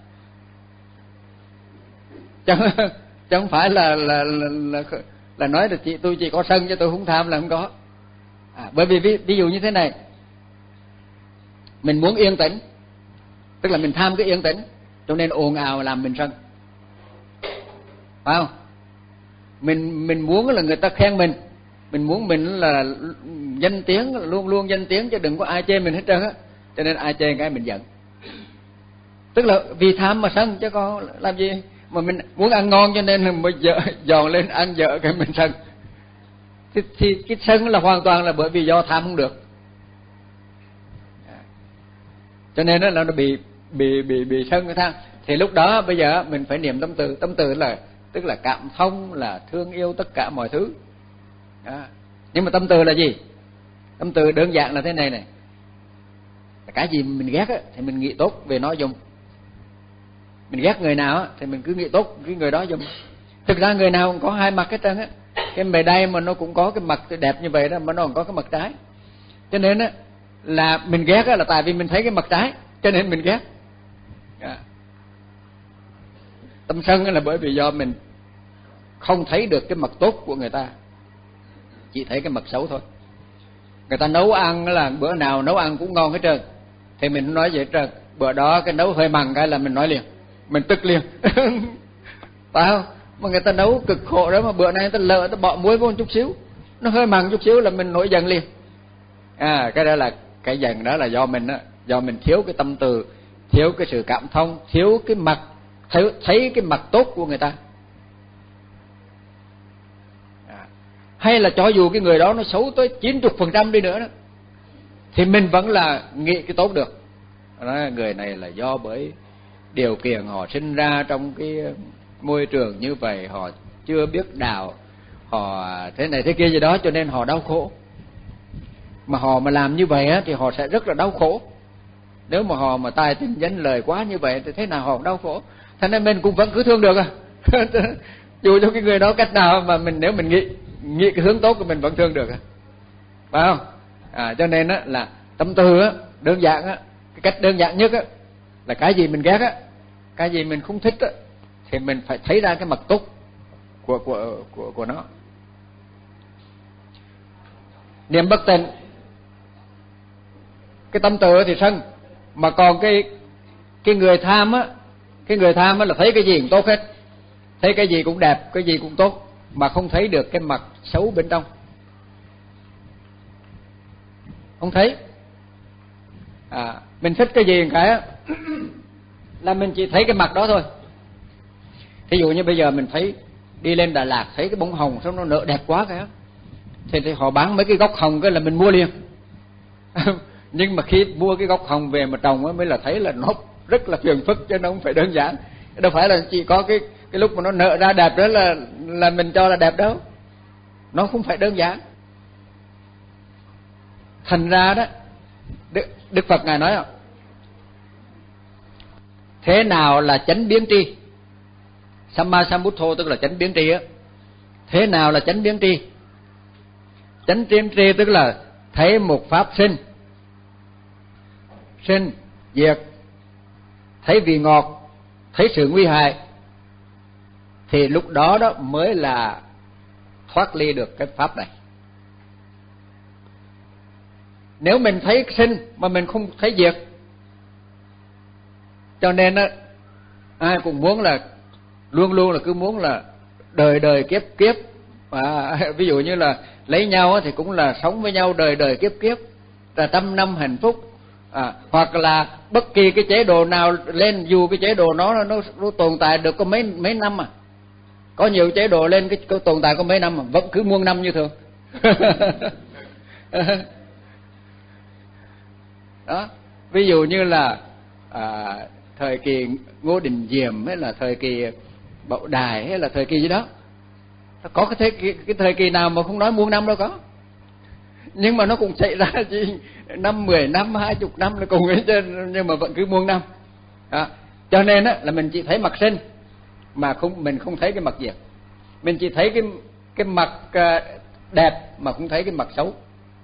chứ, chứ không phải là là, là là là nói là chị tôi chỉ có sân chứ tôi không tham là không có. À, bởi vì ví, ví dụ như thế này, mình muốn yên tĩnh, tức là mình tham cái yên tĩnh, cho nên ồn ào làm mình sân, phải không? Mình mình muốn là người ta khen mình, mình muốn mình là danh tiếng, luôn luôn danh tiếng, chứ đừng có ai chê mình hết trơn á, cho nên ai chê cái mình giận. Tức là vì tham mà sân, chứ còn làm gì mà mình muốn ăn ngon cho nên là mới dọn lên ăn dở cái mình sân. Thì, thì cái sân là hoàn toàn là bởi vì do tham không được, cho nên đó là nó bị bị bị bị sân cái tham. Thì lúc đó bây giờ mình phải niệm tâm từ. Tâm từ là tức là cảm thông, là thương yêu tất cả mọi thứ. Đó. Nhưng mà tâm từ là gì? Tâm từ đơn giản là thế này này, cái gì mình ghét á, thì mình nghĩ tốt về nó dùng. Mình ghét người nào á, thì mình cứ nghĩ tốt cái người đó dùng. Thực ra người nào cũng có hai mặt hết trơn á. Cái bề đây mà nó cũng có cái mặt đẹp như vậy đó, mà nó còn có cái mặt trái. Cho nên á là mình ghét á, là tại vì mình thấy cái mặt trái cho nên mình ghét. À. Tâm sân là bởi vì do mình không thấy được cái mặt tốt của người ta, chỉ thấy cái mặt xấu thôi. Người ta nấu ăn là bữa nào nấu ăn cũng ngon hết trơn, thì mình nói vậy hết trơn. Bữa đó cái nấu hơi mặn cái là mình nói liền, mình tức liền. Phải không? Mà người ta nấu cực khổ đó, mà bữa nay người ta lỡ, người ta bỏ muối vô một chút xíu, nó hơi mặn chút xíu là mình nổi giận liền. À, cái đó là cái giận đó là do mình đó, do mình thiếu cái tâm từ, thiếu cái sự cảm thông, thiếu cái mặt thấy, thấy cái mặt tốt của người ta. À, hay là cho dù cái người đó nó xấu tới chín mươi phần trăm đi nữa đó, thì mình vẫn là nghĩ cái tốt được. Đó, người này là do bởi điều kiện họ sinh ra trong cái môi trường như vậy, họ chưa biết đạo, họ thế này thế kia gì đó, cho nên họ đau khổ. Mà họ mà làm như vậy á, thì họ sẽ rất là đau khổ. Nếu mà họ mà tài tình danh lời quá như vậy thì thế nào họ cũng đau khổ. Thế nên mình cũng vẫn cứ thương được à. Dù cho cái người đó cách nào mà mình, nếu mình nghĩ nghĩ cái hướng tốt của mình vẫn thương được à. Phải không? À, cho nên á là tâm từ á, đơn giản á, cái cách đơn giản nhất á là cái gì mình ghét á, cái gì mình không thích á, thì mình phải thấy ra cái mặt tốt của của của của nó. Niệm bất tịnh, cái tâm từ thì sân, mà còn cái cái người tham á, cái người tham á là thấy cái gì cũng tốt hết, thấy cái gì cũng đẹp, cái gì cũng tốt, mà không thấy được cái mặt xấu bên trong, không thấy. À, mình thích cái gì cái á là mình chỉ thấy cái mặt đó thôi. Thí dụ như bây giờ mình thấy đi lên Đà Lạt thấy cái bông hồng sao nó nở đẹp quá cái á, thì, thì họ bán mấy cái gốc hồng cái là mình mua liền. Nhưng mà khi mua cái gốc hồng về mà trồng á mới là thấy là nó rất là phiền phức, chứ nó không phải đơn giản. Đâu phải là chỉ có cái cái lúc mà nó nở ra đẹp đó là là mình cho là đẹp đâu, nó không phải đơn giản. Thành ra đó Đức, Đức Phật ngài nói không, thế nào là chánh biến tri? Samma Sambuddho tức là chánh biến tri á. Thế nào là chánh biến tri? Chánh biến tri tức là thấy một pháp sinh, sinh diệt, thấy vị ngọt, thấy sự nguy hại, thì lúc đó đó mới là thoát ly được cái pháp này. Nếu mình thấy sinh mà mình không thấy diệt, cho nên đó, ai cũng muốn là luôn luôn là cứ muốn là đời đời kiếp kiếp. À, ví dụ như là lấy nhau thì cũng là sống với nhau đời đời kiếp kiếp, là trăm năm hạnh phúc. À, hoặc là bất kỳ cái chế độ nào lên, dù cái chế độ nó nó, nó tồn tại được có mấy mấy năm mà, có nhiều chế độ lên cái, cái tồn tại có mấy năm mà vẫn cứ muôn năm như thường. Đó, ví dụ như là à, thời kỳ Ngô Đình Diệm hay là thời kỳ Bảo Đại hay là thời kỳ gì đó, có cái, thế, cái, cái thời kỳ nào mà không nói muôn năm đâu có. nhưng mà nó cũng xảy ra chỉ năm mười năm hai chục năm là cùng ấy chứ, nhưng mà vẫn cứ muôn năm. Đó. Cho nên á là mình chỉ thấy mặt sinh mà không mình không thấy cái mặt diệt, mình chỉ thấy cái cái mặt đẹp mà không thấy cái mặt xấu.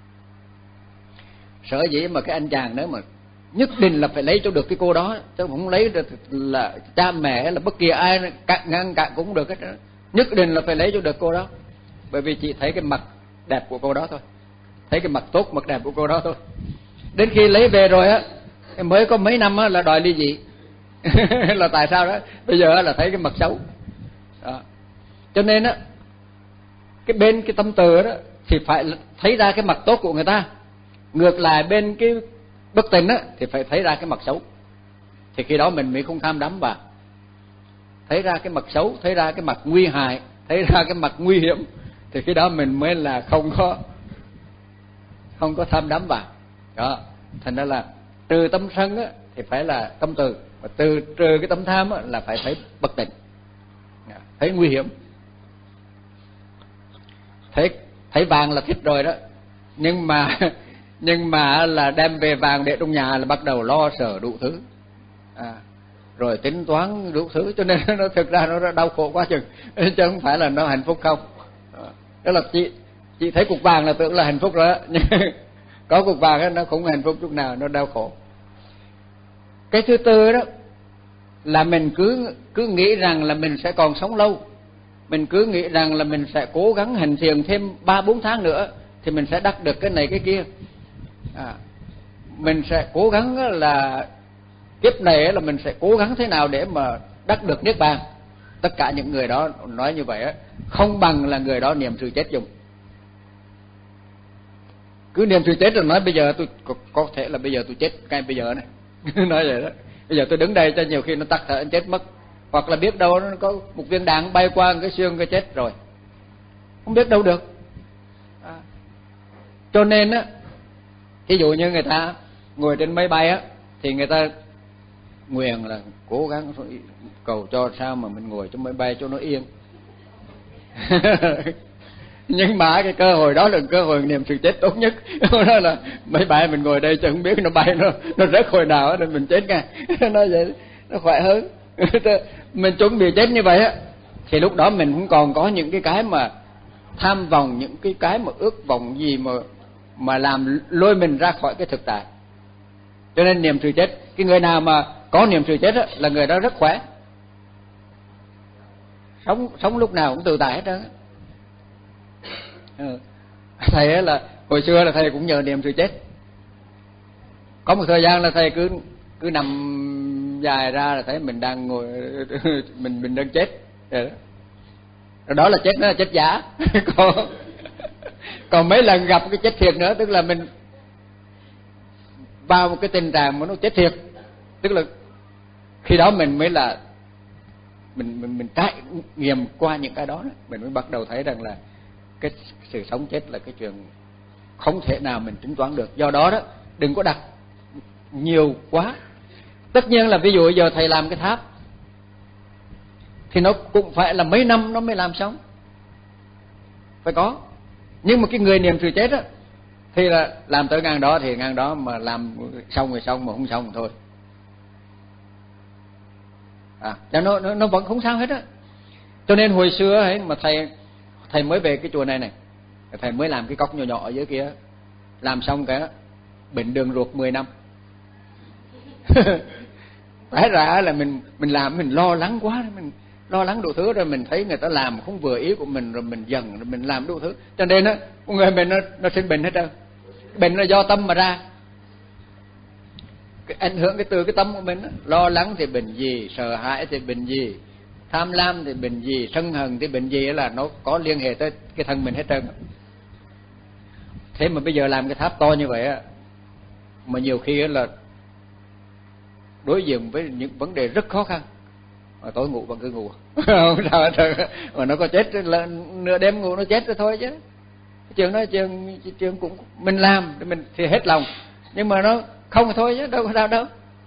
Sở dĩ mà cái anh chàng đó mà nhất định là phải lấy cho được cái cô đó, chứ không lấy được là cha mẹ là bất kỳ ai cạn ngang cạn cũng được hết đó. Nhất định là phải lấy cho được cô đó, bởi vì chỉ thấy cái mặt đẹp của cô đó thôi, thấy cái mặt tốt mặt đẹp của cô đó thôi. Đến khi lấy về rồi á, mới có mấy năm á là đòi ly dị. Là tại sao đó? Bây giờ là thấy cái mặt xấu đó. Cho nên á, cái bên cái tâm từ đó thì phải thấy ra cái mặt tốt của người ta, ngược lại bên cái bất tình á thì phải thấy ra cái mặt xấu, thì khi đó mình mới không tham đắm vào. Thấy ra cái mặt xấu, thấy ra cái mặt nguy hại, thấy ra cái mặt nguy hiểm, thì khi đó mình mới là không có không có tham đắm vào đó. Thành ra là trừ tâm sân á thì phải là tâm từ, và từ trừ cái tâm tham á là phải thấy bất tịnh, thấy nguy hiểm. Thấy thấy vàng là thích rồi đó, nhưng mà nhưng mà là đem về vàng để trong nhà là bắt đầu lo sợ đủ thứ, à, rồi tính toán đủ thứ, cho nên nó thực ra nó đau khổ quá chừng, chứ không phải là nó hạnh phúc không. Đó là chị chị thấy cục vàng là tưởng là hạnh phúc rồi đó, nhưng có cục vàng đó, nó không hạnh phúc chút nào, nó đau khổ. Cái thứ tư đó là mình cứ cứ nghĩ rằng là mình sẽ còn sống lâu, mình cứ nghĩ rằng là mình sẽ cố gắng hành thiền thêm ba bốn tháng nữa thì mình sẽ đắc được cái này cái kia, à, mình sẽ cố gắng là kiếp này là mình sẽ cố gắng thế nào để mà đắc được niết bàn. Tất cả những người đó nói như vậy á, không bằng là người đó niệm sự chết dùng. Cứ niệm sự chết rồi nói bây giờ tôi có, có thể là bây giờ tôi chết ngay bây giờ này. Nói vậy đó, bây giờ tôi đứng đây cho nhiều khi nó tắc thở anh chết mất, hoặc là biết đâu nó có một viên đạn bay qua cái xương cái chết rồi, không biết đâu được. À, cho nên á, ví dụ như người ta ngồi trên máy bay á thì người ta nguyện là cố gắng cầu cho sao mà mình ngồi trong máy bay cho nó yên. Nhưng mà cái cơ hội đó là cơ hội niệm sự chết tốt nhất. Đó là máy bay mình ngồi đây chứ không biết nó bay nó nó rớt hồi nào nên mình chết ngay. Nó vậy nó khỏe hơn. Mình chuẩn bị chết như vậy á thì lúc đó mình cũng còn có những cái cái mà tham vọng, những cái cái mà ước vọng gì mà mà làm lôi mình ra khỏi cái thực tại. Cho nên niệm sự chết, cái người nào mà có niệm sự chết á là người đó rất khỏe, sống sống lúc nào cũng tự tại hết trơn. Ừ. Thầy ấy là hồi xưa là thầy cũng nhờ niệm sự chết. Có một thời gian là thầy cứ cứ nằm dài ra là thấy mình đang ngồi mình mình đang chết rồi đó. Đó là chết, nó là chết giả. còn còn mấy lần gặp cái chết thiệt nữa, tức là mình vào một cái tình trạng mà nó chết thiệt, tức là khi đó mình mới là mình mình mình trải nghiệm qua những cái đó, mình mới bắt đầu thấy rằng là cái sự sống chết là cái chuyện không thể nào mình tính toán được. Do đó đó, đừng có đặt nhiều quá. Tất nhiên là ví dụ giờ thầy làm cái tháp thì nó cũng phải là mấy năm nó mới làm xong, phải có. Nhưng mà cái người niệm sự chết á thì là làm tới ngang đó thì ngang đó, mà làm xong rồi xong, mà không xong thôi. À, nó nó nó vẫn không sao hết á. Cho nên hồi xưa ấy mà thầy thầy mới về cái chùa này này, thầy mới làm cái cốc nhỏ nhỏ ở dưới kia, làm xong cái bệnh đường ruột mười năm. Phải ra là mình mình làm mình lo lắng quá, mình lo lắng đủ thứ, rồi mình thấy người ta làm không vừa ý của mình, rồi mình dần rồi mình làm đủ thứ, cho nên á con người mình nó nó sinh bệnh hết trơn. Bệnh là do tâm mà ra, cái ảnh hưởng cái từ cái tâm của mình đó. Lo lắng thì bệnh gì, sợ hãi thì bệnh gì, tham lam thì bệnh gì, sân hận thì bệnh gì, là nó có liên hệ tới cái thân mình hết trơn. Thế mà bây giờ làm cái tháp to như vậy á, mà nhiều khi là đối diện với những vấn đề rất khó khăn, mà tối ngủ vẫn cứ ngủ. Không sao hết trơn. Mà nó có chết là nửa đêm ngủ nó chết rồi thôi chứ. Chuyện đó chuyện chuyện cũng mình làm mình thì hết lòng, nhưng mà nó không thì thôi chứ đâu có sao đâu.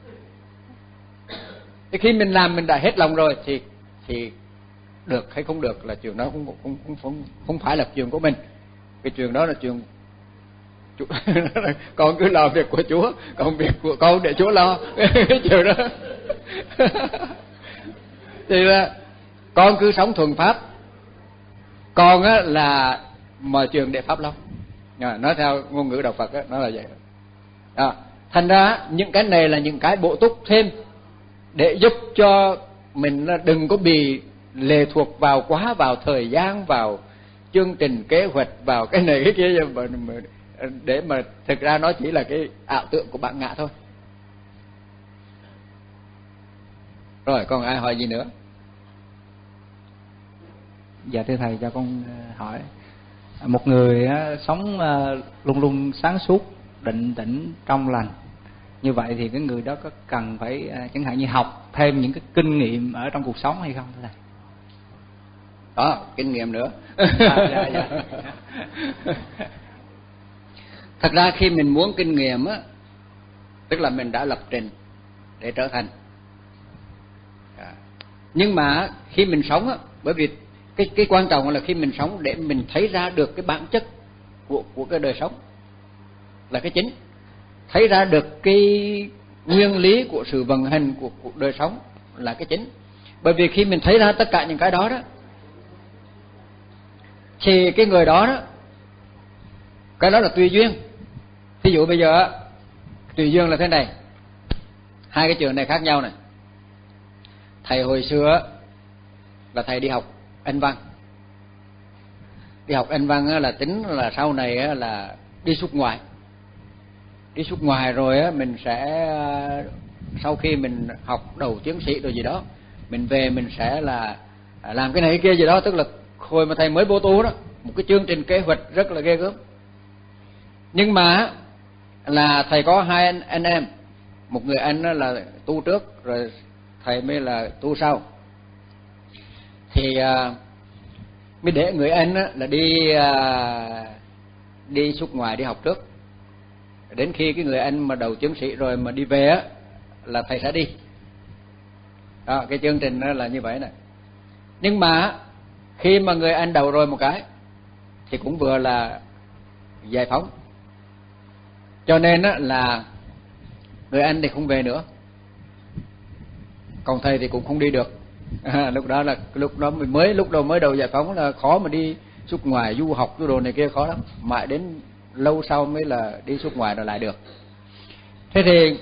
Thì khi mình làm mình đã hết lòng rồi thì thì được hay không được là chuyện đó không không không không, không phải là chuyện của mình. Cái chuyện đó là chuyện Con cứ lo việc của Chúa, còn việc của con để Chúa lo. Cái chuyện đó. Thì là con cứ sống thuần pháp. Con á là mọi chuyện để pháp lo. À, nói theo ngôn ngữ đạo Phật á, nó là vậy. À, thành ra những cái này là những cái bổ túc thêm để giúp cho mình đừng có bị lệ thuộc vào quá vào thời gian, vào chương trình kế hoạch, vào cái này cái kia, mà, mà, để mà thực ra nó chỉ là cái ảo tưởng của bản ngã thôi. Rồi còn ai hỏi gì nữa?
Dạ thưa thầy, cho con hỏi, một người sống luôn luôn sáng suốt, định tĩnh, trong lành, như vậy thì cái người đó có cần phải chẳng hạn như học thêm những cái kinh nghiệm ở trong cuộc sống hay không thưa thầy?
Đó, kinh nghiệm nữa.
À, dạ, dạ.
Thật ra khi mình muốn kinh nghiệm á, tức là mình đã lập trình để trở thành. À. Nhưng mà khi mình sống á, bởi vì cái cái quan trọng là khi mình sống để mình thấy ra được cái bản chất của của cái đời sống là cái chính, thấy ra được cái nguyên lý của sự vận hành của cuộc đời sống là cái chính. Bởi vì khi mình thấy ra tất cả những cái đó đó, thì cái người đó đó, cái đó là tùy duyên. Ví dụ bây giờ tùy duyên là thế này, hai cái trường này khác nhau này. Thầy hồi xưa là thầy đi học Anh văn, đi học Anh văn là tính là sau này là đi xuất ngoại, đi xuất ngoại rồi mình sẽ sau khi mình học đầu tiến sĩ rồi gì đó, mình về mình sẽ là làm cái này cái kia gì đó, tức là hồi mà thầy mới vô tu đó, một cái chương trình kế hoạch rất là ghê gớm. Nhưng mà là thầy có hai anh, anh em, một người anh là tu trước rồi thầy mới là tu sau, thì uh, mới để người anh là đi uh, đi xuất ngoại đi học trước, đến khi cái người anh mà đầu tiến sĩ rồi mà đi về á là thầy sẽ đi. Đó, cái chương trình đó là như vậy này. Nhưng mà khi mà người anh đầu rồi một cái thì cũng vừa là giải phóng, cho nên á là người anh thì không về nữa, còn thầy thì cũng không đi được. À, lúc đó là lúc đó mình mới lúc đầu mới đầu giải phóng là khó mà đi xuất ngoài du học du đồ này kia khó lắm, mãi đến lâu sau mới là đi xuất ngoài rồi lại được. Thế thì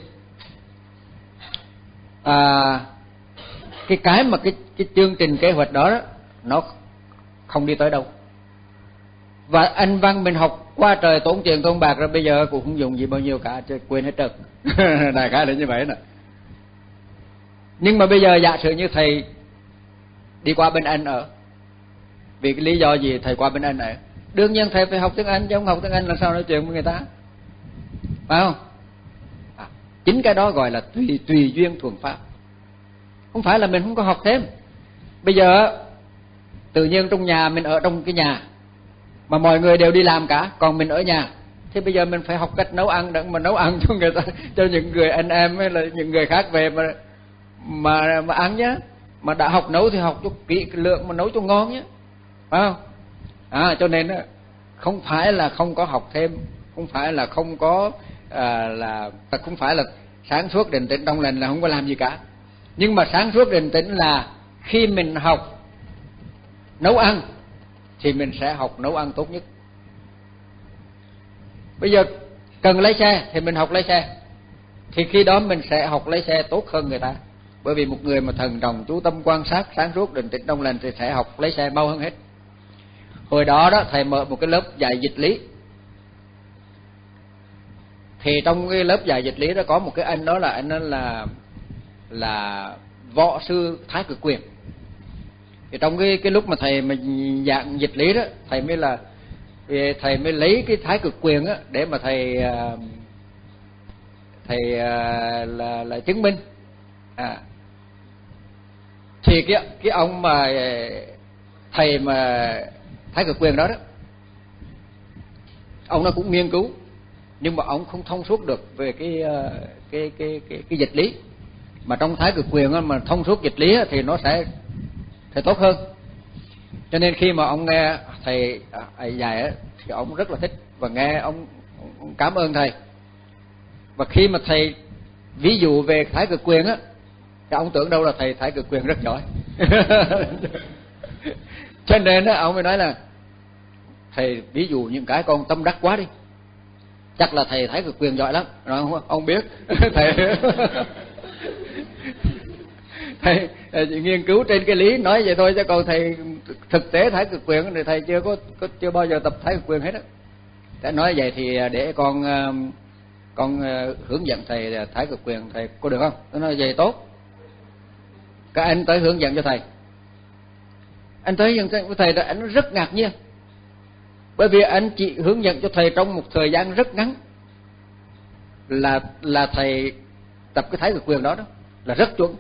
à, cái cái mà cái cái chương trình kế hoạch đó, đó nó không đi tới đâu, và anh văn mình học qua trời tốn tiền tốn bạc rồi bây giờ cũng không dùng gì bao nhiêu cả, quên hết trơn. Đại khái là như vậy nè. Nhưng mà bây giờ giả sử như thầy đi qua bên Anh ở, vì cái lý do gì thầy qua bên Anh ở, đương nhiên thầy phải học tiếng Anh, chứ không học tiếng Anh làm sao nói chuyện với người ta, phải không? À, chính cái đó gọi là tùy tùy duyên thuần pháp, không phải là mình không có học thêm. Bây giờ tự nhiên trong nhà mình ở trong cái nhà mà mọi người đều đi làm cả, còn mình ở nhà, thì bây giờ mình phải học cách nấu ăn để mà nấu ăn cho người ta, cho những người anh em hay là những người khác về mà mà mà ăn nhé. Mà đã học nấu thì học cho kỹ lượng mà nấu cho ngon nhé, phải không? À, cho nên không phải là không có học thêm, không phải là không có à, là không phải là sáng suốt định tĩnh trong lành là không có làm gì cả. Nhưng mà sáng suốt định tĩnh là khi mình học nấu ăn thì mình sẽ học nấu ăn tốt nhất. Bây giờ cần lái xe thì mình học lái xe, thì khi đó mình sẽ học lái xe tốt hơn người ta. Bởi vì một người mà thần trọng chú tâm quan sát sáng suốt định tĩnh trong lành thì sẽ học lái xe mau hơn hết. Hồi đó đó thầy mở một cái lớp dạy dịch lý, thì trong cái lớp dạy dịch lý đó có một cái anh đó là anh đó là là võ sư Thái Cực Quyền. Thì trong cái cái lúc mà thầy mà giảng dịch lý đó, thầy mới là thầy mới lấy cái Thái Cực Quyền á để mà thầy thầy là là chứng minh. À, thì cái cái ông mà thầy mà Thái Cực Quyền đó đó, ông nó cũng nghiên cứu, nhưng mà ông không thông suốt được về cái cái cái cái, cái dịch lý. Mà trong Thái Cực Quyền á, mà thông suốt dịch lý á, thì nó sẽ thì tốt hơn. Cho nên khi mà ông nghe thầy à, dạy á, thì ông rất là thích, và nghe ông cảm ơn thầy. Và khi mà thầy ví dụ về thái cực quyền á, thì ông tưởng đâu là thầy thái cực quyền rất giỏi. Cho nên á, ông mới nói là thầy ví dụ những cái con tâm đắc quá đi, chắc là thầy thái cực quyền giỏi lắm. Rồi ông, ông biết thầy thầy, thầy chỉ nghiên cứu trên cái lý nói vậy thôi, chứ còn thầy thực tế thái cực quyền thì thầy chưa có, có chưa bao giờ tập thái cực quyền hết á. Để nói vậy thì để con con hướng dẫn thầy thái cực quyền, thầy có được không? Tôi nói vậy tốt. Các anh tới hướng dẫn cho thầy. Anh tới hướng dẫn cho thầy là anh rất ngạc nhiên, bởi vì anh chỉ hướng dẫn cho thầy trong một thời gian rất ngắn là là thầy tập cái thái cực quyền đó đó là rất chuẩn.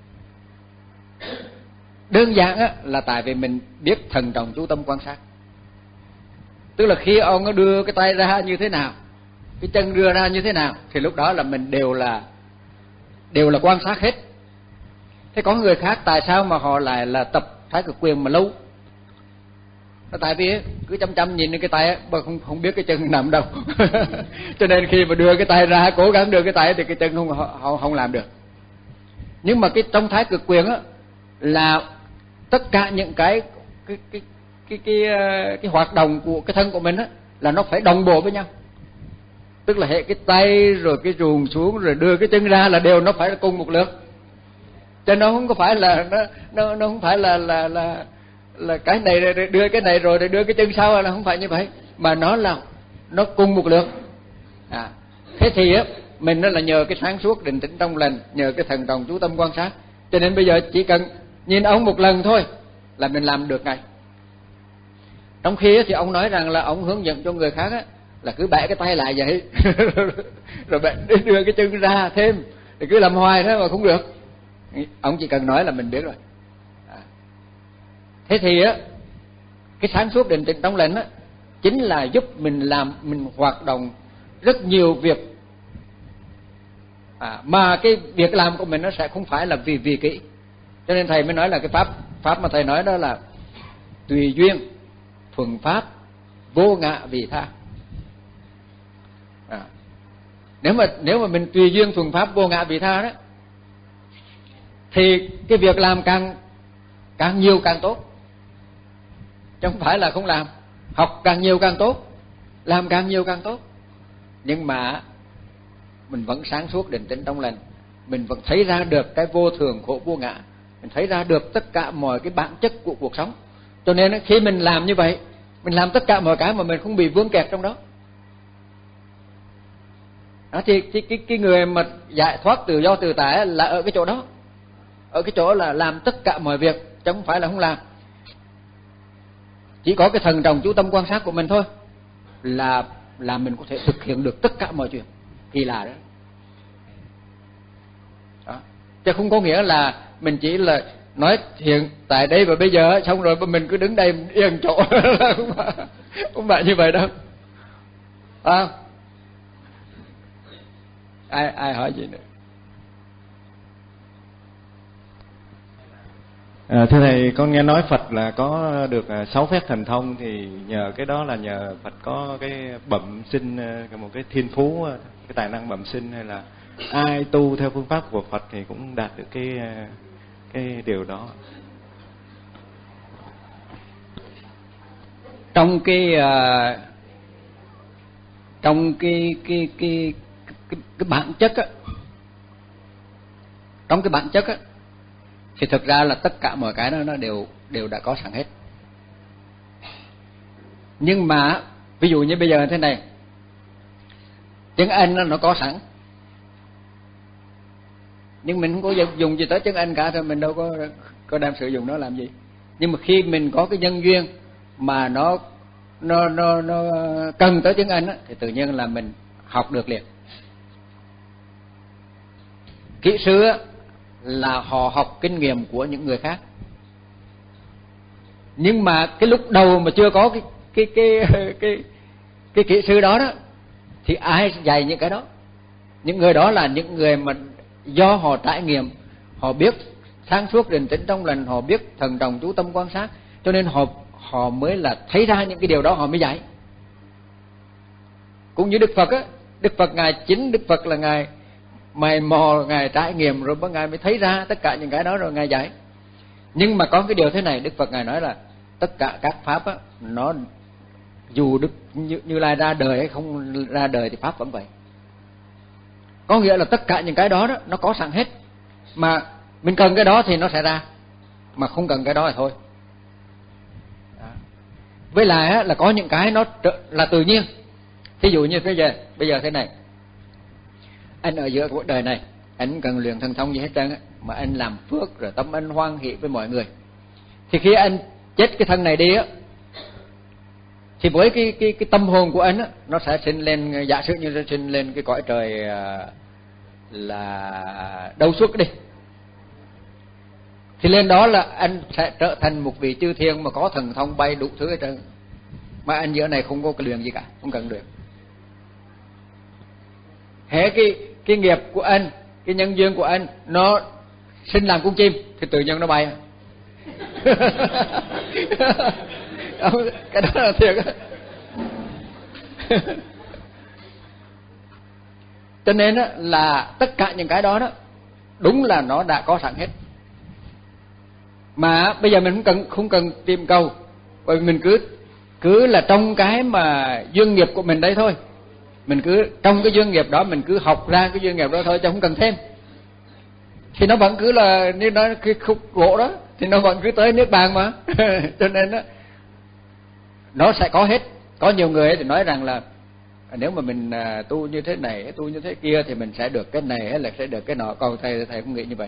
Đơn giản á, là tại vì mình biết thần trọng chú tâm quan sát. Tức là khi ông đưa cái tay ra như thế nào, cái chân đưa ra như thế nào, thì lúc đó là mình đều là đều là quan sát hết. Thế có người khác tại sao mà họ lại là tập thái cực quyền mà lâu? Là tại vì cứ chăm chăm nhìn cái tay mà không không biết cái chân nằm đâu. Cho nên khi mà đưa cái tay ra, cố gắng đưa cái tay thì cái chân không không, không làm được. Nhưng mà cái trong thái cực quyền á là tất cả những cái cái cái cái cái cái, cái hoạt động của cái thân của mình á là nó phải đồng bộ với nhau. Tức là hệ cái tay rồi cái ruồng xuống rồi đưa cái chân ra là đều nó phải cùng một lượt. Cho nó không có phải là nó nó nó không phải là là là là cái này đưa cái này rồi đưa cái chân sau, là không phải như vậy, mà nó là nó cùng một lượt. À, thế thì á mình đó là nhờ cái sáng suốt định tĩnh trong lành, nhờ cái thần trọng chú tâm quan sát, cho nên bây giờ chỉ cần nhìn ông một lần thôi là mình làm được ngay. Trong khi thì ông nói rằng là ông hướng dẫn cho người khác á là cứ bẻ cái tay lại vậy rồi bẻ, đưa cái chân ra thêm, thì cứ làm hoài thế mà không được. Ông chỉ cần nói là mình biết rồi. À. Thế thì á cái sáng suốt định tĩnh trong lành á chính là giúp mình làm mình hoạt động rất nhiều việc, à, mà cái việc làm của mình nó sẽ không phải là vì vì kỹ. Cho nên thầy mới nói là cái pháp pháp mà thầy nói đó là tùy duyên thuần pháp vô ngã vị tha. À, nếu mà nếu mà mình tùy duyên thuần pháp vô ngã vị tha đó thì cái việc làm càng càng nhiều càng tốt, chứ không phải là không làm. Học càng nhiều càng tốt, làm càng nhiều càng tốt, nhưng mà mình vẫn sáng suốt định tĩnh trong lành, mình vẫn thấy ra được cái vô thường khổ vô ngã, mình thấy ra được tất cả mọi cái bản chất của cuộc sống. Cho nên khi mình làm như vậy, mình làm tất cả mọi cái mà mình không bị vướng kẹt trong đó. Đó thì cái, cái, cái người mà giải thoát tự do tự tại là ở cái chỗ đó, ở cái chỗ là làm tất cả mọi việc, chứ không phải là không làm. Chỉ có cái thần trọng chú tâm quan sát của mình thôi là là mình có thể thực hiện được tất cả mọi chuyện. Kỳ lạ đó. Đó. Chứ không có nghĩa là mình chỉ là nói hiện tại đây và bây giờ, xong rồi mình cứ đứng đây yên chỗ. không, phải, không phải như vậy đâu. À, ai ai hỏi gì nữa?
À, thưa thầy, con nghe nói Phật là có được sáu phép thần thông, thì nhờ cái đó là nhờ Phật có cái bẩm sinh, một cái thiên phú, cái tài năng bẩm sinh, hay là ai tu theo phương pháp của Phật thì cũng đạt được cái cái điều đó?
Trong cái uh, trong cái cái cái cái, cái bản chất á, trong cái bản chất á thì thực ra là tất cả mọi cái đó nó đều đều đã có sẵn hết. Nhưng mà ví dụ như bây giờ thế này, chữ Anh nó có sẵn, nhưng mình không có dùng gì tới chữ Anh cả, rồi mình đâu có có đem sử dụng nó làm gì. Nhưng mà khi mình có cái nhân duyên mà nó nó nó nó cần tới tiếng Anh á, thì tự nhiên là mình học được liền. Kỹ sư á, là họ học kinh nghiệm của những người khác, nhưng mà cái lúc đầu mà chưa có cái cái cái cái cái, cái kỹ sư đó đó thì ai dạy những cái đó? Những người đó là những người mà do họ trải nghiệm, họ biết sáng suốt định tĩnh trong lành, họ biết thần trọng chú tâm quan sát, cho nên họ họ mới là thấy ra những cái điều đó họ mới dạy. Cũng như Đức Phật á, Đức Phật ngài chính Đức Phật là ngài mày mò, ngài trải nghiệm rồi ngài mới thấy ra tất cả những cái đó rồi ngài dạy. Nhưng mà có cái điều thế này, Đức Phật ngài nói là tất cả các pháp á, nó dù Đức như, như Lai ra đời hay không ra đời thì pháp vẫn vậy. Có nghĩa là tất cả những cái đó, đó nó có sẵn hết, mà mình cần cái đó thì nó sẽ ra, mà không cần cái đó thì thôi. Đó. Với lại á, là có những cái nó là tự nhiên. Thí dụ như bây giờ bây giờ thế này, anh ở giữa cuộc đời này, anh cần luyện thần thông gì hết trơn á, mà anh làm phước rồi tâm anh hoan hỷ với mọi người, thì khi anh chết cái thân này đi á, thì với cái cái cái tâm hồn của anh á, nó sẽ sinh lên, giả sử như nó sinh lên cái cõi trời là đâu suốt đi, thì lên đó là anh sẽ trở thành một vị chư thiên mà có thần thông bay đủ thứ hết trơn, mà anh giữa này không có cái luyện gì cả, không cần luyện. Hễ cái cái nghiệp của anh, cái nhân duyên của anh nó sinh làm con chim thì tự nhiên nó bay. Cái đó là thiệt á. Cho nên á, là tất cả những cái đó đó đúng là nó đã có sẵn hết, mà bây giờ mình không cần không cần tìm cầu, bởi vì mình cứ cứ là trong cái mà duyên nghiệp của mình đây thôi, mình cứ trong cái duyên nghiệp đó mình cứ học ra cái duyên nghiệp đó thôi, chứ không cần thêm. Thì nó vẫn cứ là như nói cái khúc gỗ đó thì nó vẫn cứ tới niết bàn mà. Cho nên đó, nó sẽ có hết. Có nhiều người thì nói rằng là nếu mà mình tu như thế này, tu như thế kia thì mình sẽ được cái này hay là sẽ được cái nọ. Còn thầy thầy không nghĩ như vậy.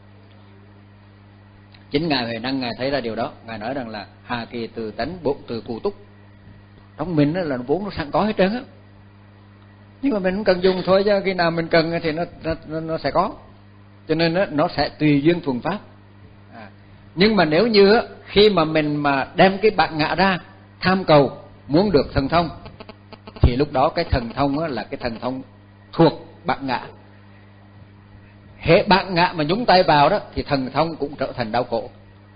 Chính ngài Huệ Năng ngài thấy ra điều đó, ngài nói rằng là hà kỳ từ tánh bụng từ cụ túc, trong mình đó là vốn nó sẵn có hết trơn á, nhưng mà mình không cần dùng thôi, chứ khi nào mình cần thì nó nó, nó sẽ có. Cho nên đó, nó sẽ tùy duyên thuần pháp. À, nhưng mà nếu như khi mà mình mà đem cái bản ngã ra tham cầu muốn được thần thông, thì lúc đó cái thần thông là cái thần thông thuộc bản ngã. Hễ bản ngã mà nhúng tay vào đó thì thần thông cũng trở thành đau khổ,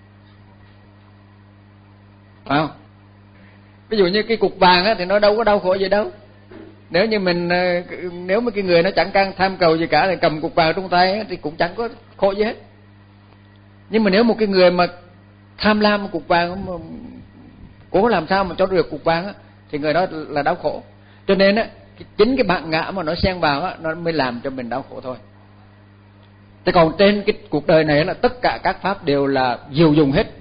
phải không? Ví dụ như cái cục vàng á, thì nó đâu có đau khổ gì đâu. Nếu như mình nếu mà cái người nó chẳng can tham cầu gì cả thì cầm cục vàng trong tay á, thì cũng chẳng có khổ gì hết. Nhưng mà nếu một cái người mà tham lam cục vàng mà cố làm sao mà cho được cục vàng á, thì người đó là đau khổ. Cho nên á, chính cái bản ngã mà nó xen vào á, nó mới làm cho mình đau khổ thôi. Thế còn trên cái cuộc đời này là tất cả các pháp đều là diệu dùng hết.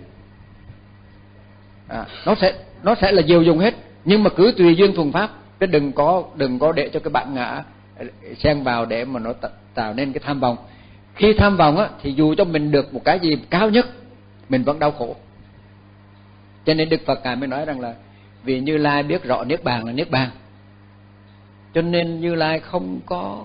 À, nó sẽ nó sẽ là diệu dùng hết, nhưng mà cứ tùy duyên thuần pháp, chứ đừng có đừng có để cho cái bản ngã xen vào để mà nó tạo nên cái tham vọng. Khi tham vọng á, thì dù cho mình được một cái gì cao nhất, mình vẫn đau khổ. Cho nên Đức Phật ngài mới nói rằng là vì Như Lai biết rõ niết bàn là niết bàn, cho nên Như Lai không có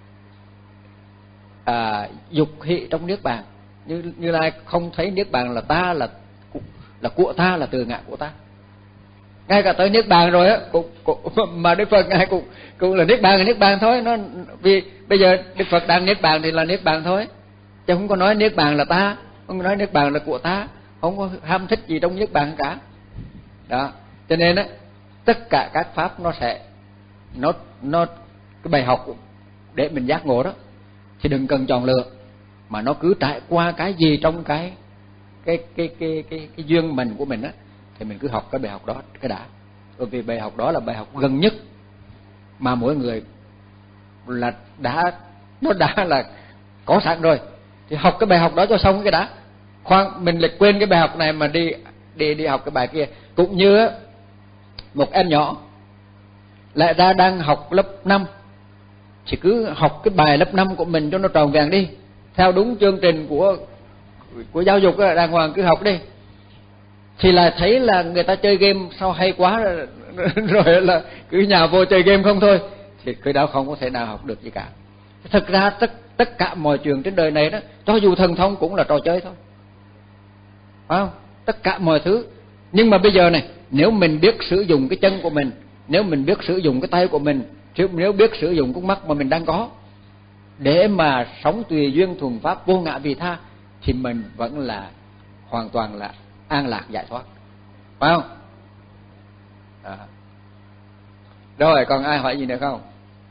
à, dục hỷ trong niết bàn. Như Như Lai không thấy niết bàn là ta, là là của ta, là từ ngã của ta. Ngay cả tới niết bàn rồi á, cũng, cũng, mà Đức Phật ngài cũng cũng là niết bàn là niết bàn thôi. Nó vì bây giờ Đức Phật đang niết bàn thì là niết bàn thôi, chứ không có nói niết bàn là ta, không có nói niết bàn là của ta, không có ham thích gì trong niết bàn cả. Đó, cho nên á, tất cả các pháp nó sẽ nó nó cái bài học để mình giác ngộ đó, thì đừng cần chọn lựa, mà nó cứ trải qua cái gì trong cái cái cái cái cái, cái duyên mình của mình á, thì mình cứ học cái bài học đó cái đã. Bởi vì bài học đó là bài học gần nhất mà mỗi người là đã nó đã là có sẵn rồi, thì học cái bài học đó cho xong cái đã. Khoan mình lại quên cái bài học này mà đi đi đi học cái bài kia. Cũng như một em nhỏ lại ra đang học lớp năm, thì cứ học cái bài lớp năm của mình cho nó tròn vẹn đi, theo đúng chương trình của của giáo dục đó, đàng hoàng cứ học đi. Thì là thấy là người ta chơi game sao hay quá rồi, rồi là cứ nhào vô chơi game không thôi, thì cái đó không có thể nào học được gì cả. Thực ra tất tất cả mọi chuyện trên đời này đó, cho dù thần thông cũng là trò chơi thôi, phải không? Tất cả mọi thứ. Nhưng mà bây giờ này, nếu mình biết sử dụng cái chân của mình, nếu mình biết sử dụng cái tay của mình, nếu biết sử dụng con mắt mà mình đang có để mà sống tùy duyên thuần pháp vô ngã vị tha, thì mình vẫn là hoàn toàn là an lạc giải thoát, phải không? À. Rồi còn ai hỏi gì nữa không?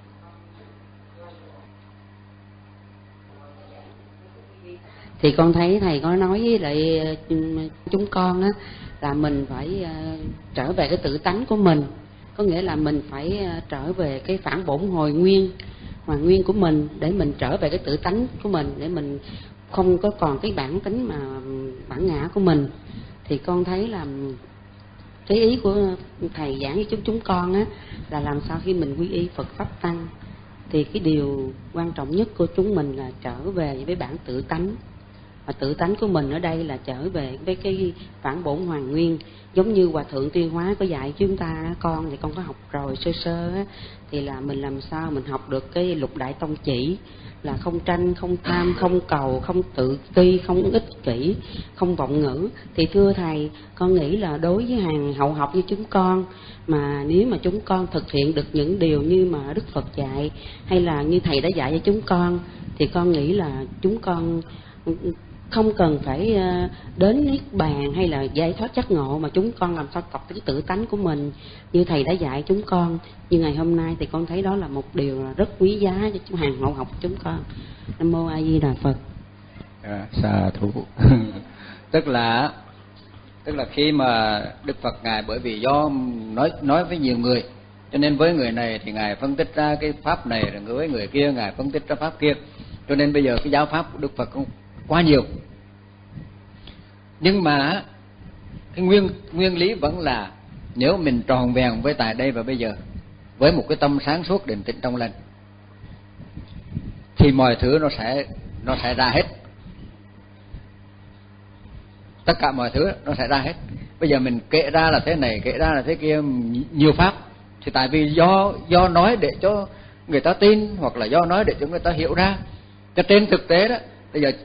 Thì con thấy thầy có nói với lại chúng con á là mình phải trở về cái tự tánh của mình, có nghĩa là mình phải trở về cái phản bổn hồi nguyên, hoàn nguyên của mình, để mình trở về cái tự tánh của mình, để mình không có còn cái bản tính mà bản ngã của mình. Thì con thấy là cái ý của thầy giảng với chúng chúng con á là làm sao khi mình quy y Phật pháp tăng thì cái điều quan trọng nhất của chúng mình là trở về với bản tự tánh. Và tự tánh của mình ở đây là trở về với cái phản bổn hoàn nguyên, giống như Hòa Thượng Tuyên Hóa có dạy chúng ta. Con thì con có học rồi sơ sơ á, thì là mình làm sao mình học được cái lục đại tông chỉ là không tranh, không tham, không cầu, không tự ti, không ích kỷ, không vọng ngữ. Thì thưa thầy, con nghĩ là đối với hàng hậu học như chúng con, mà nếu mà chúng con thực hiện được những điều như mà Đức Phật dạy, hay là như thầy đã dạy cho chúng con, thì con nghĩ là chúng con không cần phải đến niết bàn hay là giải thoát giác ngộ, mà chúng con làm sao tập cái tự tánh của mình như thầy đã dạy chúng con như ngày hôm nay. Thì con thấy đó là một điều rất quý giá cho chúng hàng hậu học của chúng con. Nam mô A Di Đà Phật.
À, sa thú. tức là tức là khi mà Đức Phật ngài, bởi vì do nói nói với nhiều người, cho nên với người này thì ngài phân tích ra cái pháp này, rồi với người kia ngài phân tích ra pháp kia, cho nên bây giờ cái giáo pháp của Đức Phật cũng quá nhiều. Nhưng mà cái nguyên nguyên lý vẫn là nếu mình tròn vẹn với tại đây và bây giờ, với một cái tâm sáng suốt định tĩnh trong lành, thì mọi thứ nó sẽ nó sẽ ra hết. Tất cả mọi thứ nó sẽ ra hết. Bây giờ mình kể ra là thế này, kể ra là thế kia, nhiều pháp, thì tại vì do do nói để cho người ta tin, hoặc là do nói để cho người ta hiểu ra. Cho trên thực tế đó, bây giờ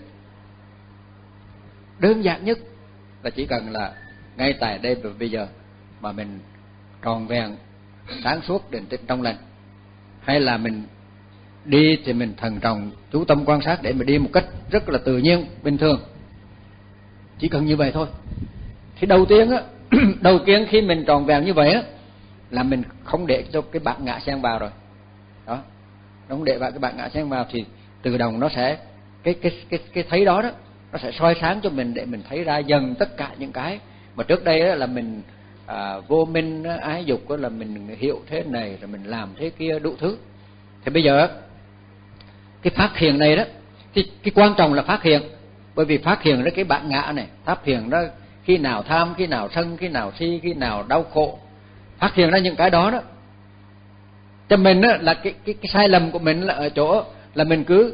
đơn giản nhất là chỉ cần là ngay tại đây và bây giờ mà mình tròn vẹn sáng suốt định tĩnh trong lành, hay là mình đi thì mình thần trọng chú tâm quan sát để mà đi một cách rất là tự nhiên bình thường, chỉ cần như vậy thôi. Thì đầu tiên á đầu tiên khi mình tròn vẹn như vậy á là mình không để cho cái bản ngã xen vào rồi đó, không để vào cái bản ngã xen vào, thì tự động nó sẽ cái cái cái cái thấy đó đó nó sẽ soi sáng cho mình, để mình thấy ra dần tất cả những cái mà trước đây là mình à, vô minh ái dục là mình hiểu thế này rồi mình làm thế kia đủ thứ. Thì bây giờ cái phát hiện này đó, thì cái quan trọng là phát hiện, bởi vì phát hiện ra cái bản ngã này, phát hiện ra khi nào tham, khi nào sân, khi nào si, khi nào đau khổ, phát hiện ra những cái đó đó. Cho mình đó, là cái, cái cái sai lầm của mình là ở chỗ là mình cứ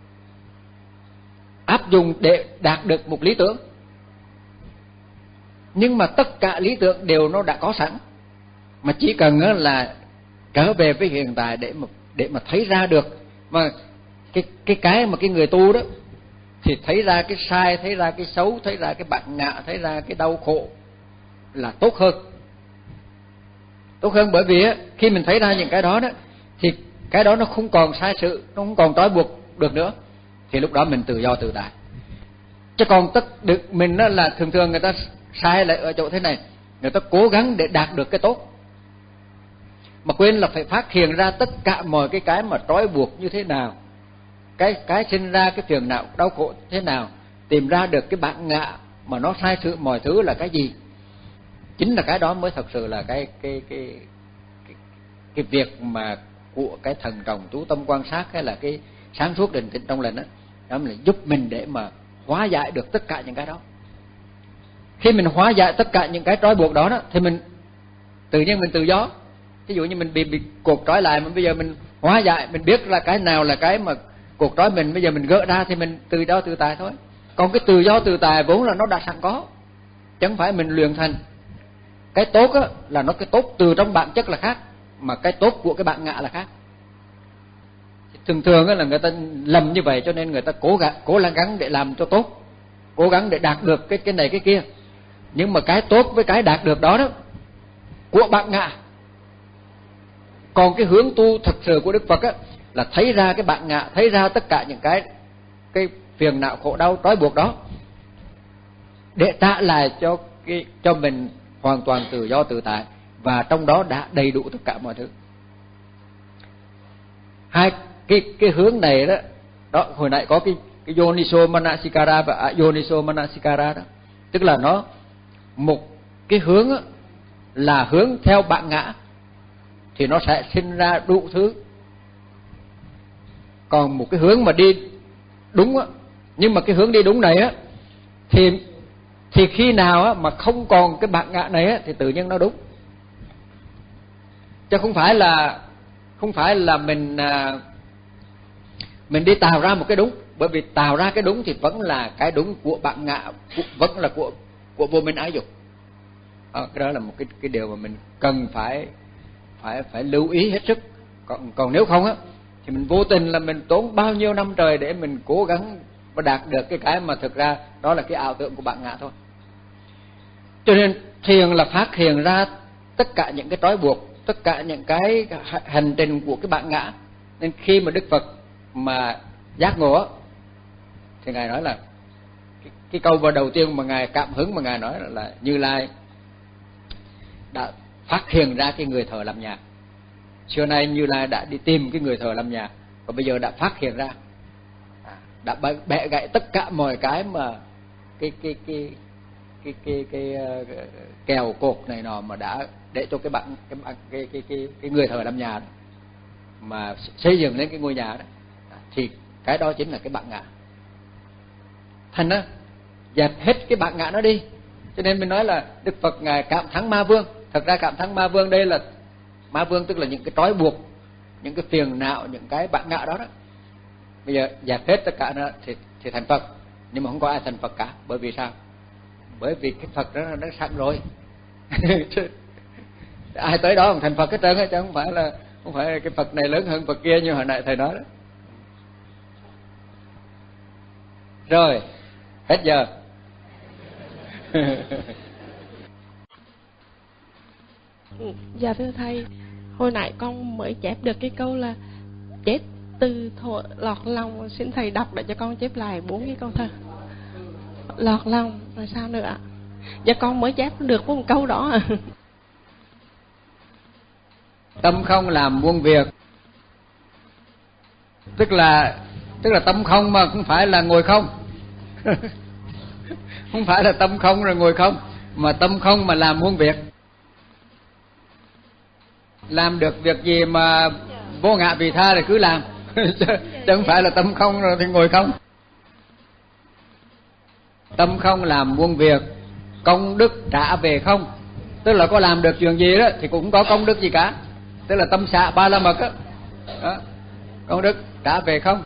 áp dụng để đạt được một lý tưởng, nhưng mà tất cả lý tưởng đều nó đã có sẵn, mà chỉ cần là trở về với hiện tại để mà để mà thấy ra được. Mà cái cái cái mà cái người tu đó thì thấy ra cái sai, thấy ra cái xấu, thấy ra cái bản ngã, thấy ra cái đau khổ là tốt hơn. Tốt hơn bởi vì khi mình thấy ra những cái đó đó thì cái đó nó không còn sai sự, nó không còn trói buộc được nữa, thì lúc đó mình tự do tự tại. Chứ còn tất được mình đó là thường thường người ta sai lại ở chỗ thế này, người ta cố gắng để đạt được cái tốt mà quên là phải phát hiện ra tất cả mọi cái cái mà trói buộc như thế nào, cái cái sinh ra cái phiền não đau khổ thế nào, tìm ra được cái bản ngã mà nó sai sự mọi thứ là cái gì. Chính là cái đó mới thật sự là cái cái cái cái, cái việc mà của cái thần trọng chú tâm quan sát, hay là cái sáng suốt định tĩnh trong lành đó, đó là giúp mình để mà hóa giải được tất cả những cái đó. Khi mình hóa giải tất cả những cái trói buộc đó, đó thì mình tự nhiên mình tự do. Ví dụ như mình bị bị cột trói lại, mà bây giờ mình hóa giải, mình biết là cái nào là cái mà cột trói mình, bây giờ mình gỡ ra thì mình tự do tự tại thôi. Còn cái tự do tự tại vốn là nó đã sẵn có, chẳng phải mình luyện thành. Cái tốt á là nó cái tốt từ trong bản chất là khác, mà cái tốt của cái bản ngã là khác. Thường thường là người ta lầm như vậy, cho nên người ta cố gắng cố gắng để làm cho tốt, cố gắng để đạt được cái cái này cái kia. Nhưng mà cái tốt với cái đạt được đó đó của bản ngã. Còn cái hướng tu thật sự của Đức Phật á là thấy ra cái bản ngã, thấy ra tất cả những cái cái phiền não khổ đau trói buộc đó, để trả lại cho cái cho mình hoàn toàn tự do tự tại, và trong đó đã đầy đủ tất cả mọi thứ. hai cái cái hướng này đó, đó hồi nãy có cái cái Yoniso Manasikara và Yoniso Manasikara đó, tức là nó một cái hướng đó, là hướng theo bản ngã thì nó sẽ sinh ra đủ thứ. Còn một cái hướng mà đi đúng á, nhưng mà cái hướng đi đúng này á thì thì khi nào á mà không còn cái bản ngã này á thì tự nhiên nó đúng. Chứ không phải là không phải là mình à, mình đi tạo ra một cái đúng, bởi vì tạo ra cái đúng thì vẫn là cái đúng của bản ngã, vẫn là của của vô minh ái dục. À, cái đó là một cái cái điều mà mình cần phải phải phải lưu ý hết sức. Còn còn nếu không á thì mình vô tình là mình tốn bao nhiêu năm trời để mình cố gắng và đạt được cái cái mà thực ra đó là cái ảo tưởng của bản ngã thôi. Cho nên thiền là phát hiện ra tất cả những cái trói buộc, tất cả những cái hành trình của cái bản ngã. Nên khi mà Đức Phật mà giác ngộ thì Ngài nói là cái, cái câu vào đầu tiên mà Ngài cảm hứng mà Ngài nói là, là Như Lai đã phát hiện ra cái người thợ làm nhạc. Xưa nay Như Lai đã đi tìm cái người thợ làm nhạc, và bây giờ đã phát hiện ra, đã bẻ gãy tất cả mọi cái mà cái cái cái cái cái cái, cái, cái kèo cột này nọ mà đã để cho cái bạn cái cái cái cái, cái, cái người thợ làm nhà đó, mà xây dựng lên cái ngôi nhà đó, thì cái đó chính là cái bản ngã. Thành á dẹp hết cái bản ngã nó đi. Cho nên mình nói là Đức Phật Ngài cảm thắng ma vương. Thật ra cảm thắng ma vương đây là ma vương, tức là những cái trói buộc, những cái phiền não, những cái bản ngã đó đó. Bây giờ dẹp hết tất cả nó thì thì thành Phật. Nhưng mà không có ai thành Phật cả. Bởi vì sao? Bởi vì cái Phật đó nó sẵn rồi. Ai tới đó cũng thành Phật hết trơn á, chứ không phải là không phải là cái Phật này lớn hơn Phật kia như hồi nãy thầy nói đó. Rồi, hết giờ.
Dạ thưa thầy, hồi nãy con mới chép được cái câu là chết từ thọ, lọt lòng, xin thầy đọc để cho con chép lại bốn cái câu thơ. Lọt lòng rồi sao nữa ạ? Dạ con mới chép được một câu đó à.
Tâm không làm muôn việc, tức là tức là tâm không mà không phải là ngồi không. Không phải là tâm không rồi ngồi không, mà tâm không mà làm muôn việc. Làm được việc gì mà vô ngã vị tha thì cứ làm. Chứ không phải là tâm không rồi thì ngồi không. Tâm không làm muôn việc, công đức trả về không. Tức là có làm được chuyện gì đó thì cũng có công đức gì cả. Tức là tâm xạ ba la mật đó. Đó, công đức trả về không.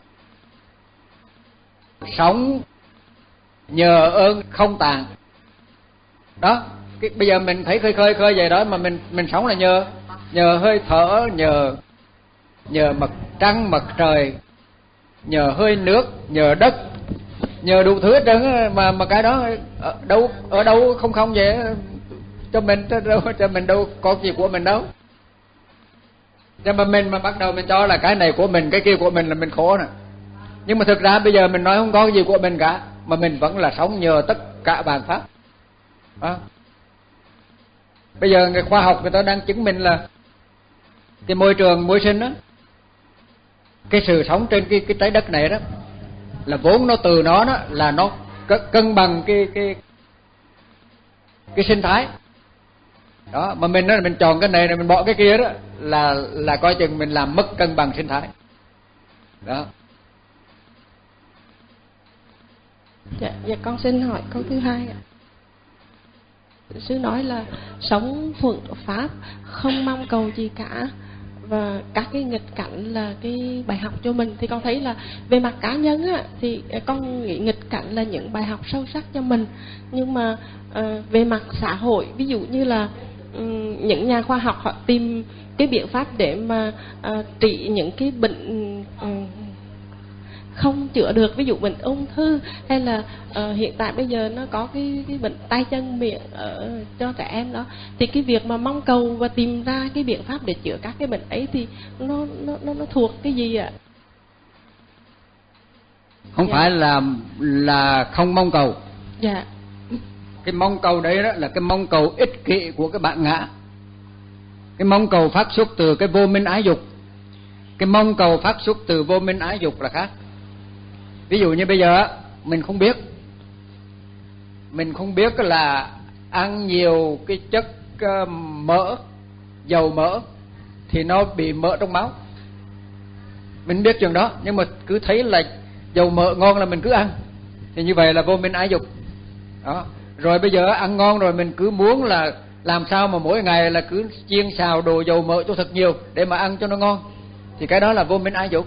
Sống nhờ ơn không tàn. Đó, cái, bây giờ mình thấy khơi khơi khơi vậy đó, mà mình mình sống là nhờ nhờ hơi thở, nhờ nhờ mặt trăng mặt trời, nhờ hơi nước, nhờ đất, nhờ đủ thứ hết trơn. Mà mà cái đó ở đâu ở đâu không không vậy cho mình, đâu cho mình đâu có gì của mình đâu. Nhưng mà mình mà bắt đầu mình cho là cái này của mình, cái kia của mình là mình khổ nè. Nhưng mà thực ra bây giờ mình nói không có gì của mình cả, mà mình vẫn là sống nhờ tất cả vạn pháp. Đó. Bây giờ người khoa học người ta đang chứng minh là cái môi trường môi sinh đó, cái sự sống trên cái cái trái đất này đó là vốn nó từ nó đó là nó cân bằng cái cái cái sinh thái. Đó, mà mình đó là mình chọn cái này rồi mình bỏ cái kia đó là là coi chừng mình làm mất cân bằng sinh thái. Đó.
Dạ, dạ con xin hỏi câu thứ hai ạ. Sư nói là sống thuận pháp, không mong cầu gì cả, và các cái nghịch cảnh là cái bài học cho mình. Thì con thấy là về mặt cá nhân á, thì con nghĩ nghịch cảnh là những bài học sâu sắc cho mình. Nhưng mà uh, về mặt xã hội, ví dụ như là um, những nhà khoa học họ tìm cái biện pháp để mà uh, trị những cái bệnh um, không chữa được, ví dụ bệnh ung thư, hay là uh, hiện tại bây giờ nó có cái cái bệnh tay chân miệng ở cho trẻ em đó, thì cái việc mà mong cầu và tìm ra cái biện pháp để chữa các cái bệnh ấy thì nó nó nó, nó thuộc cái gì ạ?
Không dạ. phải là là không mong cầu.
Dạ.
Cái mong cầu đấy đó là cái mong cầu ích kỷ của cái bản ngã. Cái mong cầu phát xuất từ cái vô minh ái dục. cái mong cầu phát xuất từ vô minh ái dục là khác. Ví dụ như bây giờ mình không biết, mình không biết là ăn nhiều cái chất mỡ, dầu mỡ thì nó bị mỡ trong máu. Mình biết chuyện đó, nhưng mà cứ thấy là dầu mỡ ngon là mình cứ ăn, thì như vậy là vô minh ái dục đó. Rồi bây giờ ăn ngon rồi mình cứ muốn là làm sao mà mỗi ngày là cứ chiên xào đồ dầu mỡ cho thật nhiều để mà ăn cho nó ngon, thì cái đó là vô minh ái dục.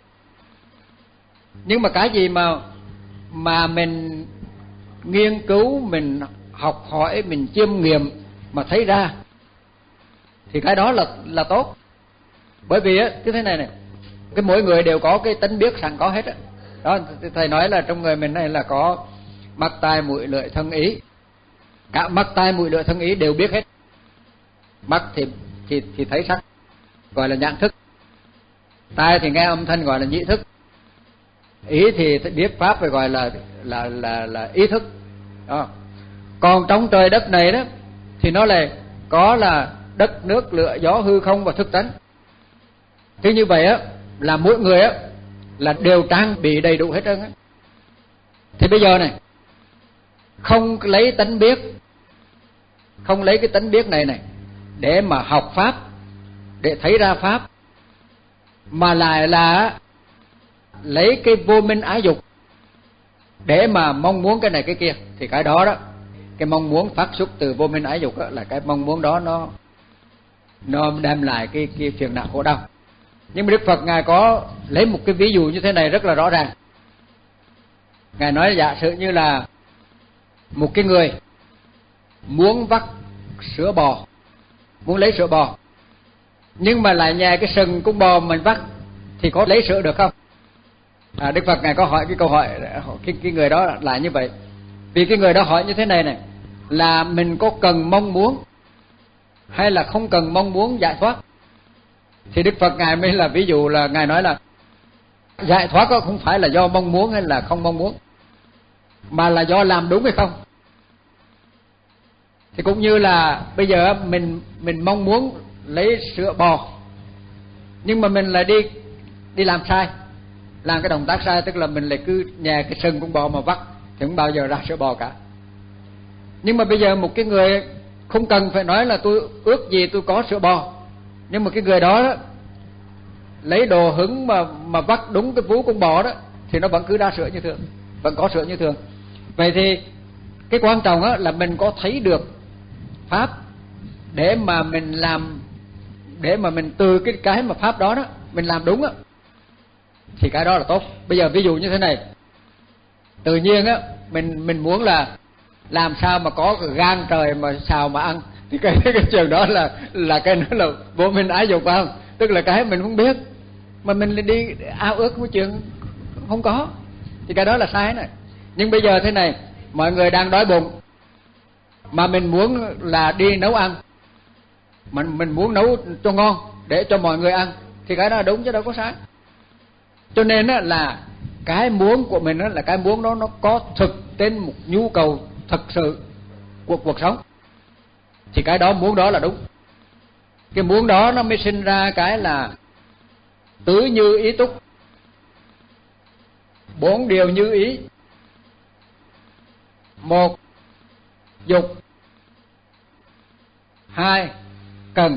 Nhưng mà cái gì mà mà mình nghiên cứu, mình học hỏi, mình chiêm nghiệm mà thấy ra thì cái đó là là tốt. Bởi vì á, cái thế này này, cái mỗi người đều có cái tánh biết sẵn có hết á. Đó, thầy nói là trong người mình này là có mắt, tai, mũi, lưỡi, thân, ý. Cả mắt, tai, mũi, lưỡi, thân, ý đều biết hết. Mắt thì thì thì thấy sắc, gọi là nhãn thức. Tai thì nghe âm thanh, gọi là nhĩ thức. Ý thì biết pháp, phải gọi là là là là ý thức. Đó. Còn trong trời đất này đó thì nó là có là đất, nước, lửa, gió, hư không và thức tánh. Thế như vậy á là mỗi người á là đều trang bị đầy đủ hết trơn á. Thì bây giờ này, không lấy tánh biết, không lấy cái tánh biết này này để mà học pháp, để thấy ra pháp, mà lại là lấy cái vô minh ái dục để mà mong muốn cái này cái kia, thì cái đó đó, cái mong muốn phát xuất từ vô minh ái dục đó, là cái mong muốn đó nó nó đem lại cái cái phiền não khổ đau. Nhưng mà Đức Phật Ngài có lấy một cái ví dụ như thế này rất là rõ ràng. Ngài nói giả sử như là một cái người muốn vắt sữa bò, muốn lấy sữa bò, nhưng mà lại nhè cái sừng con bò mình vắt thì có lấy sữa được không? À, Đức Phật Ngài có hỏi cái câu hỏi, cái, cái người đó là như vậy. Vì cái người đó hỏi như thế này này, là mình có cần mong muốn hay là không cần mong muốn giải thoát? Thì Đức Phật Ngài mới là ví dụ là Ngài nói là giải thoát đó không phải là do mong muốn hay là không mong muốn, mà là do làm đúng hay không. Thì cũng như là bây giờ mình mình mong muốn lấy sữa bò, nhưng mà mình lại đi đi làm sai, làm cái động tác sai, tức là mình lại cứ nhè cái sừng con bò mà vắt thì không bao giờ ra sữa bò cả. Nhưng mà bây giờ một cái người không cần phải nói là tôi ước gì tôi có sữa bò, nhưng mà cái người đó, đó lấy đồ hứng mà mà vắt đúng cái vú con bò đó thì nó vẫn cứ ra sữa như thường, vẫn có sữa như thường. Vậy thì cái quan trọng đó là mình có thấy được pháp để mà mình làm, để mà mình từ cái cái mà pháp đó đó mình làm đúng á, thì cái đó là tốt. Bây giờ ví dụ như thế này, tự nhiên á mình mình muốn là làm sao mà có gan trời mà xào mà ăn, thì cái cái trường đó là là cái đó là vô minh ái dục, phải không? Tức là cái mình không biết mà mình đi ao ước cái chuyện không có, thì cái đó là sai này. Nhưng bây giờ thế này, mọi người đang đói bụng mà mình muốn là đi nấu ăn, mình mình muốn nấu cho ngon để cho mọi người ăn, thì cái đó là đúng chứ đâu có sai. Cho nên á là cái muốn của mình á là cái muốn đó nó có thực trên một nhu cầu thật sự của cuộc sống, thì cái đó muốn đó là đúng. Cái muốn đó nó mới sinh ra cái là tứ như ý túc, bốn điều như ý. Một, dục. Hai, cần.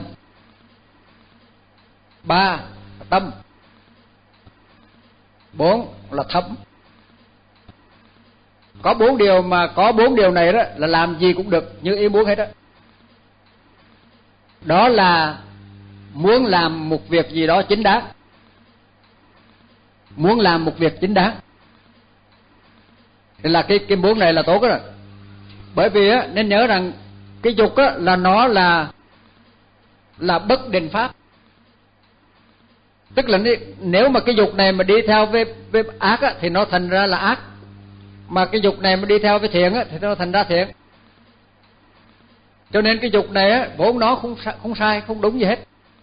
Ba, tâm. Bốn là thấm. Có bốn điều, mà có bốn điều này đó là làm gì cũng được như ý muốn hết đó. Đó là muốn làm một việc gì đó chính đáng, muốn làm một việc chính đáng, thì là cái cái muốn này là tốt rồi. Bởi vì á, nên nhớ rằng cái dục á là nó là là bất định pháp. Tức là nếu mà cái dục này mà đi theo với, với ác á, thì nó thành ra là ác, mà cái dục này mà đi theo với thiện á, thì nó thành ra thiện. Cho nên cái dục này á, vốn nó không không sai, không đúng gì hết,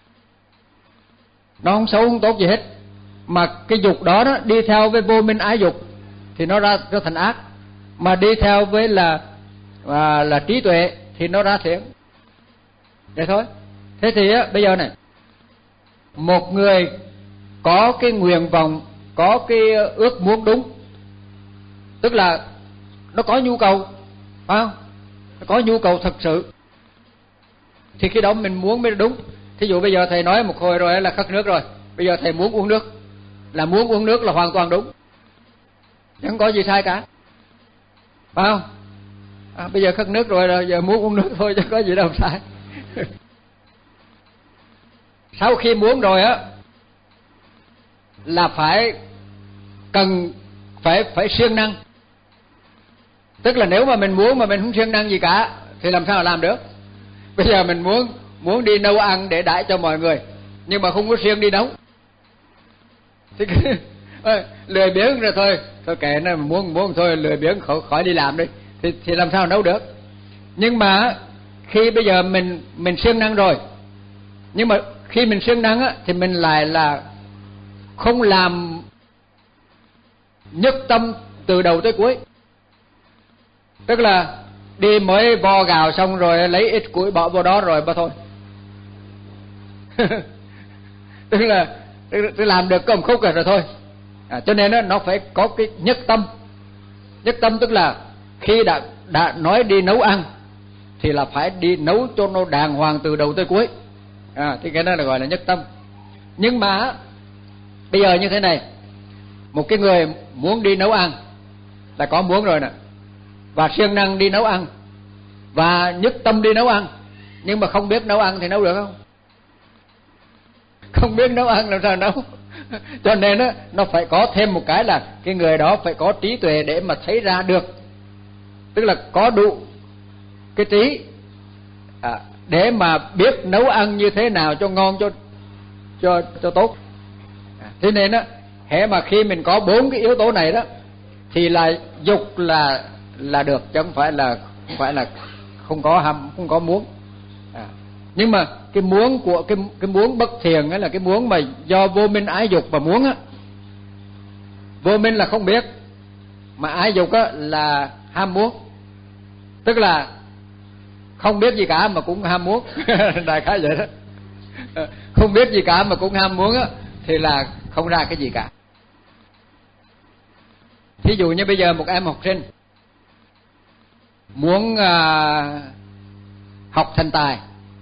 nó không xấu không tốt gì hết, mà cái dục đó, đó đi theo với vô minh ái dục thì nó ra nó thành ác, mà đi theo với là à, là trí tuệ thì nó ra thiện. Vậy thôi. Thế thì á, bây giờ này, một người có cái nguyện vọng, có cái ước muốn đúng, tức là nó có nhu cầu, phải không? Nó có nhu cầu thật sự, thì khi đó mình muốn mới đúng. Thí dụ bây giờ thầy nói một hồi rồi là khát nước rồi, bây giờ thầy muốn uống nước, là muốn uống nước là hoàn toàn đúng, chẳng có gì sai cả, phải không? À, bây giờ khát nước rồi là giờ muốn uống nước thôi, chứ có gì đâu sai. Sau khi muốn rồi á là phải cần phải phải siêng năng, tức là nếu mà mình muốn mà mình không siêng năng gì cả thì làm sao mà làm được. Bây giờ mình muốn muốn đi nấu ăn để đãi cho mọi người, nhưng mà không có siêng đi nấu thì lười biếng rồi thôi thôi kệ nó, muốn muốn thôi lười biếng khỏi, khỏi đi làm đi thì thì làm sao nấu được. Nhưng mà khi bây giờ mình mình siêng năng rồi, nhưng mà khi mình siêng năng á thì mình lại là không làm nhất tâm từ đầu tới cuối, tức là đi mới vo gạo xong rồi lấy ít củi bỏ vào đó rồi mà thôi. tức là tức làm được có một khúc rồi thôi. À, cho nên đó, nó phải có cái nhất tâm. Nhất tâm tức là khi đã đã nói đi nấu ăn thì là phải đi nấu cho nó đàng hoàng từ đầu tới cuối. À, thì cái đó là gọi là nhất tâm. Nhưng mà bây giờ như thế này, một cái người muốn đi nấu ăn là có muốn rồi nè, và siêng năng đi nấu ăn, và nhất tâm đi nấu ăn, nhưng mà không biết nấu ăn thì nấu được không? Không biết nấu ăn làm sao nấu. Cho nên đó, nó phải có thêm một cái là cái người đó phải có trí tuệ để mà thấy ra được, tức là có đủ cái trí à, để mà biết nấu ăn như thế nào cho ngon, cho cho cho tốt. À, thế nên đó, hễ mà khi mình có bốn cái yếu tố này đó thì là dục là là được, chứ không phải là không phải là không có ham, không có muốn. À, nhưng mà cái muốn của cái cái muốn bất thiện ấy là cái muốn mà do vô minh ái dục mà muốn á. Vô minh là không biết, mà ái dục á là ham muốn, tức là không biết gì cả mà cũng ham muốn. Đại khái vậy đó. Không biết gì cả mà cũng ham muốn á thì là không ra cái gì cả. Thí dụ như bây giờ một em học sinh muốn à, học thành tài,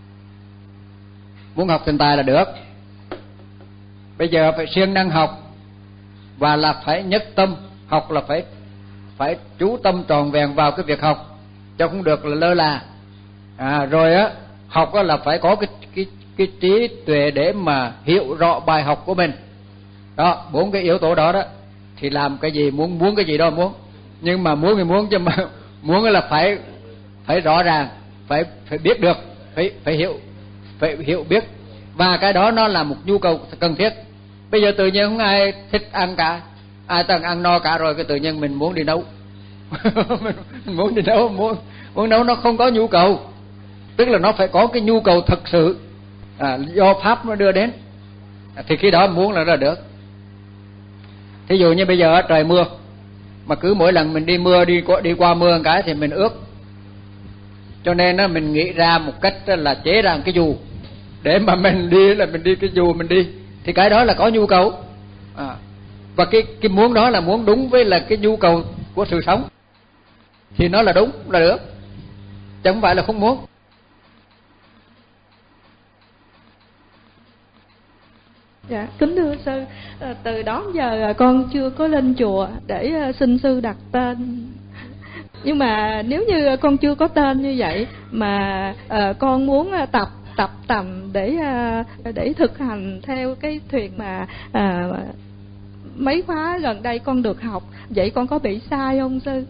muốn học thành tài là được. Bây giờ phải siêng năng học, và là phải nhất tâm học, là phải phải chú tâm tròn vẹn vào cái việc học, chứ không được là lơ là. À, rồi á, học á là phải có cái cái cái trí tuệ để mà hiểu rõ bài học của mình. Đó, bốn cái yếu tố đó đó thì làm cái gì muốn muốn cái gì đó muốn. Nhưng mà muốn thì muốn, chứ mà muốn là phải phải rõ ràng, phải phải biết được, phải phải hiểu, phải hiểu biết, và cái đó nó là một nhu cầu cần thiết. Bây giờ tự nhiên không ai thích ăn cả, ai toàn ăn no cả rồi, cái tự nhiên mình muốn đi nấu. Mình muốn đi nấu, muốn muốn nấu nó không có nhu cầu, tức là nó phải có cái nhu cầu thật sự à, do pháp nó đưa đến, à, thì khi đó muốn là ra được. Thí dụ như bây giờ trời mưa, mà cứ mỗi lần mình đi mưa đi qua, đi qua mưa một cái thì mình ướt, cho nên đó, mình nghĩ ra một cách là chế ra cái dù để mà mình đi, là mình đi cái dù mình đi, thì cái đó là có nhu cầu. À, và cái cái muốn đó là muốn đúng với là cái nhu cầu của sự sống, thì nó là đúng là được, chứ không phải là không muốn.
Dạ, kính thưa sư, từ đó giờ con chưa có lên chùa để xin sư đặt tên. Nhưng mà nếu như con chưa có tên như vậy mà uh, con muốn tập tập tầm để uh, để thực hành theo cái thuyền mà uh, mấy khóa gần đây con được học, vậy con có bị sai không sư?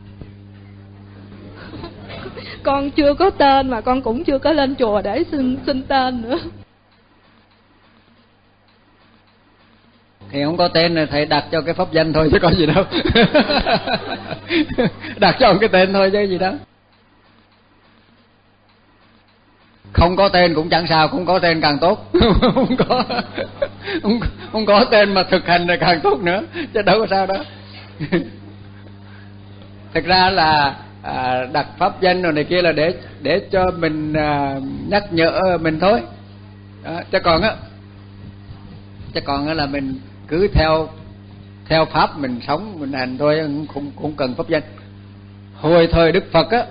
Con chưa có tên mà con cũng chưa có lên chùa để xin xin tên nữa.
Thì không có tên thì thầy đặt cho cái pháp danh thôi chứ có gì đâu. Đặt cho cái tên thôi chứ gì đó. Không có tên cũng chẳng sao, không có tên càng tốt. Không có không, không có tên mà thực hành là càng tốt nữa, chứ đâu có sao đó. Thực ra là à, đặt pháp danh rồi này kia là để để cho mình à, nhắc nhở mình thôi. Đó, chứ còn á chứ còn là mình cứ theo theo pháp mình sống mình hành thôi, không không cần pháp danh. Hồi thời Đức Phật á,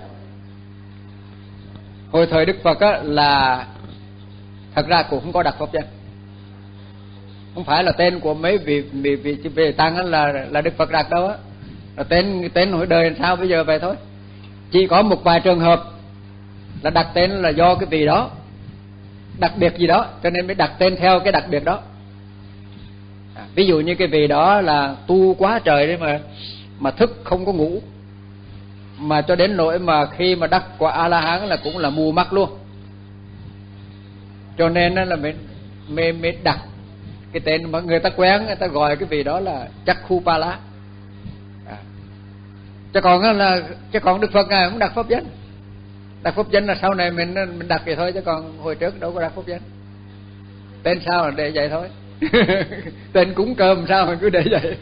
hồi thời Đức Phật á là thật ra cũng không có đặt pháp danh, không phải là tên của mấy vị vị vị vị tăng á là là Đức Phật đặt đâu á, là tên tên hồi đời sao bây giờ vậy thôi. Chỉ có một vài trường hợp là đặt tên là do cái vị đó đặc biệt gì đó cho nên mới đặt tên theo cái đặc biệt đó. À, ví dụ như cái vị đó là tu quá trời đấy mà mà thức không có ngủ, mà cho đến nỗi mà khi mà đắc quả A La Hán là cũng là mù mắt luôn, cho nên là mình mình mới đặt cái tên mà người ta quen, người ta gọi cái vị đó là Chakkupala. À, chứ còn là chứ còn Đức Phật ngài cũng đặt pháp danh. Đặt pháp danh là sau này mình mình đặt vậy thôi, chứ còn hồi trước đâu có đặt pháp danh. Tên sao là để vậy thôi. Tên cúng cơm sao mà cứ để vậy.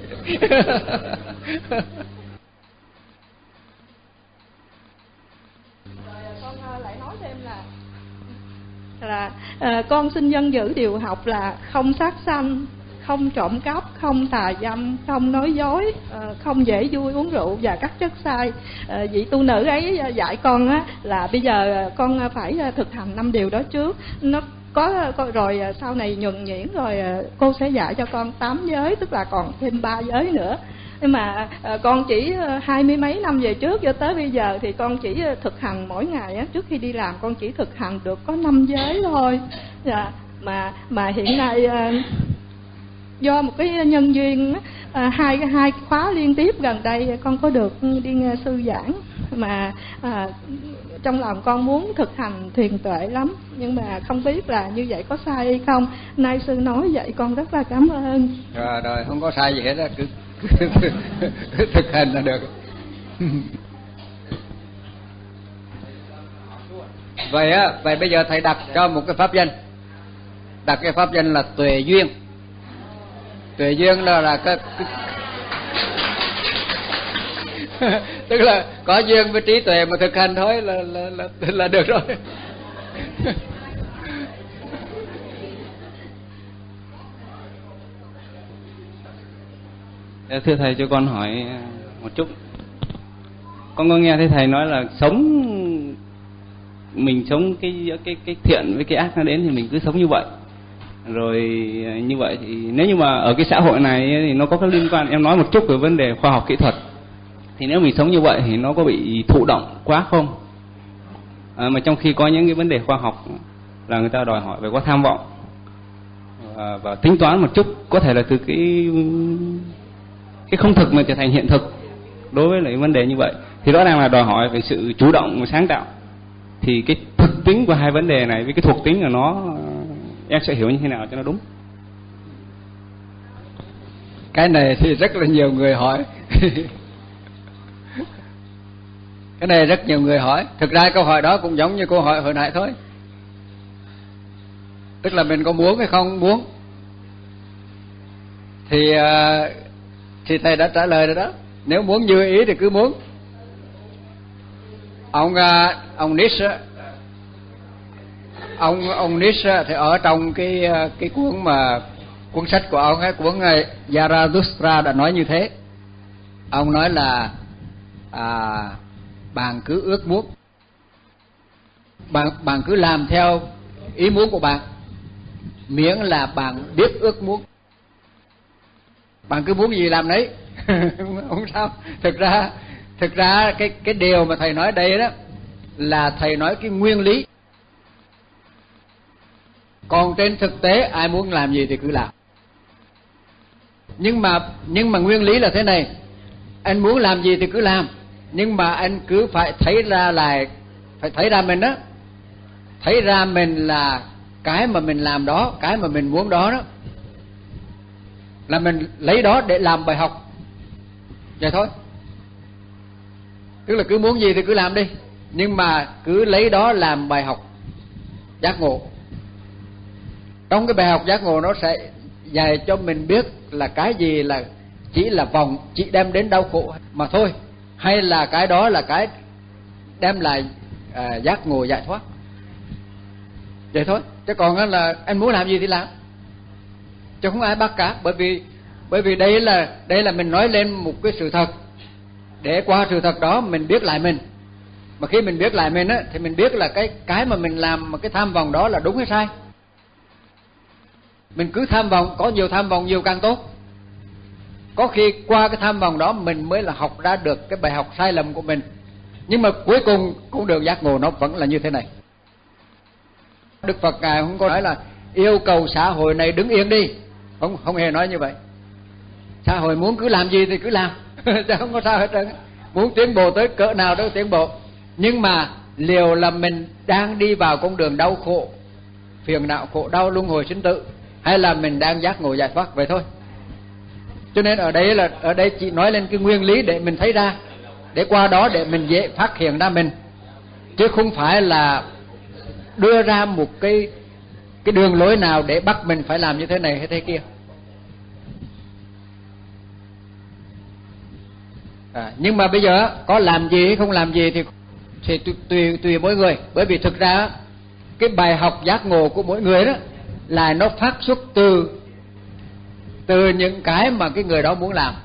Con lại nói thêm là là à, con xin dân giữ điều học là không sát sanh, không trộm cắp, không tà dâm, không nói dối, không dễ vui uống rượu và các chất sai. Vị tu nữ ấy dạy con á là bây giờ con phải thực hành năm điều đó trước, nó có rồi sau này nhuần nhuyễn rồi cô sẽ dạy cho con tám giới, tức là còn thêm ba giới nữa. Nhưng mà con chỉ hai mươi mấy năm về trước cho tới bây giờ thì con chỉ thực hành mỗi ngày á, trước khi đi làm con chỉ thực hành được có năm giới thôi. Dạ, mà mà hiện nay do một cái nhân duyên à, hai hai khóa liên tiếp gần đây con có được đi nghe sư giảng, mà à, trong lòng con muốn thực hành thiền tuệ lắm, nhưng mà không biết là như vậy có sai hay không. Nay sư nói vậy con rất là cảm ơn.
Rồi rồi, không có sai gì hết á, cứ, cứ, cứ, cứ thực hành là được. Vậy á, vậy bây giờ thầy đặt cho một cái pháp danh, đặt cái pháp danh là tuệ duyên. Tuệ duyên là là cái, cái tức là có duyên với trí tuệ mà thực hành thôi là là là, là được rồi.
Thưa thầy, cho con hỏi một chút. Con có nghe thấy thầy nói là sống mình sống cái cái cái thiện với cái ác nó đến thì mình cứ sống như vậy. Rồi như vậy thì nếu như mà ở cái xã hội này thì nó có cái liên quan, em nói một chút về vấn đề khoa học kỹ thuật, thì nếu mình sống như vậy thì nó có bị thụ động quá không? À, mà trong khi có những cái vấn đề khoa học là người ta đòi hỏi về có tham vọng và, và tính toán một chút, có thể là từ cái cái không thực mà trở thành hiện thực. Đối với lại vấn đề như vậy thì rõ ràng là đòi hỏi về sự chủ động và sáng tạo. Thì cái thực tính của hai vấn đề này với cái thuộc tính của nó em sẽ hiểu như thế nào cho nó đúng?
Cái này thì rất là nhiều người hỏi. Cái này rất nhiều người hỏi. Thực ra câu hỏi đó cũng giống như câu hỏi hồi nãy thôi. Tức là mình có muốn hay không muốn. Thì thì thầy đã trả lời rồi đó. Nếu muốn như ý thì cứ muốn. Ông ông Nietzsche, ông ông Nietzsche thì ở trong cái cái cuốn mà cuốn sách của ông ấy, cuốn Zarathustra đã nói như thế. Ông nói là à, bạn cứ ước muốn, bạn bạn cứ làm theo ý muốn của bạn, miễn là bạn biết ước muốn. Bạn cứ muốn gì làm đấy. Không sao. Thực ra thực ra cái cái điều mà thầy nói đây đó là thầy nói cái nguyên lý. Còn trên thực tế ai muốn làm gì thì cứ làm. Nhưng mà nhưng mà nguyên lý là thế này. Anh muốn làm gì thì cứ làm, nhưng mà anh cứ phải thấy ra là phải thấy ra mình đó. Thấy ra mình là cái mà mình làm đó, cái mà mình muốn đó đó, là mình lấy đó để làm bài học. Vậy thôi. Tức là cứ muốn gì thì cứ làm đi, nhưng mà cứ lấy đó làm bài học giác ngộ. Trong cái bài học giác ngộ nó sẽ dạy cho mình biết là cái gì là chỉ là vòng, chỉ đem đến đau khổ mà thôi, hay là cái đó là cái đem lại à, giác ngộ giải thoát. Vậy thôi. Chứ còn là anh muốn làm gì thì làm. chứ không ai bắt cả. Bởi vì bởi vì đây là đây là mình nói lên một cái sự thật, để qua sự thật đó mình biết lại mình. Mà khi mình biết lại mình á, thì mình biết là cái cái mà mình làm, mà cái tham vọng đó là đúng hay sai. Mình cứ tham vọng, có nhiều tham vọng nhiều càng tốt. Có khi qua cái tham vọng đó mình mới là học ra được cái bài học sai lầm của mình. Nhưng mà cuối cùng cũng được giác ngộ, nó vẫn là như thế này. Đức Phật Ngài không có nói là yêu cầu xã hội này đứng yên đi, không không hề nói như vậy. Xã hội muốn cứ làm gì thì cứ làm, chứ không có sao hết trơn. Muốn tiến bộ tới cỡ nào đó tiến bộ. Nhưng mà liệu là mình đang đi vào con đường đau khổ, phiền não khổ đau luân hồi sinh tử, hay là mình đang giác ngộ giải thoát, vậy thôi. Cho nên ở đây là ở đây chị nói lên cái nguyên lý để mình thấy ra, để qua đó để mình dễ phát hiện ra mình, chứ không phải là đưa ra một cái cái đường lối nào để bắt mình phải làm như thế này hay thế kia. À, nhưng mà bây giờ có làm gì hay không làm gì thì thì tùy tùy mỗi người. Bởi vì thực ra cái bài học giác ngộ của mỗi người đó là nó phát xuất từ từ những cái mà cái người đó muốn làm.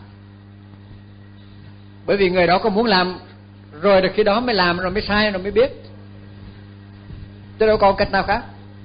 Bởi vì người đó có muốn làm rồi thì khi đó mới làm, rồi mới sai, rồi mới biết, chứ đâu còn cách nào khác.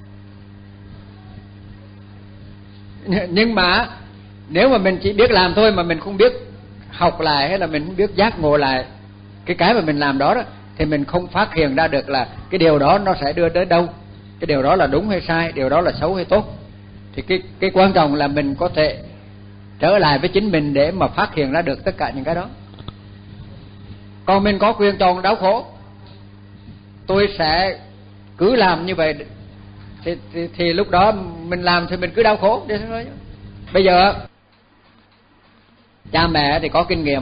Nhưng mà nếu mà mình chỉ biết làm thôi, mà mình không biết học lại, hay là mình không biết giác ngộ lại cái cái mà mình làm đó, đó thì mình không phát hiện ra được là cái điều đó nó sẽ đưa đến đâu, cái điều đó là đúng hay sai, điều đó là xấu hay tốt. Thì cái cái quan trọng là mình có thể trở lại với chính mình để mà phát hiện ra được tất cả những cái đó. Còn mình có quyền chọn đau khổ, tôi sẽ cứ làm như vậy, thì, thì, thì lúc đó mình làm thì mình cứ đau khổ. Bây giờ cha mẹ thì có kinh nghiệm,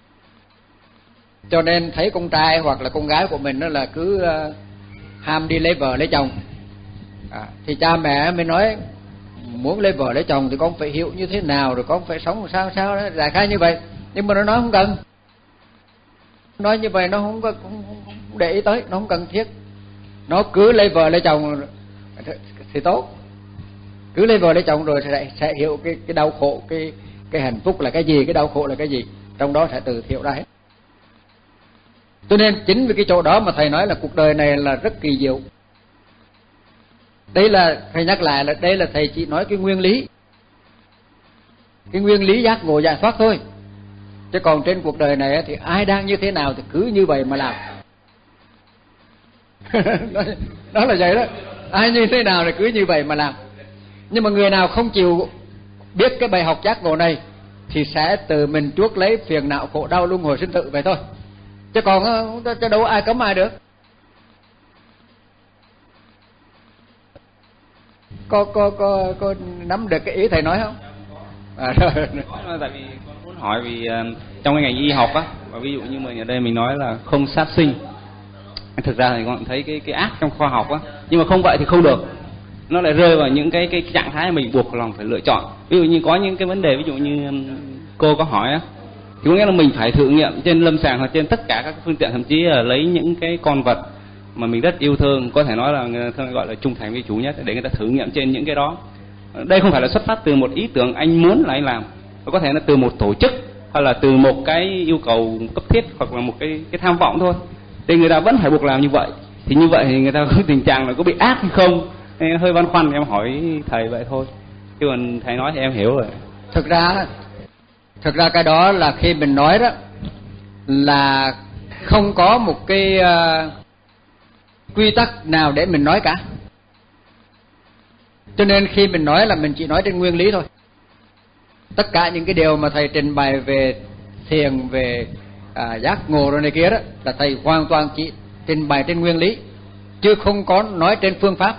cho nên thấy con trai hoặc là con gái của mình đó là cứ uh, ham đi lấy vợ lấy chồng, à, thì cha mẹ mới nói muốn lấy vợ lấy chồng thì con phải hiểu như thế nào, rồi con phải sống sao sao đó, đại khái như vậy. Nhưng mà nó nói không cần, nói như vậy nó không có không, không để ý tới, nó không cần thiết. Nó cứ lấy vợ lấy chồng thì tốt, cứ lấy vợ lấy chồng rồi sẽ sẽ hiểu cái cái đau khổ, cái cái hạnh phúc là cái gì, cái đau khổ là cái gì, trong đó sẽ tự hiểu ra hết. Cho nên chính vì cái chỗ đó mà thầy nói là cuộc đời này là rất kỳ diệu. Đây là thầy nhắc lại là đây là thầy chỉ nói cái nguyên lý, cái nguyên lý giác ngộ giải thoát thôi. Chứ còn trên cuộc đời này thì ai đang như thế nào thì cứ như vậy mà làm. Đó là vậy đó, ai như thế nào thì cứ như vậy mà làm. Nhưng mà người nào không chịu biết cái bài học giác ngộ này thì sẽ tự mình chuốc lấy phiền não khổ đau luân hồi sinh tử vậy thôi. Chứ còn chứ đâu ai cấm ai được. Có có có có nắm được cái ý thầy nói không? À, rồi.
Tại vì con muốn hỏi vì uh, trong cái ngành y học á, và ví dụ như mình ở đây mình nói là không sát sinh, thực ra thì con thấy cái cái ác trong khoa học á, nhưng mà không vậy thì không được, nó lại rơi vào những cái cái trạng thái mình buộc lòng phải lựa chọn. Ví dụ như có những cái vấn đề, ví dụ như cô có hỏi á, thì có nghĩa là mình phải thử nghiệm trên lâm sàng hoặc trên tất cả các phương tiện, thậm chí là lấy những cái con vật mà mình rất yêu thương, có thể nói là người ta gọi là trung thành với chủ nhất, để người ta thử nghiệm trên những cái đó. Đây không phải là xuất phát từ một ý tưởng anh muốn là anh làm, có thể là từ một tổ chức hoặc là từ một cái yêu cầu cấp thiết hoặc là một cái cái tham vọng thôi, thì người ta vẫn phải buộc làm như vậy. Thì như vậy thì người ta có tình trạng là có bị ác hay không, nên hơi băn khoăn, em hỏi thầy vậy thôi, chứ còn thầy nói thì em hiểu rồi.
Thực ra thực ra cái đó là khi mình nói đó là không có một cái uh, quy tắc nào để mình nói cả. Cho nên khi mình nói là mình chỉ nói trên nguyên lý thôi. Tất cả những cái điều mà thầy trình bày về thiền, về à, giác ngộ rồi này kia đó, là thầy hoàn toàn chỉ trình bày trên nguyên lý, chứ không có nói trên phương pháp.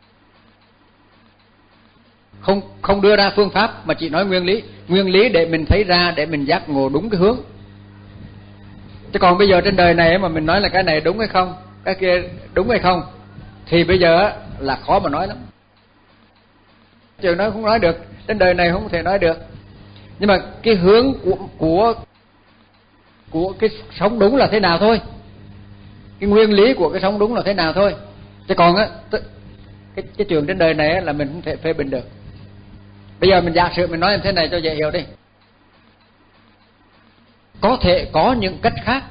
Không không đưa ra phương pháp mà chỉ nói nguyên lý. Nguyên lý để mình thấy ra, để mình giác ngộ đúng cái hướng. Chứ còn bây giờ trên đời này mà mình nói là cái này đúng hay không, cái kia đúng hay không, thì bây giờ là khó mà nói lắm. Trường nói không nói được, trên đời này không thể nói được. Nhưng mà cái hướng của của của cái sống đúng là thế nào thôi, cái nguyên lý của cái sống đúng là thế nào thôi. Chứ còn á, cái cái trường trên đời này là mình không thể phê bình được. Bây giờ mình giả sử mình nói như thế này cho dễ hiểu đi. Có thể có những cách khác,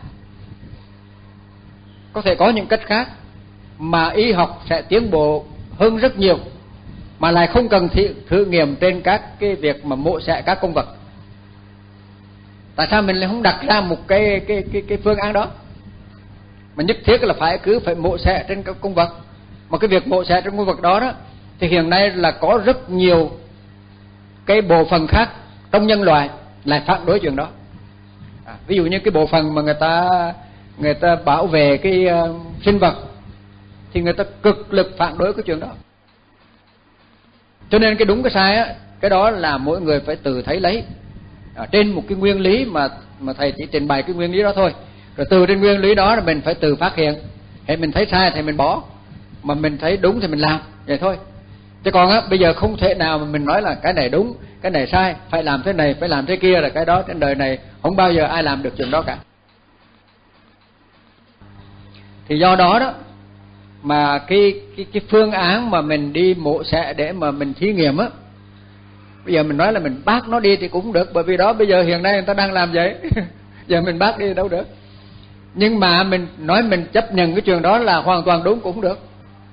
có thể có những cách khác mà y học sẽ tiến bộ hơn rất nhiều, mà lại không cần thử, thử nghiệm trên các cái việc mà mổ xẻ các con vật. Tại sao mình lại không đặt ra một cái cái cái cái phương án đó mà nhất thiết là phải cứ phải mổ xẻ trên các con vật? Mà cái việc mổ xẻ trên con vật đó đó thì hiện nay là có rất nhiều cái bộ phận khác trong nhân loại lại phản đối chuyện đó. À, ví dụ như cái bộ phận mà người ta người ta bảo vệ cái uh, sinh vật thì người ta cực lực phản đối cái chuyện đó. Cho nên cái đúng cái sai á, cái đó là mỗi người phải tự thấy lấy à, trên một cái nguyên lý mà mà thầy chỉ trình bày cái nguyên lý đó thôi. Rồi từ trên nguyên lý đó là mình phải tự phát hiện. Hệ mình thấy sai thì mình bỏ, mà mình thấy đúng thì mình làm, vậy thôi. Chứ còn á bây giờ không thể nào mà mình nói là cái này đúng, cái này sai, phải làm thế này, phải làm thế kia, là cái đó trên đời này không bao giờ ai làm được chuyện đó cả. Thì do đó đó mà cái cái cái phương án mà mình đi mổ xẻ để mà mình thí nghiệm á, bây giờ mình nói là mình bác nó đi thì cũng được, bởi vì đó bây giờ hiện nay người ta đang làm vậy. Giờ mình bác đi đâu được. Nhưng mà mình nói mình chấp nhận cái chuyện đó là hoàn toàn đúng cũng được.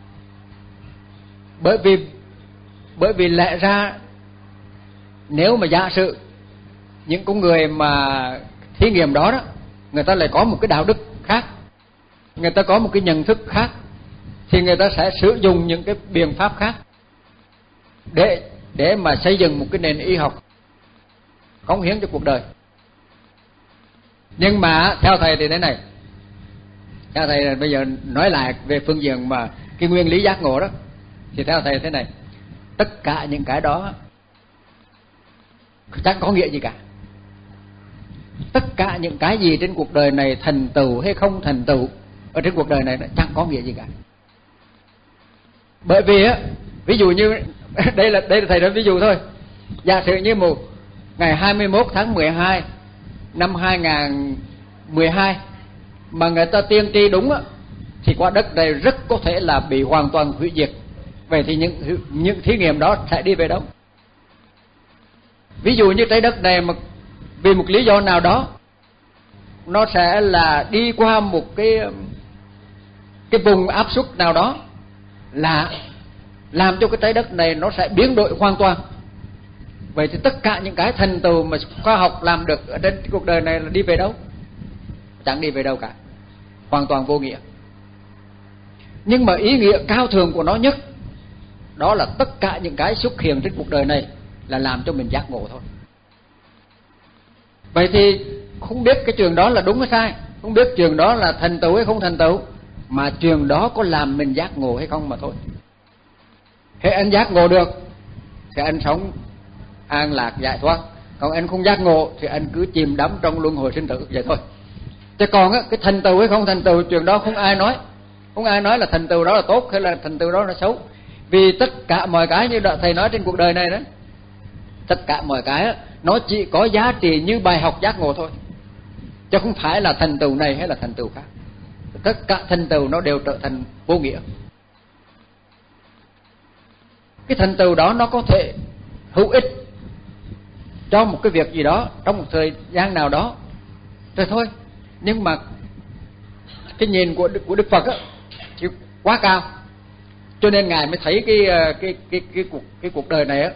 Bởi vì bởi vì lẽ ra nếu mà giả sử những con người mà thí nghiệm đó đó, người ta lại có một cái đạo đức khác, người ta có một cái nhận thức khác, thì người ta sẽ sử dụng những cái biện pháp khác để để mà xây dựng một cái nền y học cống hiến cho cuộc đời. Nhưng mà theo thầy thì thế này, theo thầy là bây giờ nói lại về phương diện mà cái nguyên lý giác ngộ đó, thì theo thầy thế này, tất cả những cái đó chẳng có nghĩa gì cả. Tất cả những cái gì trên cuộc đời này, thành tựu hay không thành tựu ở trên cuộc đời này, nó chẳng có nghĩa gì cả. Bởi vì á, ví dụ như đây là đây là thầy nói ví dụ thôi. Giả sử như một ngày hai mươi mốt tháng mười hai năm hai nghìn mười hai mà người ta tiên tri đúng á, thì quả đất này rất có thể là bị hoàn toàn hủy diệt. Vậy thì những những thí nghiệm đó sẽ đi về đâu? Ví dụ như trái đất này mà vì một lý do nào đó nó sẽ là đi qua một cái cái vùng áp suất nào đó, là làm cho cái trái đất này nó sẽ biến đổi hoàn toàn. Vậy thì tất cả những cái thành tựu mà khoa học làm được ở trên cuộc đời này là đi về đâu? Chẳng đi về đâu cả, hoàn toàn vô nghĩa. Nhưng mà ý nghĩa cao thượng của nó nhất đó là tất cả những cái xuất hiện trên cuộc đời này là làm cho mình giác ngộ thôi. Vậy thì không biết cái trường đó là đúng hay sai, không biết trường đó là thành tựu hay không thành tựu, mà trường đó có làm mình giác ngộ hay không mà thôi. Thế anh giác ngộ được thì anh sống an lạc giải thoát, còn anh không giác ngộ thì anh cứ chìm đắm trong luân hồi sinh tử vậy thôi. Chứ còn á, cái thành tựu hay không thành tựu, trường đó không ai nói, không ai nói là thành tựu đó là tốt hay là thành tựu đó là xấu. Vì tất cả mọi cái như thầy nói trên cuộc đời này đó, tất cả mọi cái đó, nó chỉ có giá trị như bài học giác ngộ thôi, chứ không phải là thành tựu này hay là thành tựu khác. Tất cả thành tựu nó đều trở thành vô nghĩa. Cái thành tựu đó nó có thể hữu ích cho một cái việc gì đó trong một thời gian nào đó rồi thôi, nhưng mà cái nhìn của của Đức Phật á thì quá cao, cho nên ngài mới thấy cái cái cái cái cuộc cái cuộc đời này á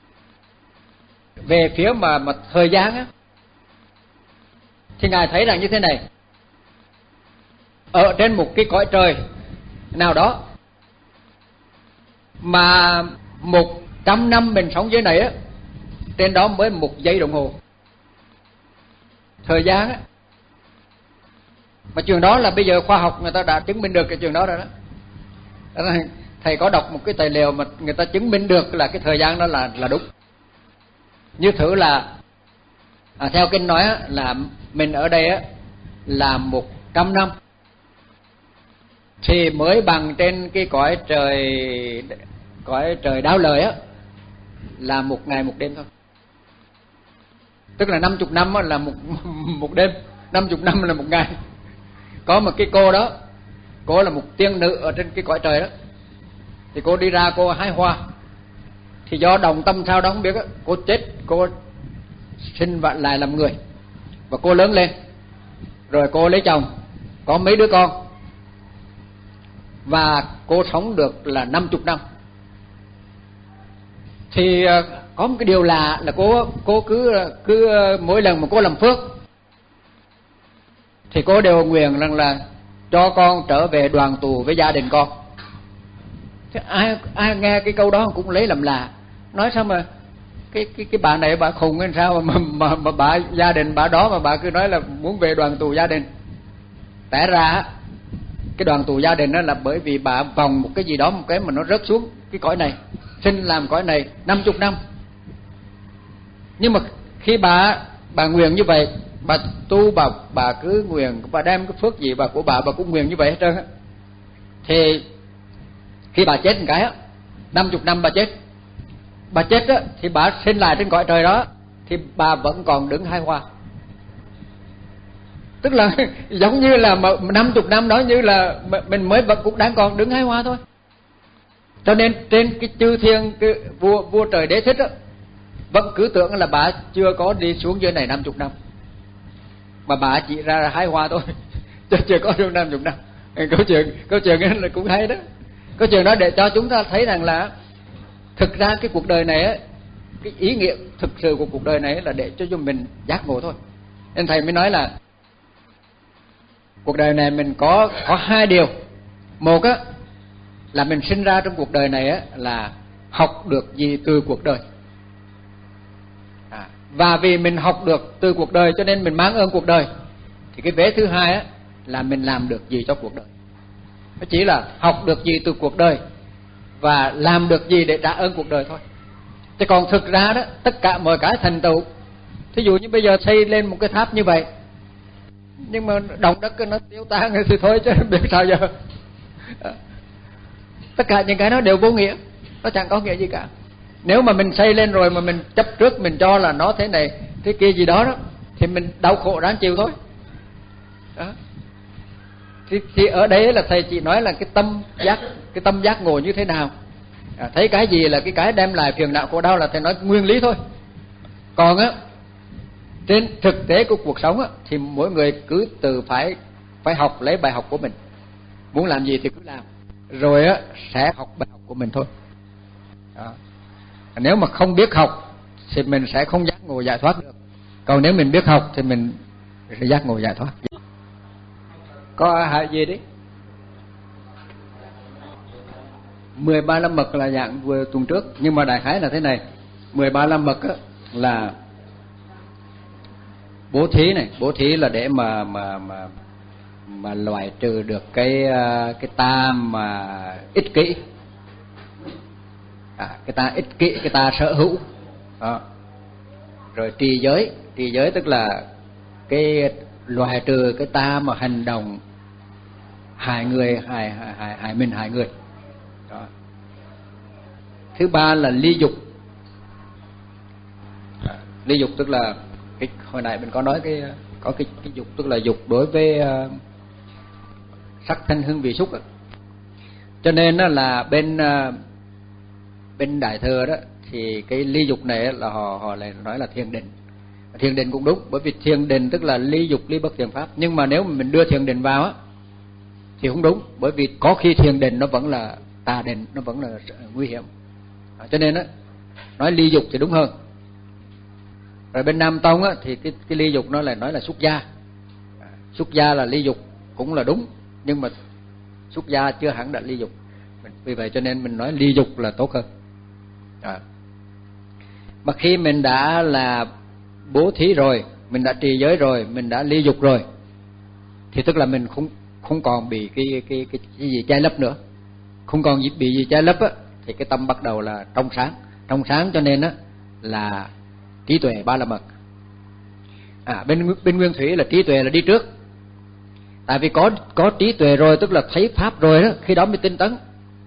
về phía mà mà thời gian á, thì ngài thấy rằng như thế này: ở trên một cái cõi trời nào đó mà một trăm năm mình sống dưới này á, trên đó mới một giây đồng hồ thời gian á. Mà chuyện đó là bây giờ khoa học người ta đã chứng minh được cái chuyện đó rồi đó. Thầy có đọc một cái tài liệu mà người ta chứng minh được là cái thời gian đó là là đúng. Như thử là à, theo kinh nói á, là mình ở đây á là một trăm năm thì mới bằng trên cái cõi trời cõi trời đáo lời á là một ngày một đêm thôi. Tức là năm chục năm là một một đêm, năm chục năm là một ngày. Có một cái cô đó, cô là một tiên nữ ở trên cái cõi trời đó, thì cô đi ra cô hái hoa, thì do đồng tâm sao đó không biết á, cô chết, cô sinh vạn lại làm người, và cô lớn lên rồi cô lấy chồng, có mấy đứa con, và cô sống được là năm chục năm. Thì có một cái điều lạ là cô cô cứ cứ mỗi lần mà cô làm phước thì cô đều nguyện rằng là cho con trở về đoàn tụ với gia đình con. Thế ai ai nghe cái câu đó cũng lấy làm lạ, nói sao mà cái cái cái bà này bà khùng hay sao mà mà mà bà gia đình bà đó mà bà cứ nói là muốn về đoàn tụ gia đình. Té ra cái đoàn tụ gia đình đó là bởi vì bà vòng một cái gì đó, một cái mà nó rớt xuống cái cõi này, sinh làm cõi này năm chục năm. Nhưng mà khi bà bà nguyện như vậy, bà tu, bà bà cứ nguyện, bà đem cái phước gì bà của bà bà cũng nguyện như vậy hết trơn á. Thì khi bà chết một cái á, năm chục năm bà chết, bà chết á thì bà sinh lại trên cõi trời đó thì bà vẫn còn đứng hái hoa. Tức là giống như là năm chục năm đó như là mình mới vẫn cũng đang còn đứng hái hoa thôi. Cho nên trên cái chư thiên, cái vua vua trời Đế Thích á, vẫn cứ tưởng là bà chưa có đi xuống dưới này năm chục năm, mà bà chỉ ra hái hoa thôi, chứ chưa có được năm chục năm. Câu chuyện câu chuyện ấy là cũng hay đó. Câu chuyện đó để cho chúng ta thấy rằng là thực ra cái cuộc đời này á, cái ý nghĩa thực sự của cuộc đời này là để cho chúng mình giác ngộ thôi. Nên thầy mới nói là cuộc đời này mình có có hai điều. Một á là mình sinh ra trong cuộc đời này á là học được gì từ cuộc đời, à, và vì mình học được từ cuộc đời cho nên mình mang ơn cuộc đời. Thì cái vế thứ hai á là mình làm được gì cho cuộc đời. Nó chỉ là học được gì từ cuộc đời và làm được gì để trả ơn cuộc đời thôi. Chứ còn thực ra đó, tất cả mọi cái thành tựu, thí dụ như bây giờ xây lên một cái tháp như vậy, nhưng mà động đất nó tiêu tan thì thôi chứ biết sao giờ. Tất cả những cái nó đều vô nghĩa, nó chẳng có nghĩa gì cả. Nếu mà mình xây lên rồi mà mình chấp trước, mình cho là nó thế này thế kia gì đó đó, thì mình đau khổ ráng chịu thôi đó. Thì, thì ở đấy là thầy chỉ nói là cái tâm giác, cái tâm giác ngộ như thế nào, à, thấy cái gì là cái cái đem lại phiền não khổ đau là thầy nói nguyên lý thôi. Còn á trên thực tế của cuộc sống á, thì mỗi người cứ từ phải phải học lấy bài học của mình, muốn làm gì thì cứ làm, rồi á sẽ học bài học của mình thôi đó. Nếu mà không biết học thì mình sẽ không giác ngộ giải thoát được. Còn nếu mình biết học thì mình sẽ giác ngộ giải thoát. Có hại gì đấy? mười ba la mật là dạng vừa tuần trước, nhưng mà đại khái là thế này. mười ba la mật á là bố thí này, bố thí là để mà mà mà mà loại trừ được cái cái ta mà ích kỷ, à, cái ta ích kỷ, cái ta sở hữu đó. Rồi trì giới, trì giới tức là cái loại trừ cái ta mà hành động hại người, hại hại hại mình, hại người đó. Thứ ba là ly dục, à, ly dục tức là cái hồi nãy mình có nói cái có cái cái dục tức là dục đối với uh, sắc thanh hương vị xúc. Cho nên đó là bên uh, bên Đại Thừa đó thì cái ly dục này là họ họ lại nói là thiền định. Thiền định cũng đúng, bởi vì thiền định tức là ly dục, ly bất thiện pháp. Nhưng mà nếu mà mình đưa thiền định vào á thì không đúng, bởi vì có khi thiền định nó vẫn là tà định, nó vẫn là nguy hiểm. À, cho nên á nói ly dục thì đúng hơn. Rồi bên Nam Tông á thì cái cái ly dục nó lại nói là xuất gia. À, xuất gia là ly dục cũng là đúng, nhưng mà xuất gia chưa hẳn là ly dục. Vì vậy cho nên mình nói ly dục là tốt hơn. À. Mà khi mình đã là bố thí rồi, mình đã trì giới rồi, mình đã ly dục rồi, thì tức là mình không không còn bị cái cái cái, cái gì che lấp nữa, không còn bị gì che lấp á, thì cái tâm bắt đầu là trong sáng, trong sáng cho nên á là trí tuệ ba la mật. À, bên bên Nguyên Thủy là trí tuệ là đi trước, tại vì có có trí tuệ rồi tức là thấy pháp rồi đó, khi đó mới tinh tấn.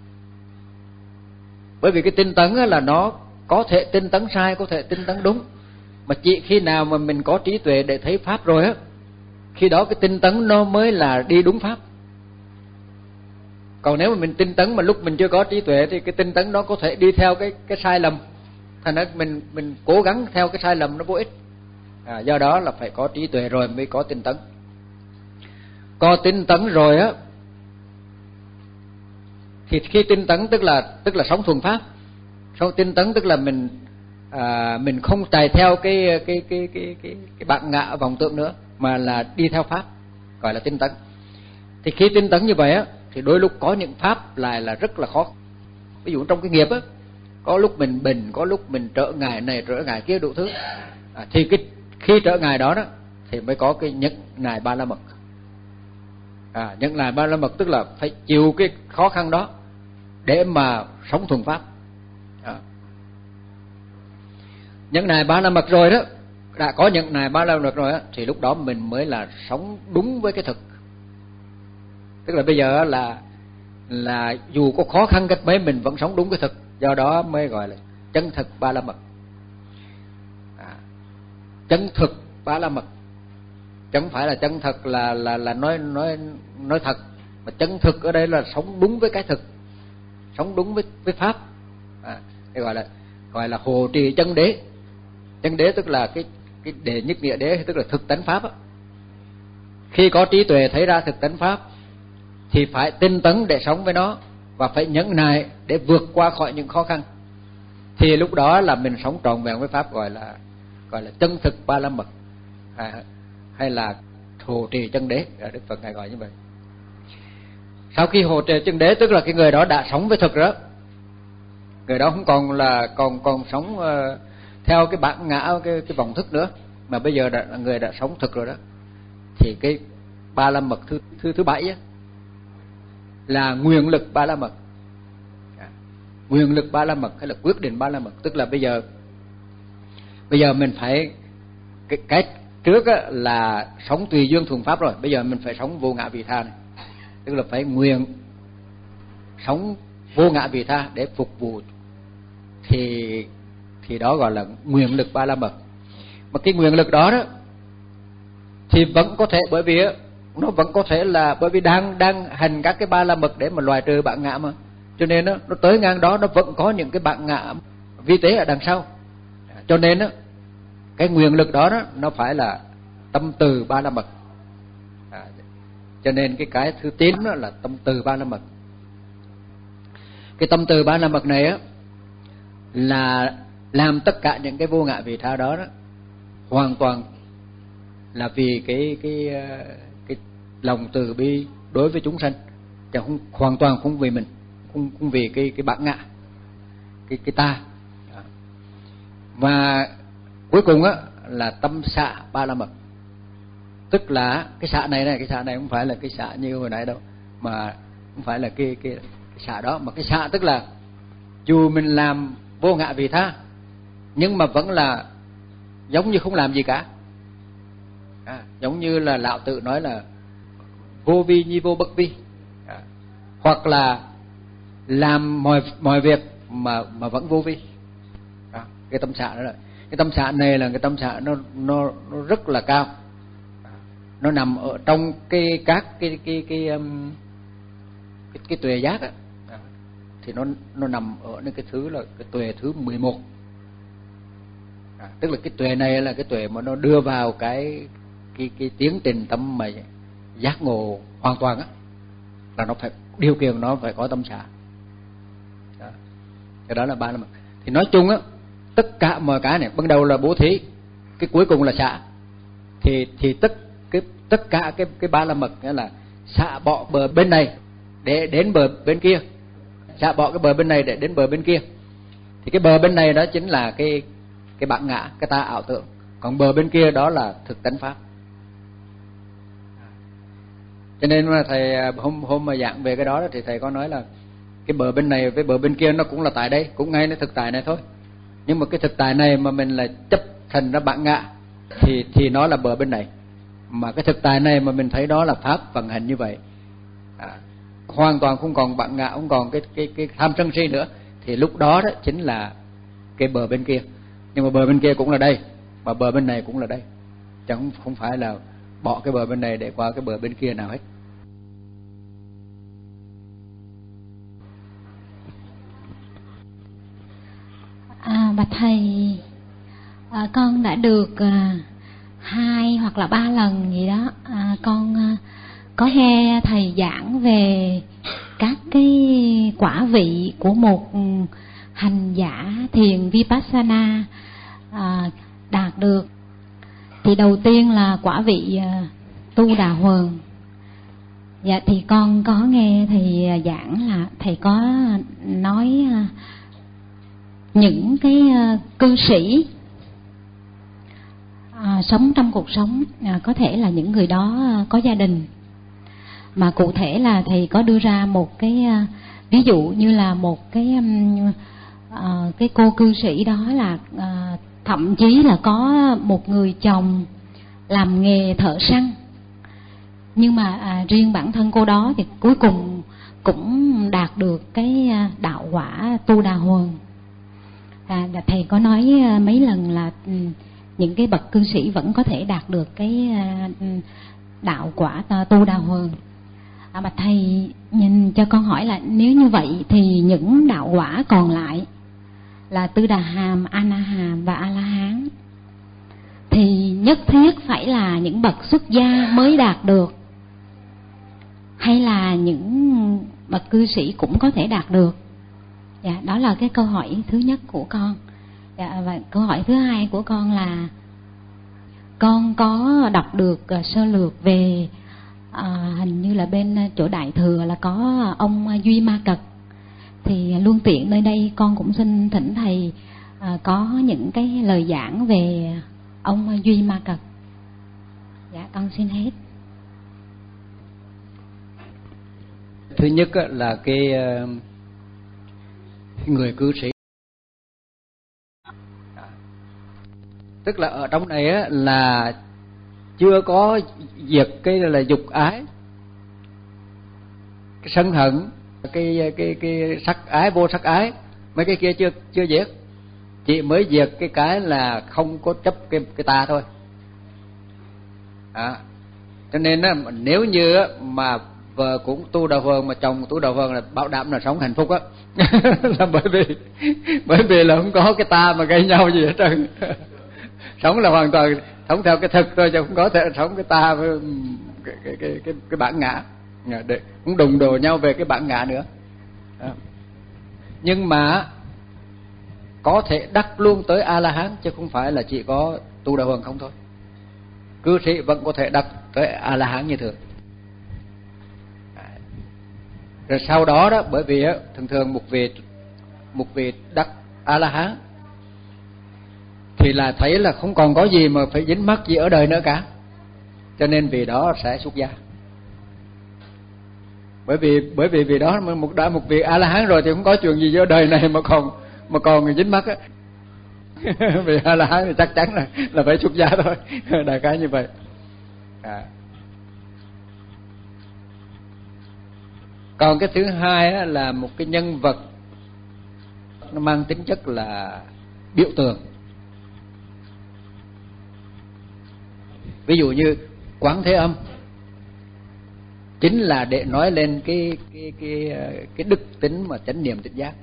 Bởi vì cái tinh tấn á là nó có thể tinh tấn sai, có thể tinh tấn đúng, mà chỉ khi nào mà mình có trí tuệ để thấy pháp rồi á, khi đó cái tinh tấn nó mới là đi đúng pháp. Còn nếu mà mình tinh tấn mà lúc mình chưa có trí tuệ thì cái tinh tấn đó có thể đi theo cái cái sai lầm. thành ra mình mình cố gắng theo cái sai lầm nó vô ích. À, do đó là phải có trí tuệ rồi mới có tinh tấn. Có tinh tấn rồi á thì khi tinh tấn tức là tức là sống thuần pháp. Sống tinh tấn tức là mình à, mình không chạy theo cái cái cái cái cái cái bản ngã vọng tưởng nữa, mà là đi theo pháp, gọi là tinh tấn. Thì khi tinh tấn như vậy á thì đôi lúc có những pháp lại là rất là khó. Ví dụ trong cái nghiệp á, có lúc mình bình, có lúc mình trở ngại này trở ngại kia đủ thứ. À, thì cái khi trở ngại đó đó thì mới có cái nhẫn nại ba la mật. À, nhẫn nại ba la mật tức là phải chịu cái khó khăn đó để mà sống thuần pháp. À. Nhẫn nại ba la mật rồi đó, đã có nhẫn nại ba la mật rồi đó, thì lúc đó mình mới là sống đúng với cái thực. Tức là bây giờ là là dù có khó khăn cách mấy mình vẫn sống đúng cái thực, do đó mới gọi là chân thực ba la mật. À, chân thực ba la mật, chẳng phải là chân thật là là là nói nói nói thật, mà chân thực ở đây là sống đúng với cái thực, sống đúng với với pháp. À, cái gọi là gọi là hộ trì chân đế. Chân đế tức là cái cái đệ nhất nghĩa đế, tức là thực tánh pháp á. Khi có trí tuệ thấy ra thực tánh pháp thì phải tinh tấn để sống với nó, và phải nhẫn nại để vượt qua khỏi những khó khăn. Thì lúc đó là mình sống trọn vẹn với pháp, gọi là gọi là chân thực ba la mật, à, hay là hộ trì chân đế. Đức Phật ngài gọi như vậy. Sau khi hộ trì chân đế tức là cái người đó đã sống với thực đó, người đó không còn là còn còn sống uh, theo cái bản ngã, cái cái vọng thức nữa, mà bây giờ đã, người đã sống thực rồi đó. Thì cái ba la mật thứ thứ thứ bảy á, là nguyện lực ba la mật. À, nguyện lực ba la mật hay là quyết định ba la mật, tức là bây giờ bây giờ mình phải cái, cái trước á, là sống tùy duyên thuần pháp rồi, bây giờ mình phải sống vô ngã vị tha này, tức là phải nguyện sống vô ngã vị tha để phục vụ, thì thì đó gọi là nguyện lực ba la mật. Mà cái nguyện lực đó đó thì vẫn có thể, bởi vì nó vẫn có thể là bởi vì đang đang hành các cái ba la mật để mà loại trừ bản ngã mà, cho nên nó nó tới ngang đó nó vẫn có những cái bản ngã vi tế ở đằng sau. Cho nên đó, cái nguyện lực đó, đó nó phải là tâm từ ba la mật. À, cho nên cái cái thứ chín đó là tâm từ ba la mật. Cái tâm từ ba la mật này á là làm tất cả những cái vô ngã vị tha đó, đó hoàn toàn là vì cái cái cái lòng từ bi đối với chúng sanh, chứ không hoàn toàn không vì mình, không không vì cái cái bản ngã, cái cái ta. Và cuối cùng á là tâm xạ ba la mật, tức là cái xạ này này, cái xạ này không phải là cái xạ như hồi nãy đâu, mà không phải là cái cái, cái xạ đó, mà cái xạ tức là dù mình làm vô ngã vị tha nhưng mà vẫn là giống như không làm gì cả. À, giống như là lão tự nói là vô vi nhi vô bất vi. À, hoặc là làm mọi mọi việc mà mà vẫn vô vi. À, cái tâm xạ đó là cái tâm xạ này là cái tâm xạ nó nó nó rất là cao. À, nó nằm ở trong cái các cái cái cái um, cái, cái tuệ giác á. À, thì nó nó nằm ở những cái thứ là cái tuệ thứ mười một. À, tức là cái tuệ này là cái tuệ mà nó đưa vào cái cái cái tiến trình tâm mà giác ngộ hoàn toàn á, là nó phải điều kiện nó phải có tâm xạ. Đó. Cái đó là ba la mật. Thì nói chung á, tất cả mọi cái này ban đầu là bố thí, cái cuối cùng là xả. Thì thì tất cái tất cả cái cái ba la mật nghĩa là xả bỏ bờ bên này để đến bờ bên kia, xả bỏ cái bờ bên này để đến bờ bên kia. Thì cái bờ bên này đó chính là cái cái bản ngã, cái ta ảo tưởng, còn bờ bên kia đó là thực tánh pháp. Cho nên mà thầy hôm hôm mà giảng về cái đó thì thầy có nói là cái bờ bên này với bờ bên kia nó cũng là tại đây, cũng ngayในthực tại này thôi. Nhưng mà cái thực tại này mà mình là chấp thành ra bản ngã thì thì nó là bờ bên này. Mà cái thực tại này mà mình thấy đó là pháp vận hành như vậy, à, hoàn toàn không còn bản ngã, không còn cái cái cái tham sân si nữa, thì lúc đó đó chính là cái bờ bên kia. Nhưng mà bờ bên kia cũng là đây, mà bờ bên này cũng là đây, chứ không không phải là bỏ cái bờ bên này để qua cái bờ bên kia nào hết.
À, À, bạch thầy, à, con đã được à, hai hoặc là ba lần gì đó, à, con à, có nghe thầy giảng về các cái quả vị của một hành giả thiền Vipassana à, đạt được. Thì đầu tiên là quả vị à, Tu Đà Huần. Dạ thì con có nghe thầy giảng là thầy có nói à, những cái à, cư sĩ à, sống trong cuộc sống à, có thể là những người đó à, có gia đình, mà cụ thể là thầy có đưa ra một cái à, ví dụ như là một cái um, à, cái cô cư sĩ đó là à, thậm chí là có một người chồng làm nghề thợ săn, nhưng mà à, riêng bản thân cô đó thì cuối cùng cũng đạt được cái đạo quả Tu Đà Huần. À, thầy có nói mấy lần là những cái bậc cư sĩ vẫn có thể đạt được cái đạo quả Tu Đà Huần. À, mà thầy nhìn cho con hỏi là nếu như vậy thì những đạo quả còn lại là Tư Đà Hàm, A Na Hàm và A La Hán thì nhất thiết phải là những bậc xuất gia mới đạt được, hay là những bậc cư sĩ cũng có thể đạt được? Dạ, đó là cái câu hỏi thứ nhất của con. Dạ, và câu hỏi thứ hai của con là con có đọc được uh, sơ lược về uh, hình như là bên chỗ Đại Thừa là có ông Duy Ma Cật, thì luôn tiện nơi đây con cũng xin thỉnh thầy uh, có những cái lời giảng về ông Duy Ma Cật. Dạ, con xin hết.
Thứ nhất là cái người cư sĩ, tức là ở trong này là chưa có diệt cái là dục ái, cái sân hận, cái cái cái sắc ái, vô sắc ái, mấy cái kia chưa chưa diệt, chỉ mới diệt cái cái là không có chấp cái cái ta thôi. À, cho nên á, nếu như mà vợ cũng Tu Đà Huần mà chồng Tu Đà Huần là bảo đảm là sống hạnh phúc á. Là bởi vì bởi vì là không có cái ta mà gây nhau gì hết trơn. Sống là hoàn toàn sống theo cái thực thôi, chứ không có thể sống cái ta với cái cái cái cái, cái bản ngã, để cũng đụng đồ nhau về cái bản ngã nữa. À. Nhưng mà có thể đắc luôn tới A La Hán, chứ không phải là chỉ có Tu Đà Huần không thôi. Cư sĩ vẫn có thể đắc tới A La Hán như thường. Rồi sau đó đó, bởi vì á, thường thường một vị một vị đắc A La Hán thì là thấy là không còn có gì mà phải dính mắc gì ở đời nữa cả, cho nên vì đó sẽ xuất gia. Bởi vì bởi vì vì đó một đã một vị A La Hán rồi thì không có chuyện gì ở đời này mà còn mà còn dính mắc á. Vì A La Hán thì chắc chắn là là phải xuất gia thôi, đại khái như vậy. À. Còn cái thứ hai á, là một cái nhân vật nó mang tính chất là biểu tượng. Ví dụ như Quán Thế Âm chính là để nói lên cái cái cái cái đức tính mà chánh niệm tỉnh giác.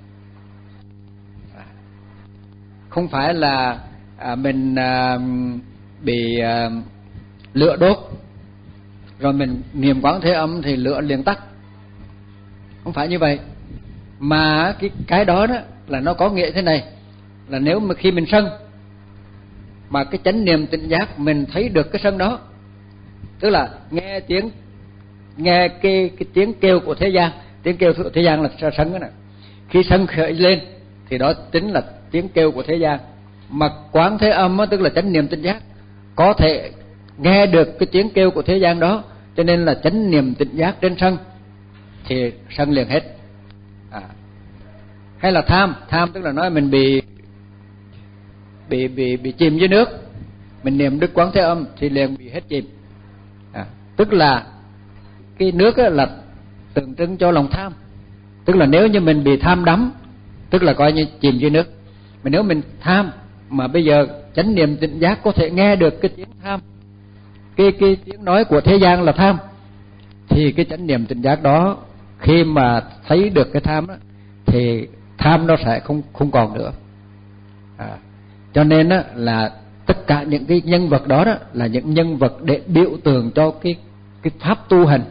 Không phải là à, mình à, bị à, lửa đốt rồi mình niệm Quán Thế Âm thì lửa liền tắt. Không phải như vậy, mà cái cái đó đó là nó có nghĩa thế này, là nếu mà khi mình sân mà cái chánh niệm tỉnh giác mình thấy được cái sân đó, tức là nghe tiếng nghe cái cái tiếng kêu của thế gian, tiếng kêu của thế gian là sân đó nè. Khi sân khởi lên thì đó chính là tiếng kêu của thế gian. Mà Quán Thế Âm đó, tức là chánh niệm tỉnh giác có thể nghe được cái tiếng kêu của thế gian đó, cho nên là chánh niệm tỉnh giác trên sân thì sân liền hết. À. Hay là tham, tham tức là nói mình bị bị bị bị chìm dưới nước, mình niệm Đức Quán Thế Âm thì liền bị hết chìm. À. Tức là cái nước là tượng trưng cho lòng tham, tức là nếu như mình bị tham đắm tức là coi như chìm dưới nước. Mà nếu mình tham mà bây giờ chánh niệm tỉnh giác có thể nghe được cái tiếng tham, cái cái tiếng nói của thế gian là tham, thì cái chánh niệm tỉnh giác đó khi mà thấy được cái tham đó, thì tham nó sẽ không không còn nữa.
À, cho nên á, là tất cả những cái nhân vật đó, đó là những nhân vật để biểu tượng cho cái cái pháp tu hành.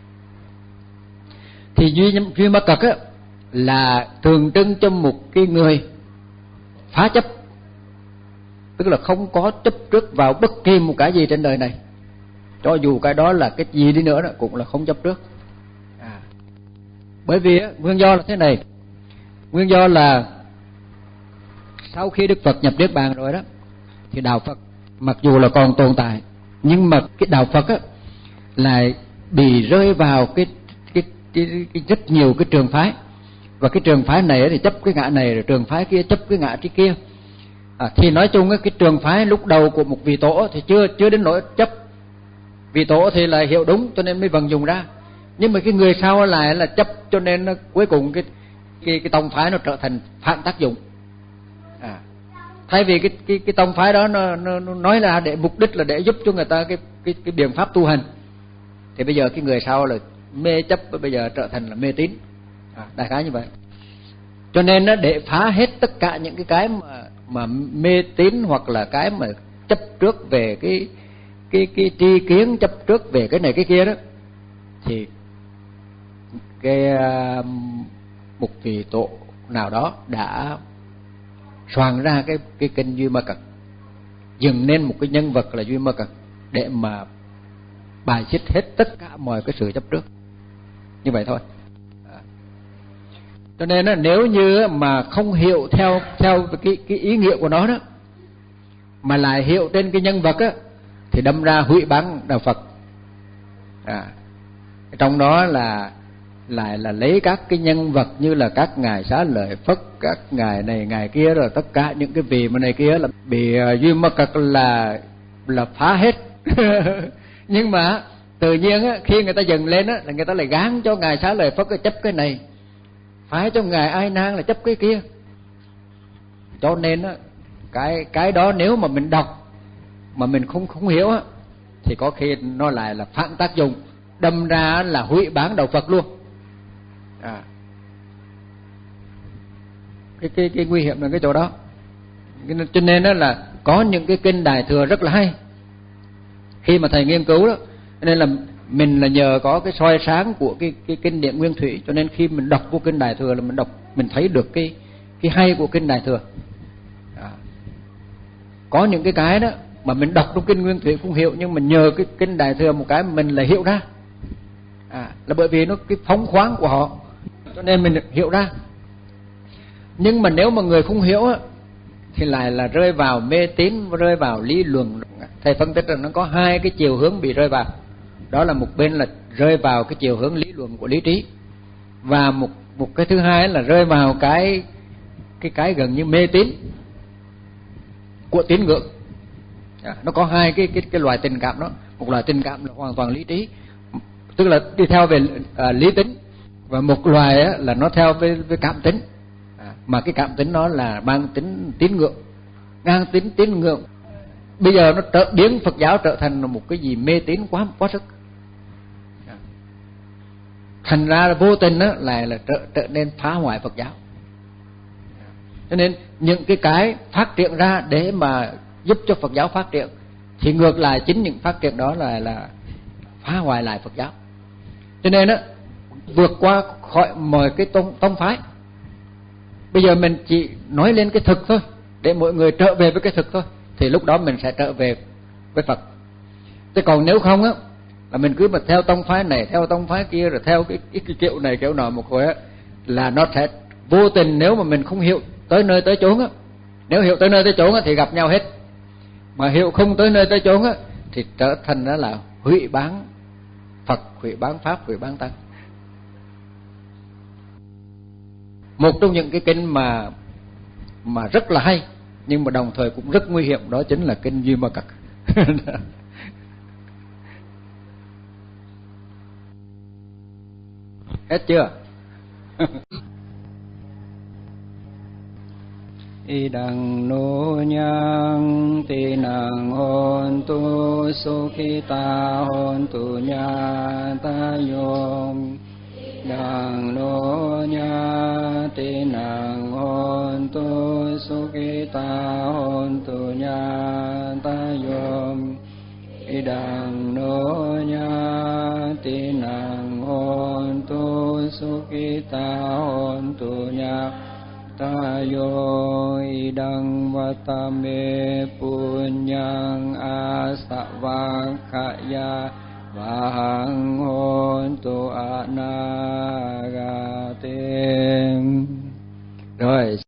Thì duy duy ma cật á là tượng trưng cho một cái người phá chấp, tức là không có chấp trước vào bất kỳ một cái gì trên đời này, cho dù cái đó là cái gì đi nữa đó cũng là không chấp trước. À, bởi vì á, nguyên do là thế này, nguyên do là sau khi Đức Phật nhập Niết Bàn rồi đó, thì đạo Phật mặc dù là còn tồn tại, nhưng mà cái đạo Phật á lại bị rơi vào cái cái, cái, cái rất nhiều cái trường phái, và cái trường phái này thì chấp cái ngã này, rồi trường phái kia chấp cái ngã trí kia. À, thì nói chung á, cái trường phái lúc đầu của một vị tổ thì chưa chưa đến nỗi chấp, vị tổ thì là hiểu đúng cho nên mới vận dụng ra, nhưng mà cái người sau lại là chấp, cho nên nó, cuối cùng cái cái cái tông phái nó trở thành phản tác dụng. À, thay vì cái cái cái tông phái đó nó, nó, nó nói là để mục đích là để giúp cho người ta cái cái cái biện pháp tu hành, thì bây giờ cái người sau là mê chấp, bây giờ trở thành là mê tín. À, đại khái như vậy. Cho nên nó để phá hết tất cả những cái cái mà mà mê tín, hoặc là cái mà chấp trước về cái cái cái tri kiến, chấp trước về cái này cái kia đó, thì cái một vị tổ nào đó đã soạn ra cái cái kinh Duy Ma Cật, dựng nên một cái nhân vật là Duy Ma Cật để mà bài xích hết tất cả mọi cái sự chấp trước. Như vậy thôi. À, cho nên đó, nếu như mà không hiểu theo theo cái cái ý nghĩa của nó đó, mà lại hiểu trên cái nhân vật á, thì đâm ra hủy bán đạo Phật. À, trong đó là lại là lấy các cái nhân vật như là các ngài Xá Lợi Phất, các ngài này ngài kia, rồi tất cả những cái vị mà này kia là bị uh, Duy Ma Cật là là phá hết. Nhưng mà tự nhiên á, khi người ta dừng lên á, là người ta lại gán cho ngài Xá Lợi Phất chấp cái này, phái cho ngài Ai Nan là chấp cái kia. Cho nên á, cái cái đó nếu mà mình đọc mà mình không không hiểu á, thì có khi nó lại là phản tác dụng, đâm ra là hủy bán đạo Phật luôn. À, cái cái cái nguy hiểm là cái chỗ đó. Cho nên đó là có những cái kinh Đại Thừa rất là hay khi mà thầy nghiên cứu đó, nên là mình là nhờ có cái soi sáng của cái cái kinh điển Nguyên Thủy, cho nên khi mình đọc vô kinh Đại Thừa là mình đọc mình thấy được cái cái hay của kinh Đại Thừa. À, có những cái cái đó mà mình đọc trong kinh Nguyên Thủy không hiểu, nhưng mình nhờ cái kinh Đại Thừa một cái mình lại hiểu ra. À, là bởi vì nó cái phóng khoáng của họ, cho nên mình hiểu ra. Nhưng mà nếu mà người không hiểu á, thì lại là rơi vào mê tín, rơi vào lý luận. Thầy phân tích rằng nó có hai cái chiều hướng bị rơi vào. Đó là một bên là rơi vào cái chiều hướng lý luận của lý trí, và một một cái thứ hai là rơi vào cái cái cái gần như mê tín của tín ngưỡng. À, nó có hai cái cái cái loại tình cảm đó. Một loại tình cảm là hoàn toàn lý trí, tức là đi theo về à, lý tính, và một loài á, là nó theo với, với cảm tính. À, mà cái cảm tính nó là mang tính tín ngưỡng, ngang tính tín ngưỡng. Bây giờ nó trở biến Phật giáo trở thành một cái gì mê tín quá quá sức. À, thành ra là vô tình á, lại là trở, trở nên phá hoại Phật giáo. À, cho nên những cái cái phát triển ra để mà giúp cho Phật giáo phát triển, thì ngược lại chính những phát triển đó là là phá hoại lại Phật giáo. Cho nên á, vượt qua khỏi mọi cái tông, tông phái. Bây giờ mình chỉ nói lên cái thực thôi, để mọi người trở về với cái thực thôi, thì lúc đó mình sẽ trở về với Phật. Chứ còn nếu không á, là mình cứ mà theo tông phái này, theo tông phái kia, rồi theo cái, cái, cái kiểu này kiểu nọ một hồi á, là nó sẽ vô tình, nếu mà mình không hiểu tới nơi tới chốn á. Nếu hiểu tới nơi tới chốn á, thì gặp nhau hết. Mà hiểu không tới nơi tới chốn á, thì trở thành đó là hủy bán Phật, hủy bán Pháp, hủy bán Tăng. Một trong những cái kinh mà mà rất là hay, nhưng mà đồng thời cũng rất nguy hiểm, đó chính là kinh Duy Ma Cật. Hết chưa?
Idang no nyang tinang hontu sukhita hontu nyata yom. Idang no nyang tinang hontu sukhita Sukhita hontu Nyatayom Idang no Nyatinang hontu Sukhita hontu Nyatayo Idang Vatame Punyang Asavakaya Vahang hontu Anagatim. Rồi